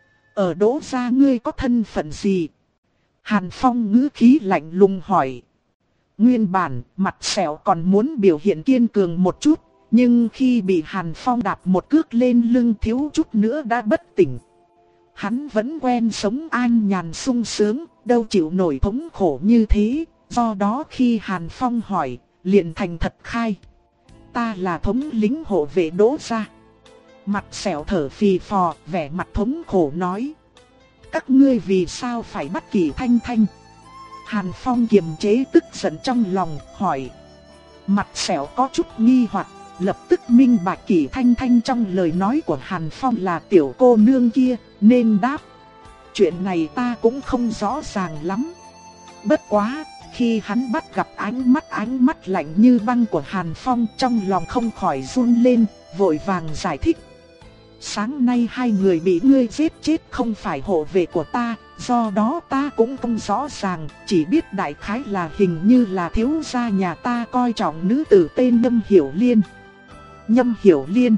Ở Đỗ gia ngươi có thân phận gì? Hàn Phong ngữ khí lạnh lùng hỏi. Nguyên bản, Mặt Sẹo còn muốn biểu hiện kiên cường một chút, nhưng khi bị Hàn Phong đạp một cước lên lưng thiếu chút nữa đã bất tỉnh. Hắn vẫn quen sống an nhàn sung sướng, đâu chịu nổi thống khổ như thế, do đó khi Hàn Phong hỏi, liền thành thật khai. Ta là thống lĩnh hộ vệ Đỗ gia. Mặt Sẹo thở phì phò, vẻ mặt thống khổ nói. Các ngươi vì sao phải bắt Kỷ Thanh Thanh? Hàn Phong kiềm chế tức giận trong lòng, hỏi. Mặt Sẹo có chút nghi hoặc, lập tức minh bạch Kỷ Thanh Thanh trong lời nói của Hàn Phong là tiểu cô nương kia, nên đáp. Chuyện này ta cũng không rõ ràng lắm. Bất quá, khi hắn bắt gặp ánh mắt ánh mắt lạnh như băng của Hàn Phong, trong lòng không khỏi run lên, vội vàng giải thích. Sáng nay hai người bị ngươi giết chết không phải hộ vệ của ta, do đó ta cũng không rõ ràng, chỉ biết đại khái là hình như là thiếu gia nhà ta coi trọng nữ tử tên Nhâm Hiểu Liên. Nhâm Hiểu Liên?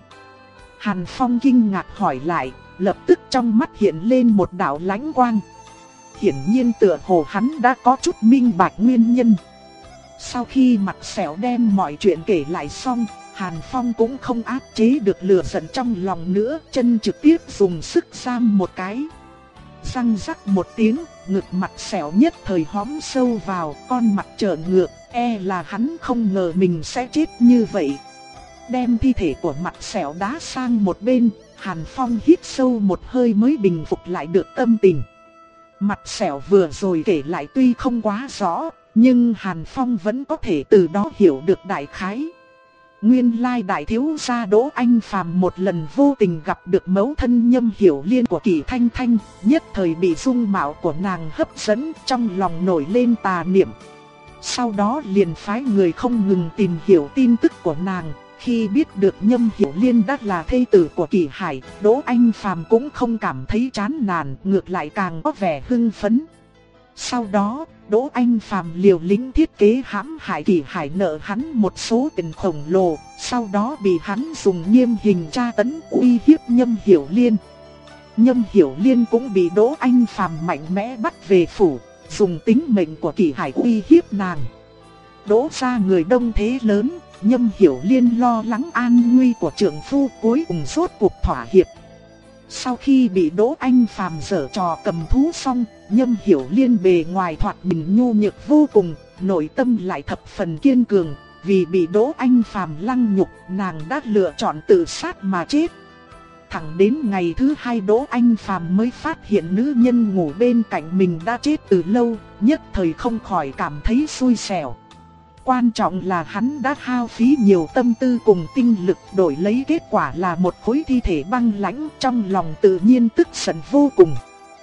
Hàn Phong kinh ngạc hỏi lại, lập tức trong mắt hiện lên một đạo lãnh quang. Hiển nhiên tựa hồ hắn đã có chút minh bạch nguyên nhân. Sau khi Mặt Sẹo đem mọi chuyện kể lại xong, Hàn Phong cũng không áp chế được lửa giận trong lòng nữa, chân trực tiếp dùng sức giam một cái. răng rắc một tiếng, ngực Mặt Sẹo nhất thời hõm sâu vào, con mặt trợn ngược, e là hắn không ngờ mình sẽ chết như vậy. Đem thi thể của Mặt Sẹo đá sang một bên, Hàn Phong hít sâu một hơi mới bình phục lại được tâm tình. Mặt Sẹo vừa rồi kể lại tuy không quá rõ, nhưng Hàn Phong vẫn có thể từ đó hiểu được đại khái. Nguyên lai đại thiếu gia Đỗ Anh Phàm một lần vô tình gặp được mẫu thân Nhâm Hiểu Liên của Kỷ Thanh Thanh, nhất thời bị dung mạo của nàng hấp dẫn, trong lòng nổi lên tà niệm. Sau đó liền phái người không ngừng tìm hiểu tin tức của nàng. Khi biết được Nhâm Hiểu Liên đã là thê tử của Kỷ Hải, Đỗ Anh Phàm cũng không cảm thấy chán nản, ngược lại càng có vẻ hưng phấn. Sau đó, Đỗ Anh Phàm liều lĩnh thiết kế hãm hại Kỷ Hải, nợ hắn một số tiền khổng lồ, sau đó bị hắn dùng nghiêm hình tra tấn uy hiếp Nhâm Hiểu Liên. Nhâm Hiểu Liên cũng bị Đỗ Anh Phàm mạnh mẽ bắt về phủ, dùng tính mệnh của Kỷ Hải uy hiếp nàng. Đỗ gia người đông thế lớn, Nhâm Hiểu Liên lo lắng an nguy của trượng phu, cuối cùng rốt cuộc thỏa hiệp. Sau khi bị Đỗ Anh Phàm giở trò cầm thú xong, Nhâm Hiểu Liên bề ngoài thoạt nhìn nhu nhược vô cùng, nội tâm lại thập phần kiên cường. Vì bị Đỗ Anh Phàm lăng nhục, nàng đã lựa chọn tự sát mà chết. Thẳng đến ngày thứ hai Đỗ Anh Phàm mới phát hiện nữ nhân ngủ bên cạnh mình đã chết từ lâu, nhất thời không khỏi cảm thấy xui xẻo. Quan trọng là hắn đã hao phí nhiều tâm tư cùng tinh lực đổi lấy kết quả là một khối thi thể băng lãnh, trong lòng tự nhiên tức giận vô cùng.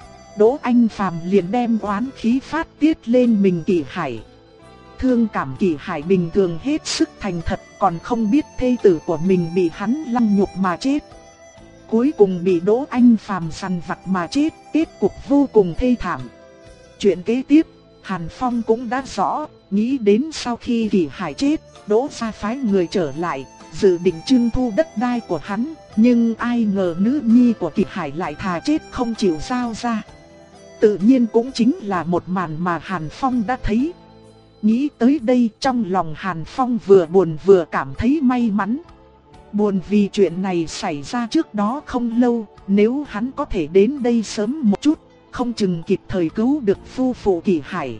Đỗ Anh Phàm liền đem oán khí phát tiết lên mình Kỷ Hải. Thương cảm Kỷ Hải bình thường hết sức thành thật, còn không biết thê tử của mình bị hắn lăng nhục mà chết. Cuối cùng bị Đỗ Anh Phàm săn vặt mà chết, kết cục vô cùng thê thảm. Chuyện kế tiếp, Hàn Phong cũng đã rõ. Nghĩ đến sau khi Kỷ Hải chết, Đỗ gia phái người trở lại, dự định trưng thu đất đai của hắn, nhưng ai ngờ nữ nhi của Kỷ Hải lại thà chết không chịu giao ra. Tự nhiên cũng chính là một màn mà Hàn Phong đã thấy. Nghĩ tới đây, trong lòng Hàn Phong vừa buồn vừa cảm thấy may mắn. Buồn vì chuyện này xảy ra trước đó không lâu, nếu hắn có thể đến đây sớm một chút, không chừng kịp thời cứu được phu phụ Kỷ Hải.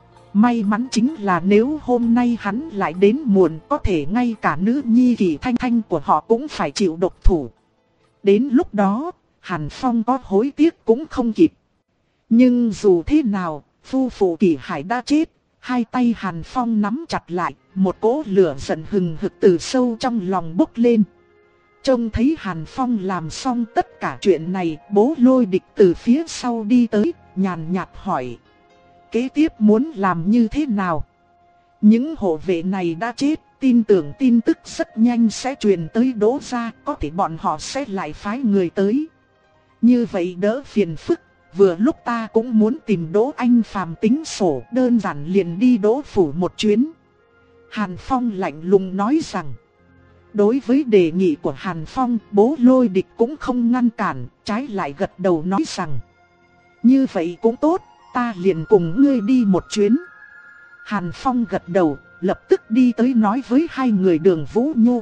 May mắn chính là nếu hôm nay hắn lại đến muộn, có thể ngay cả nữ nhi Kỷ Thanh Thanh của họ cũng phải chịu độc thủ. Đến lúc đó, Hàn Phong có hối tiếc cũng không kịp. Nhưng dù thế nào, phu phụ Kỷ Hải đã chết, hai tay Hàn Phong nắm chặt lại, một cỗ lửa giận hừng hực từ sâu trong lòng bốc lên. Trông thấy Hàn Phong làm xong tất cả chuyện này, Bố Lôi Địch từ phía sau đi tới, nhàn nhạt hỏi. Kế tiếp muốn làm như thế nào? Những hộ vệ này đã chết, tin tưởng tin tức rất nhanh sẽ truyền tới Đỗ gia, có thể bọn họ sẽ lại phái người tới. Như vậy đỡ phiền phức, vừa lúc ta cũng muốn tìm Đỗ Anh Phàm tính sổ, đơn giản liền đi Đỗ phủ một chuyến. Hàn Phong lạnh lùng nói rằng. Đối với đề nghị của Hàn Phong, Bố Lôi Địch cũng không ngăn cản, trái lại gật đầu nói rằng. Như vậy cũng tốt. Ta liền cùng ngươi đi một chuyến. Hàn Phong gật đầu, lập tức đi tới nói với hai người Đường Vũ Nhu.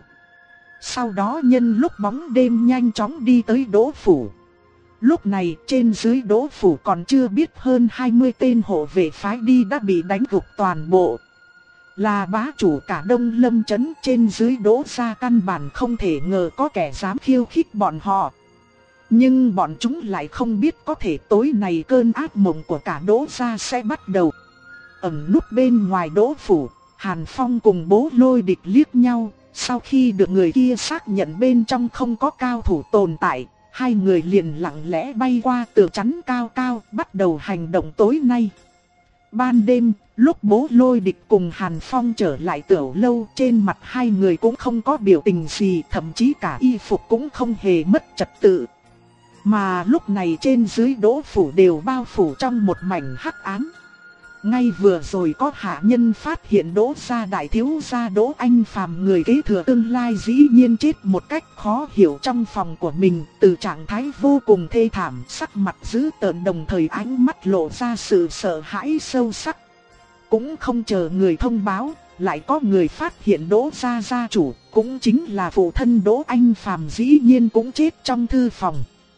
Sau đó nhân lúc bóng đêm nhanh chóng đi tới Đỗ phủ. Lúc này trên dưới Đỗ phủ còn chưa biết hơn hai mươi tên hộ vệ phái đi đã bị đánh gục toàn bộ. Là bá chủ cả Đông Lâm trấn, trên dưới Đỗ gia căn bản không thể ngờ có kẻ dám khiêu khích bọn họ. Nhưng bọn chúng lại không biết có thể tối nay cơn ác mộng của cả Đỗ gia sẽ bắt đầu. Ẩn núp bên ngoài Đỗ phủ, Hàn Phong cùng Bố Lôi Địch liếc nhau. Sau khi được người kia xác nhận bên trong không có cao thủ tồn tại, hai người liền lặng lẽ bay qua tường chắn cao cao, bắt đầu hành động tối nay. Ban đêm, lúc Bố Lôi Địch cùng Hàn Phong trở lại tiểu lâu, trên mặt hai người cũng không có biểu tình gì, thậm chí cả y phục cũng không hề mất trật tự. Mà lúc này trên dưới Đỗ phủ đều bao phủ trong một mảnh hắc ám. Ngay vừa rồi có hạ nhân phát hiện Đỗ gia đại thiếu gia Đỗ Anh Phàm người kế thừa tương lai dĩ nhiên chết một cách khó hiểu trong phòng của mình, từ trạng thái vô cùng thê thảm, sắc mặt dữ tợn, đồng thời ánh mắt lộ ra sự sợ hãi sâu sắc. Cũng không chờ người thông báo, lại có người phát hiện Đỗ gia gia chủ, cũng chính là phụ thân Đỗ Anh Phàm dĩ nhiên cũng chết trong thư phòng.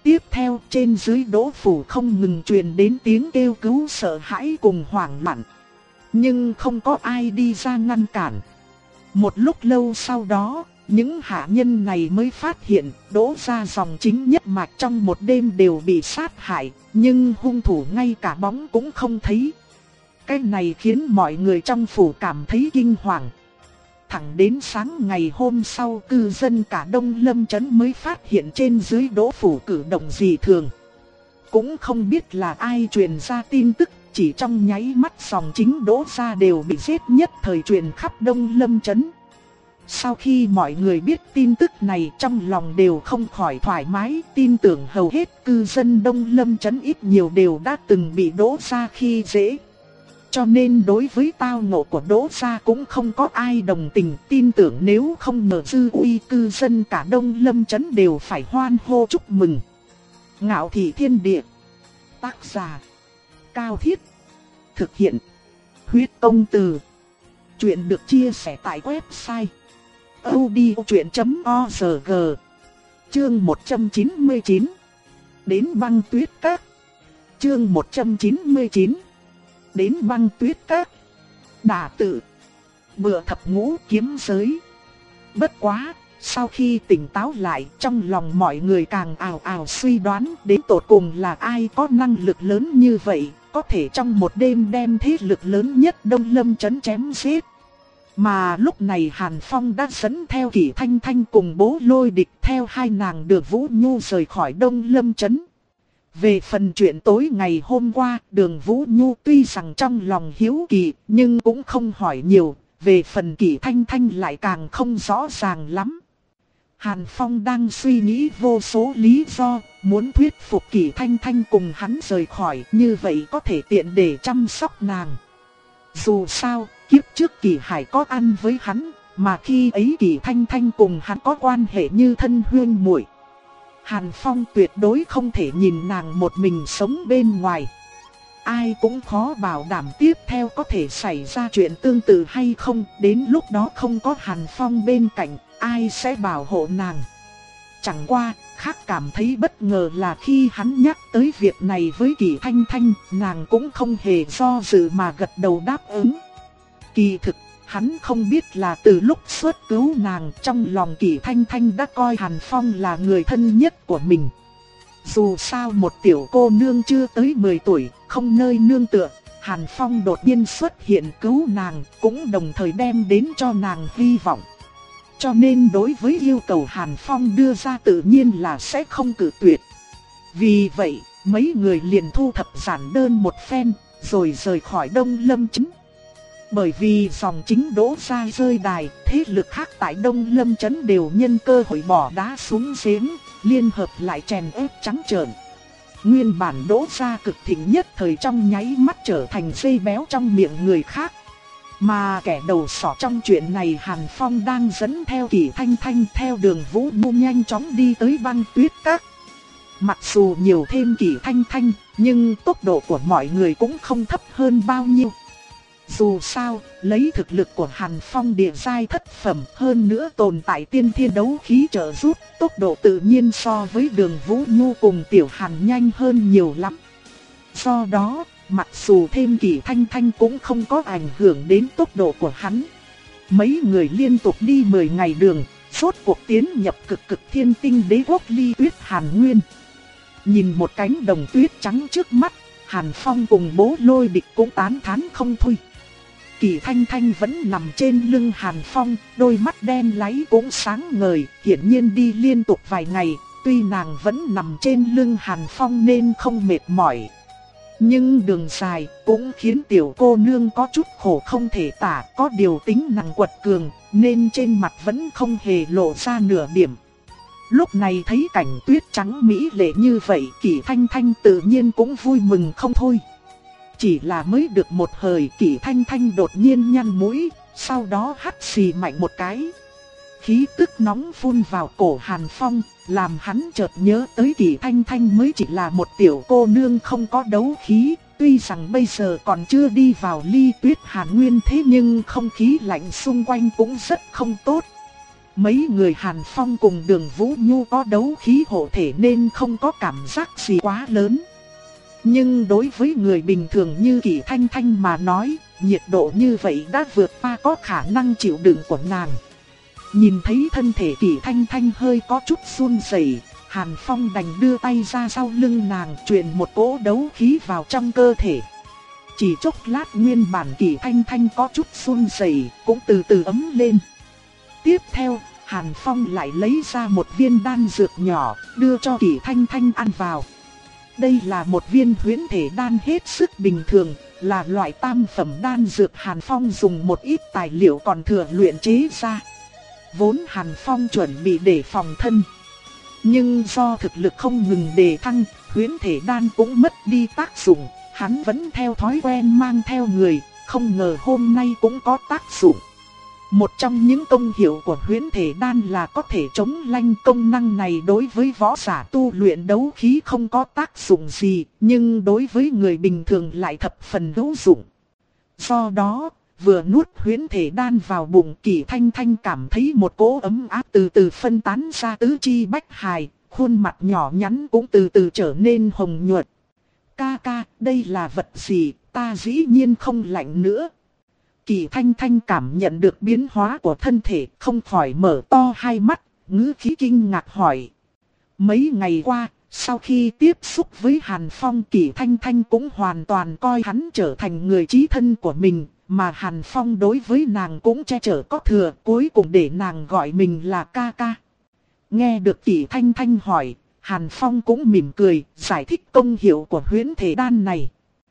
tiếp theo trên dưới Đỗ phủ không ngừng truyền đến tiếng kêu cứu sợ hãi cùng hoảng loạn. Nhưng không có ai đi ra ngăn cản. Một lúc lâu sau đó, những hạ nhân này mới phát hiện Đỗ gia dòng chính nhất mạch trong một đêm đều bị sát hại, nhưng hung thủ ngay cả bóng cũng không thấy. Cái này khiến mọi người trong phủ cảm thấy kinh hoàng. Thẳng đến sáng ngày hôm sau, cư dân cả Đông Lâm trấn mới phát hiện trên dưới Đỗ phủ cử động dị thường. Cũng không biết là ai truyền ra tin tức, chỉ trong nháy mắt dòng chính Đỗ gia đều bị giết, nhất thời truyền khắp Đông Lâm trấn. Sau khi mọi người biết tin tức này, trong lòng đều không khỏi thoải mái, tin tưởng hầu hết cư dân Đông Lâm trấn ít nhiều đều đã từng bị Đỗ gia khi dễ. Cho nên đối với tao ngộ của Đỗ gia cũng không có ai đồng tình, tin tưởng nếu không mở dư uy, cư dân cả Đông Lâm trấn đều phải hoan hô chúc mừng. Ngạo thị thiên địa. Tác giả Cao Thiết. Thực hiện Huyết Công Từ. Chuyện được chia sẻ tại website audiochuyện chấm org. Chương một trăm chín mươi chín. Đến băng tuyết các. Chương một trăm chín mươi chín. Đến băng tuyết các. Đả tự. Bựa thập ngũ kiếm giới. Bất quá, sau khi tỉnh táo lại, trong lòng mọi người càng ào ào suy đoán đến tột cùng là ai có năng lực lớn như vậy, có thể trong một đêm đem thế lực lớn nhất Đông Lâm trấn chém giết. Mà lúc này Hàn Phong đã dẫn theo Kỷ Thanh Thanh cùng Bố Lôi Địch theo hai nàng Đường Vũ Nhu rời khỏi Đông Lâm trấn. Về phần chuyện tối ngày hôm qua, Đường Vũ Nhu tuy rằng trong lòng hiếu kỳ nhưng cũng không hỏi nhiều, về phần Kỷ Thanh Thanh lại càng không rõ ràng lắm. Hàn Phong đang suy nghĩ vô số lý do, muốn thuyết phục Kỷ Thanh Thanh cùng hắn rời khỏi, như vậy có thể tiện để chăm sóc nàng. Dù sao, kiếp trước Kỷ Hải có ăn với hắn, mà khi ấy Kỷ Thanh Thanh cùng hắn có quan hệ như thân huynh muội. Hàn Phong tuyệt đối không thể nhìn nàng một mình sống bên ngoài. Ai cũng khó bảo đảm tiếp theo có thể xảy ra chuyện tương tự hay không, đến lúc đó không có Hàn Phong bên cạnh, ai sẽ bảo hộ nàng. Chẳng qua, khác cảm thấy bất ngờ là khi hắn nhắc tới việc này với Kỷ Thanh Thanh, nàng cũng không hề do dự mà gật đầu đáp ứng. Kỳ thực, hắn không biết là từ lúc xuất cứu nàng, trong lòng Kỷ Thanh Thanh đã coi Hàn Phong là người thân nhất của mình. Dù sao một tiểu cô nương chưa tới mười tuổi, không nơi nương tựa, Hàn Phong đột nhiên xuất hiện cứu nàng, cũng đồng thời đem đến cho nàng hy vọng. Cho nên đối với yêu cầu Hàn Phong đưa ra tự nhiên là sẽ không cự tuyệt. Vì vậy, mấy người liền thu thập giản đơn một phen, rồi rời khỏi Đông Lâm trấn. Bởi vì dòng chính Đỗ gia rơi đài, thế lực khác tại Đông Lâm trấn đều nhân cơ hội bỏ đá xuống giếng, liên hợp lại chèn ép trắng trợn. Nguyên bản Đỗ gia cực thịnh nhất thời trong nháy mắt trở thành dây béo trong miệng người khác. Mà kẻ đầu sỏ trong chuyện này Hàn Phong đang dẫn theo Kỷ Thanh Thanh theo Đường Vũ Nhu nhanh chóng đi tới băng tuyết các. Mặc dù nhiều thêm Kỷ Thanh Thanh, nhưng tốc độ của mọi người cũng không thấp hơn bao nhiêu. Dù sao, lấy thực lực của Hàn Phong địa giai thất phẩm, hơn nữa tồn tại tiên thiên đấu khí trợ giúp, tốc độ tự nhiên so với Đường Vũ Nhu cùng Tiểu Hàn nhanh hơn nhiều lắm. Do đó, mặc dù thêm Kỷ Thanh Thanh cũng không có ảnh hưởng đến tốc độ của hắn. Mấy người liên tục đi mười ngày đường, rốt cuộc tiến nhập cực cực thiên tinh đế quốc Ly Tuyết Hàn Nguyên. Nhìn một cánh đồng tuyết trắng trước mắt, Hàn Phong cùng Bố Lôi Địch cũng tán thán không thôi. Kỷ Thanh Thanh vẫn nằm trên lưng Hàn Phong, đôi mắt đen láy cũng sáng ngời, hiển nhiên đi liên tục vài ngày, tuy nàng vẫn nằm trên lưng Hàn Phong nên không mệt mỏi. Nhưng đường dài cũng khiến tiểu cô nương có chút khổ không thể tả, có điều tính nàng quật cường, nên trên mặt vẫn không hề lộ ra nửa điểm. Lúc này thấy cảnh tuyết trắng mỹ lệ như vậy, Kỷ Thanh Thanh tự nhiên cũng vui mừng không thôi. Chỉ là mới được một hơi, Kỷ Thanh Thanh đột nhiên nhăn mũi, sau đó hắt xì mạnh một cái. Khí tức nóng phun vào cổ Hàn Phong, làm hắn chợt nhớ tới Kỷ Thanh Thanh mới chỉ là một tiểu cô nương không có đấu khí, tuy rằng bây giờ còn chưa đi vào Ly Tuyết Hàn Nguyên, thế nhưng không khí lạnh xung quanh cũng rất không tốt. Mấy người Hàn Phong cùng Đường Vũ Nhu có đấu khí hộ thể nên không có cảm giác gì quá lớn. Nhưng đối với người bình thường như Kỷ Thanh Thanh mà nói, nhiệt độ như vậy đã vượt qua có khả năng chịu đựng của nàng. Nhìn thấy thân thể Kỷ Thanh Thanh hơi có chút run rẩy, Hàn Phong đành đưa tay ra sau lưng nàng truyền một cỗ đấu khí vào trong cơ thể. Chỉ chốc lát nguyên bản Kỷ Thanh Thanh có chút run rẩy cũng từ từ ấm lên. Tiếp theo, Hàn Phong lại lấy ra một viên đan dược nhỏ, đưa cho Kỷ Thanh Thanh ăn vào. Đây là một viên huyễn thể đan hết sức bình thường, là loại tam phẩm đan dược Hàn Phong dùng một ít tài liệu còn thừa luyện chế ra. Vốn Hàn Phong chuẩn bị để phòng thân. Nhưng do thực lực không ngừng đề thăng, huyễn thể đan cũng mất đi tác dụng, hắn vẫn theo thói quen mang theo người, không ngờ hôm nay cũng có tác dụng. Một trong những công hiệu của huyễn thể đan là có thể chống lanh, công năng này đối với võ giả tu luyện đấu khí không có tác dụng gì, nhưng đối với người bình thường lại thập phần hữu dụng. Do đó, vừa nuốt huyễn thể đan vào bụng, Kỷ Thanh Thanh cảm thấy một cỗ ấm áp từ từ phân tán ra tứ chi bách hài, khuôn mặt nhỏ nhắn cũng từ từ trở nên hồng nhuận. Ca ca, đây là vật gì, ta dĩ nhiên không lạnh nữa. Kỷ Thanh Thanh cảm nhận được biến hóa của thân thể, không khỏi mở to hai mắt, ngữ khí kinh ngạc hỏi. Mấy ngày qua, sau khi tiếp xúc với Hàn Phong, Kỷ Thanh Thanh cũng hoàn toàn coi hắn trở thành người chí thân của mình, mà Hàn Phong đối với nàng cũng che chở có thừa, cuối cùng để nàng gọi mình là ca ca. Nghe được Kỷ Thanh Thanh hỏi, Hàn Phong cũng mỉm cười, giải thích công hiệu của huyễn thể đan này.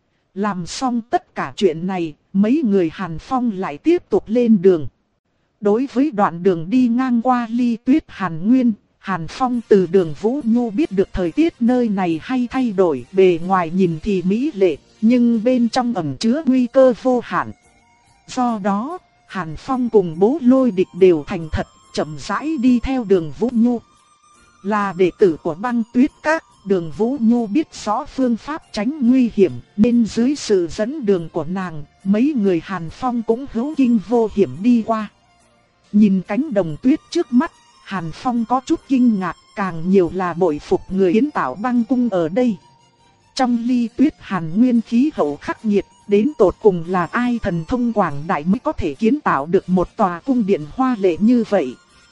Làm xong tất cả chuyện này, mấy người Hàn Phong lại tiếp tục lên đường. Đối với đoạn đường đi ngang qua Ly Tuyết Hàn Nguyên, Hàn Phong từ Đường Vũ Nhu biết được thời tiết nơi này hay thay đổi, bề ngoài nhìn thì mỹ lệ, nhưng bên trong ẩn chứa nguy cơ vô hạn. Do đó, Hàn Phong cùng Bố Lôi Địch đều thành thật, chậm rãi đi theo Đường Vũ Nhu. Là đệ tử của Băng Tuyết Các, Đường Vũ Nhu biết rõ phương pháp tránh nguy hiểm, nên dưới sự dẫn đường của nàng, mấy người Hàn Phong cũng hữu kinh vô hiểm đi qua. Nhìn cánh đồng tuyết trước mắt, Hàn Phong có chút kinh ngạc, càng nhiều là bội phục người kiến tạo băng cung ở đây. Trong Ly Tuyết Hàn Nguyên khí hậu khắc nghiệt, đến tột cùng là ai thần thông quảng đại mới có thể kiến tạo được một tòa cung điện hoa lệ như vậy.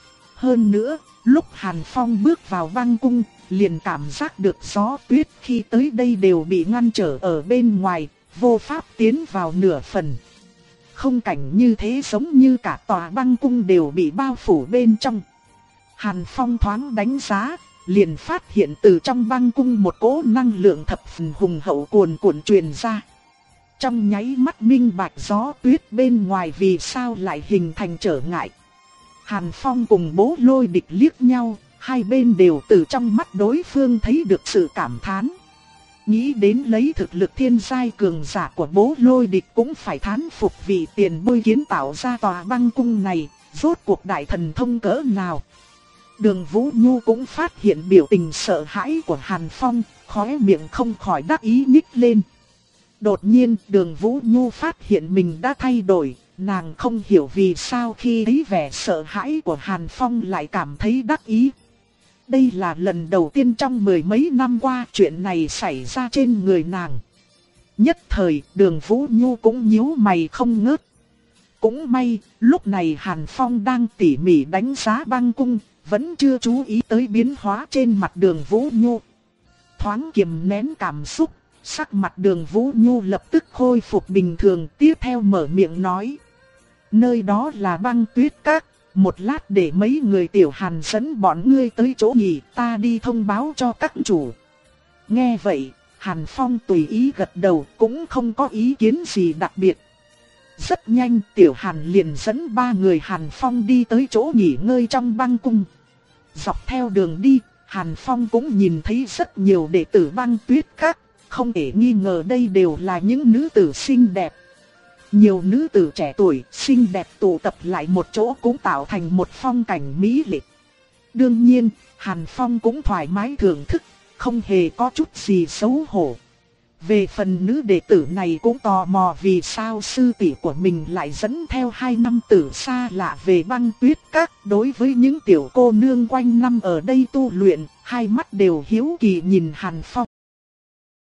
Hơn nữa, lúc Hàn Phong bước vào băng cung, liền cảm giác được gió tuyết khi tới đây đều bị ngăn trở ở bên ngoài, vô pháp tiến vào nửa phần. Không cảnh như thế giống như cả tòa băng cung đều bị bao phủ bên trong. Hàn Phong thoáng đánh giá, liền phát hiện từ trong băng cung một cỗ năng lượng thập phần hùng hậu cuồn cuộn truyền ra. Trong nháy mắt minh bạch gió tuyết bên ngoài vì sao lại hình thành trở ngại. Hàn Phong cùng Bố Lôi Địch liếc nhau, hai bên đều từ trong mắt đối phương thấy được sự cảm thán. Nghĩ đến lấy thực lực thiên giai cường giả của Bố Lôi Địch cũng phải thán phục vì tiền bối kiến tạo ra tòa băng cung này, rốt cuộc đại thần thông cỡ nào. Đường Vũ Nhu cũng phát hiện biểu tình sợ hãi của Hàn Phong, khóe miệng không khỏi đắc ý nhích lên. Đột nhiên, Đường Vũ Nhu phát hiện mình đã thay đổi, nàng không hiểu vì sao khi thấy vẻ sợ hãi của Hàn Phong lại cảm thấy đắc ý. Đây là lần đầu tiên trong mười mấy năm qua chuyện này xảy ra trên người nàng. Nhất thời, Đường Vũ Nhu cũng nhíu mày không ngớt. Cũng may, lúc này Hàn Phong đang tỉ mỉ đánh giá băng cung, vẫn chưa chú ý tới biến hóa trên mặt Đường Vũ Nhu. Thoáng kiềm nén cảm xúc, sắc mặt Đường Vũ Nhu lập tức khôi phục bình thường, tiếp theo mở miệng nói. Nơi đó là Băng Tuyết Các, một lát để mấy người tiểu Hàn dẫn bọn ngươi tới chỗ nghỉ, ta đi thông báo cho các chủ. Nghe vậy, Hàn Phong tùy ý gật đầu, cũng không có ý kiến gì đặc biệt. Rất nhanh, tiểu Hàn liền dẫn ba người Hàn Phong đi tới chỗ nghỉ ngơi trong băng cung. Dọc theo đường đi, Hàn Phong cũng nhìn thấy rất nhiều đệ tử Băng Tuyết Các, không thể nghi ngờ đây đều là những nữ tử xinh đẹp. Nhiều nữ tử trẻ tuổi, xinh đẹp tụ tập lại một chỗ cũng tạo thành một phong cảnh mỹ lệ. Đương nhiên, Hàn Phong cũng thoải mái thưởng thức, không hề có chút gì xấu hổ. Về phần nữ đệ tử này cũng tò mò vì sao sư tỷ của mình lại dẫn theo hai nam tử xa lạ về Băng Tuyết Các. Đối với những tiểu cô nương quanh năm ở đây tu luyện, hai mắt đều hiếu kỳ nhìn Hàn Phong.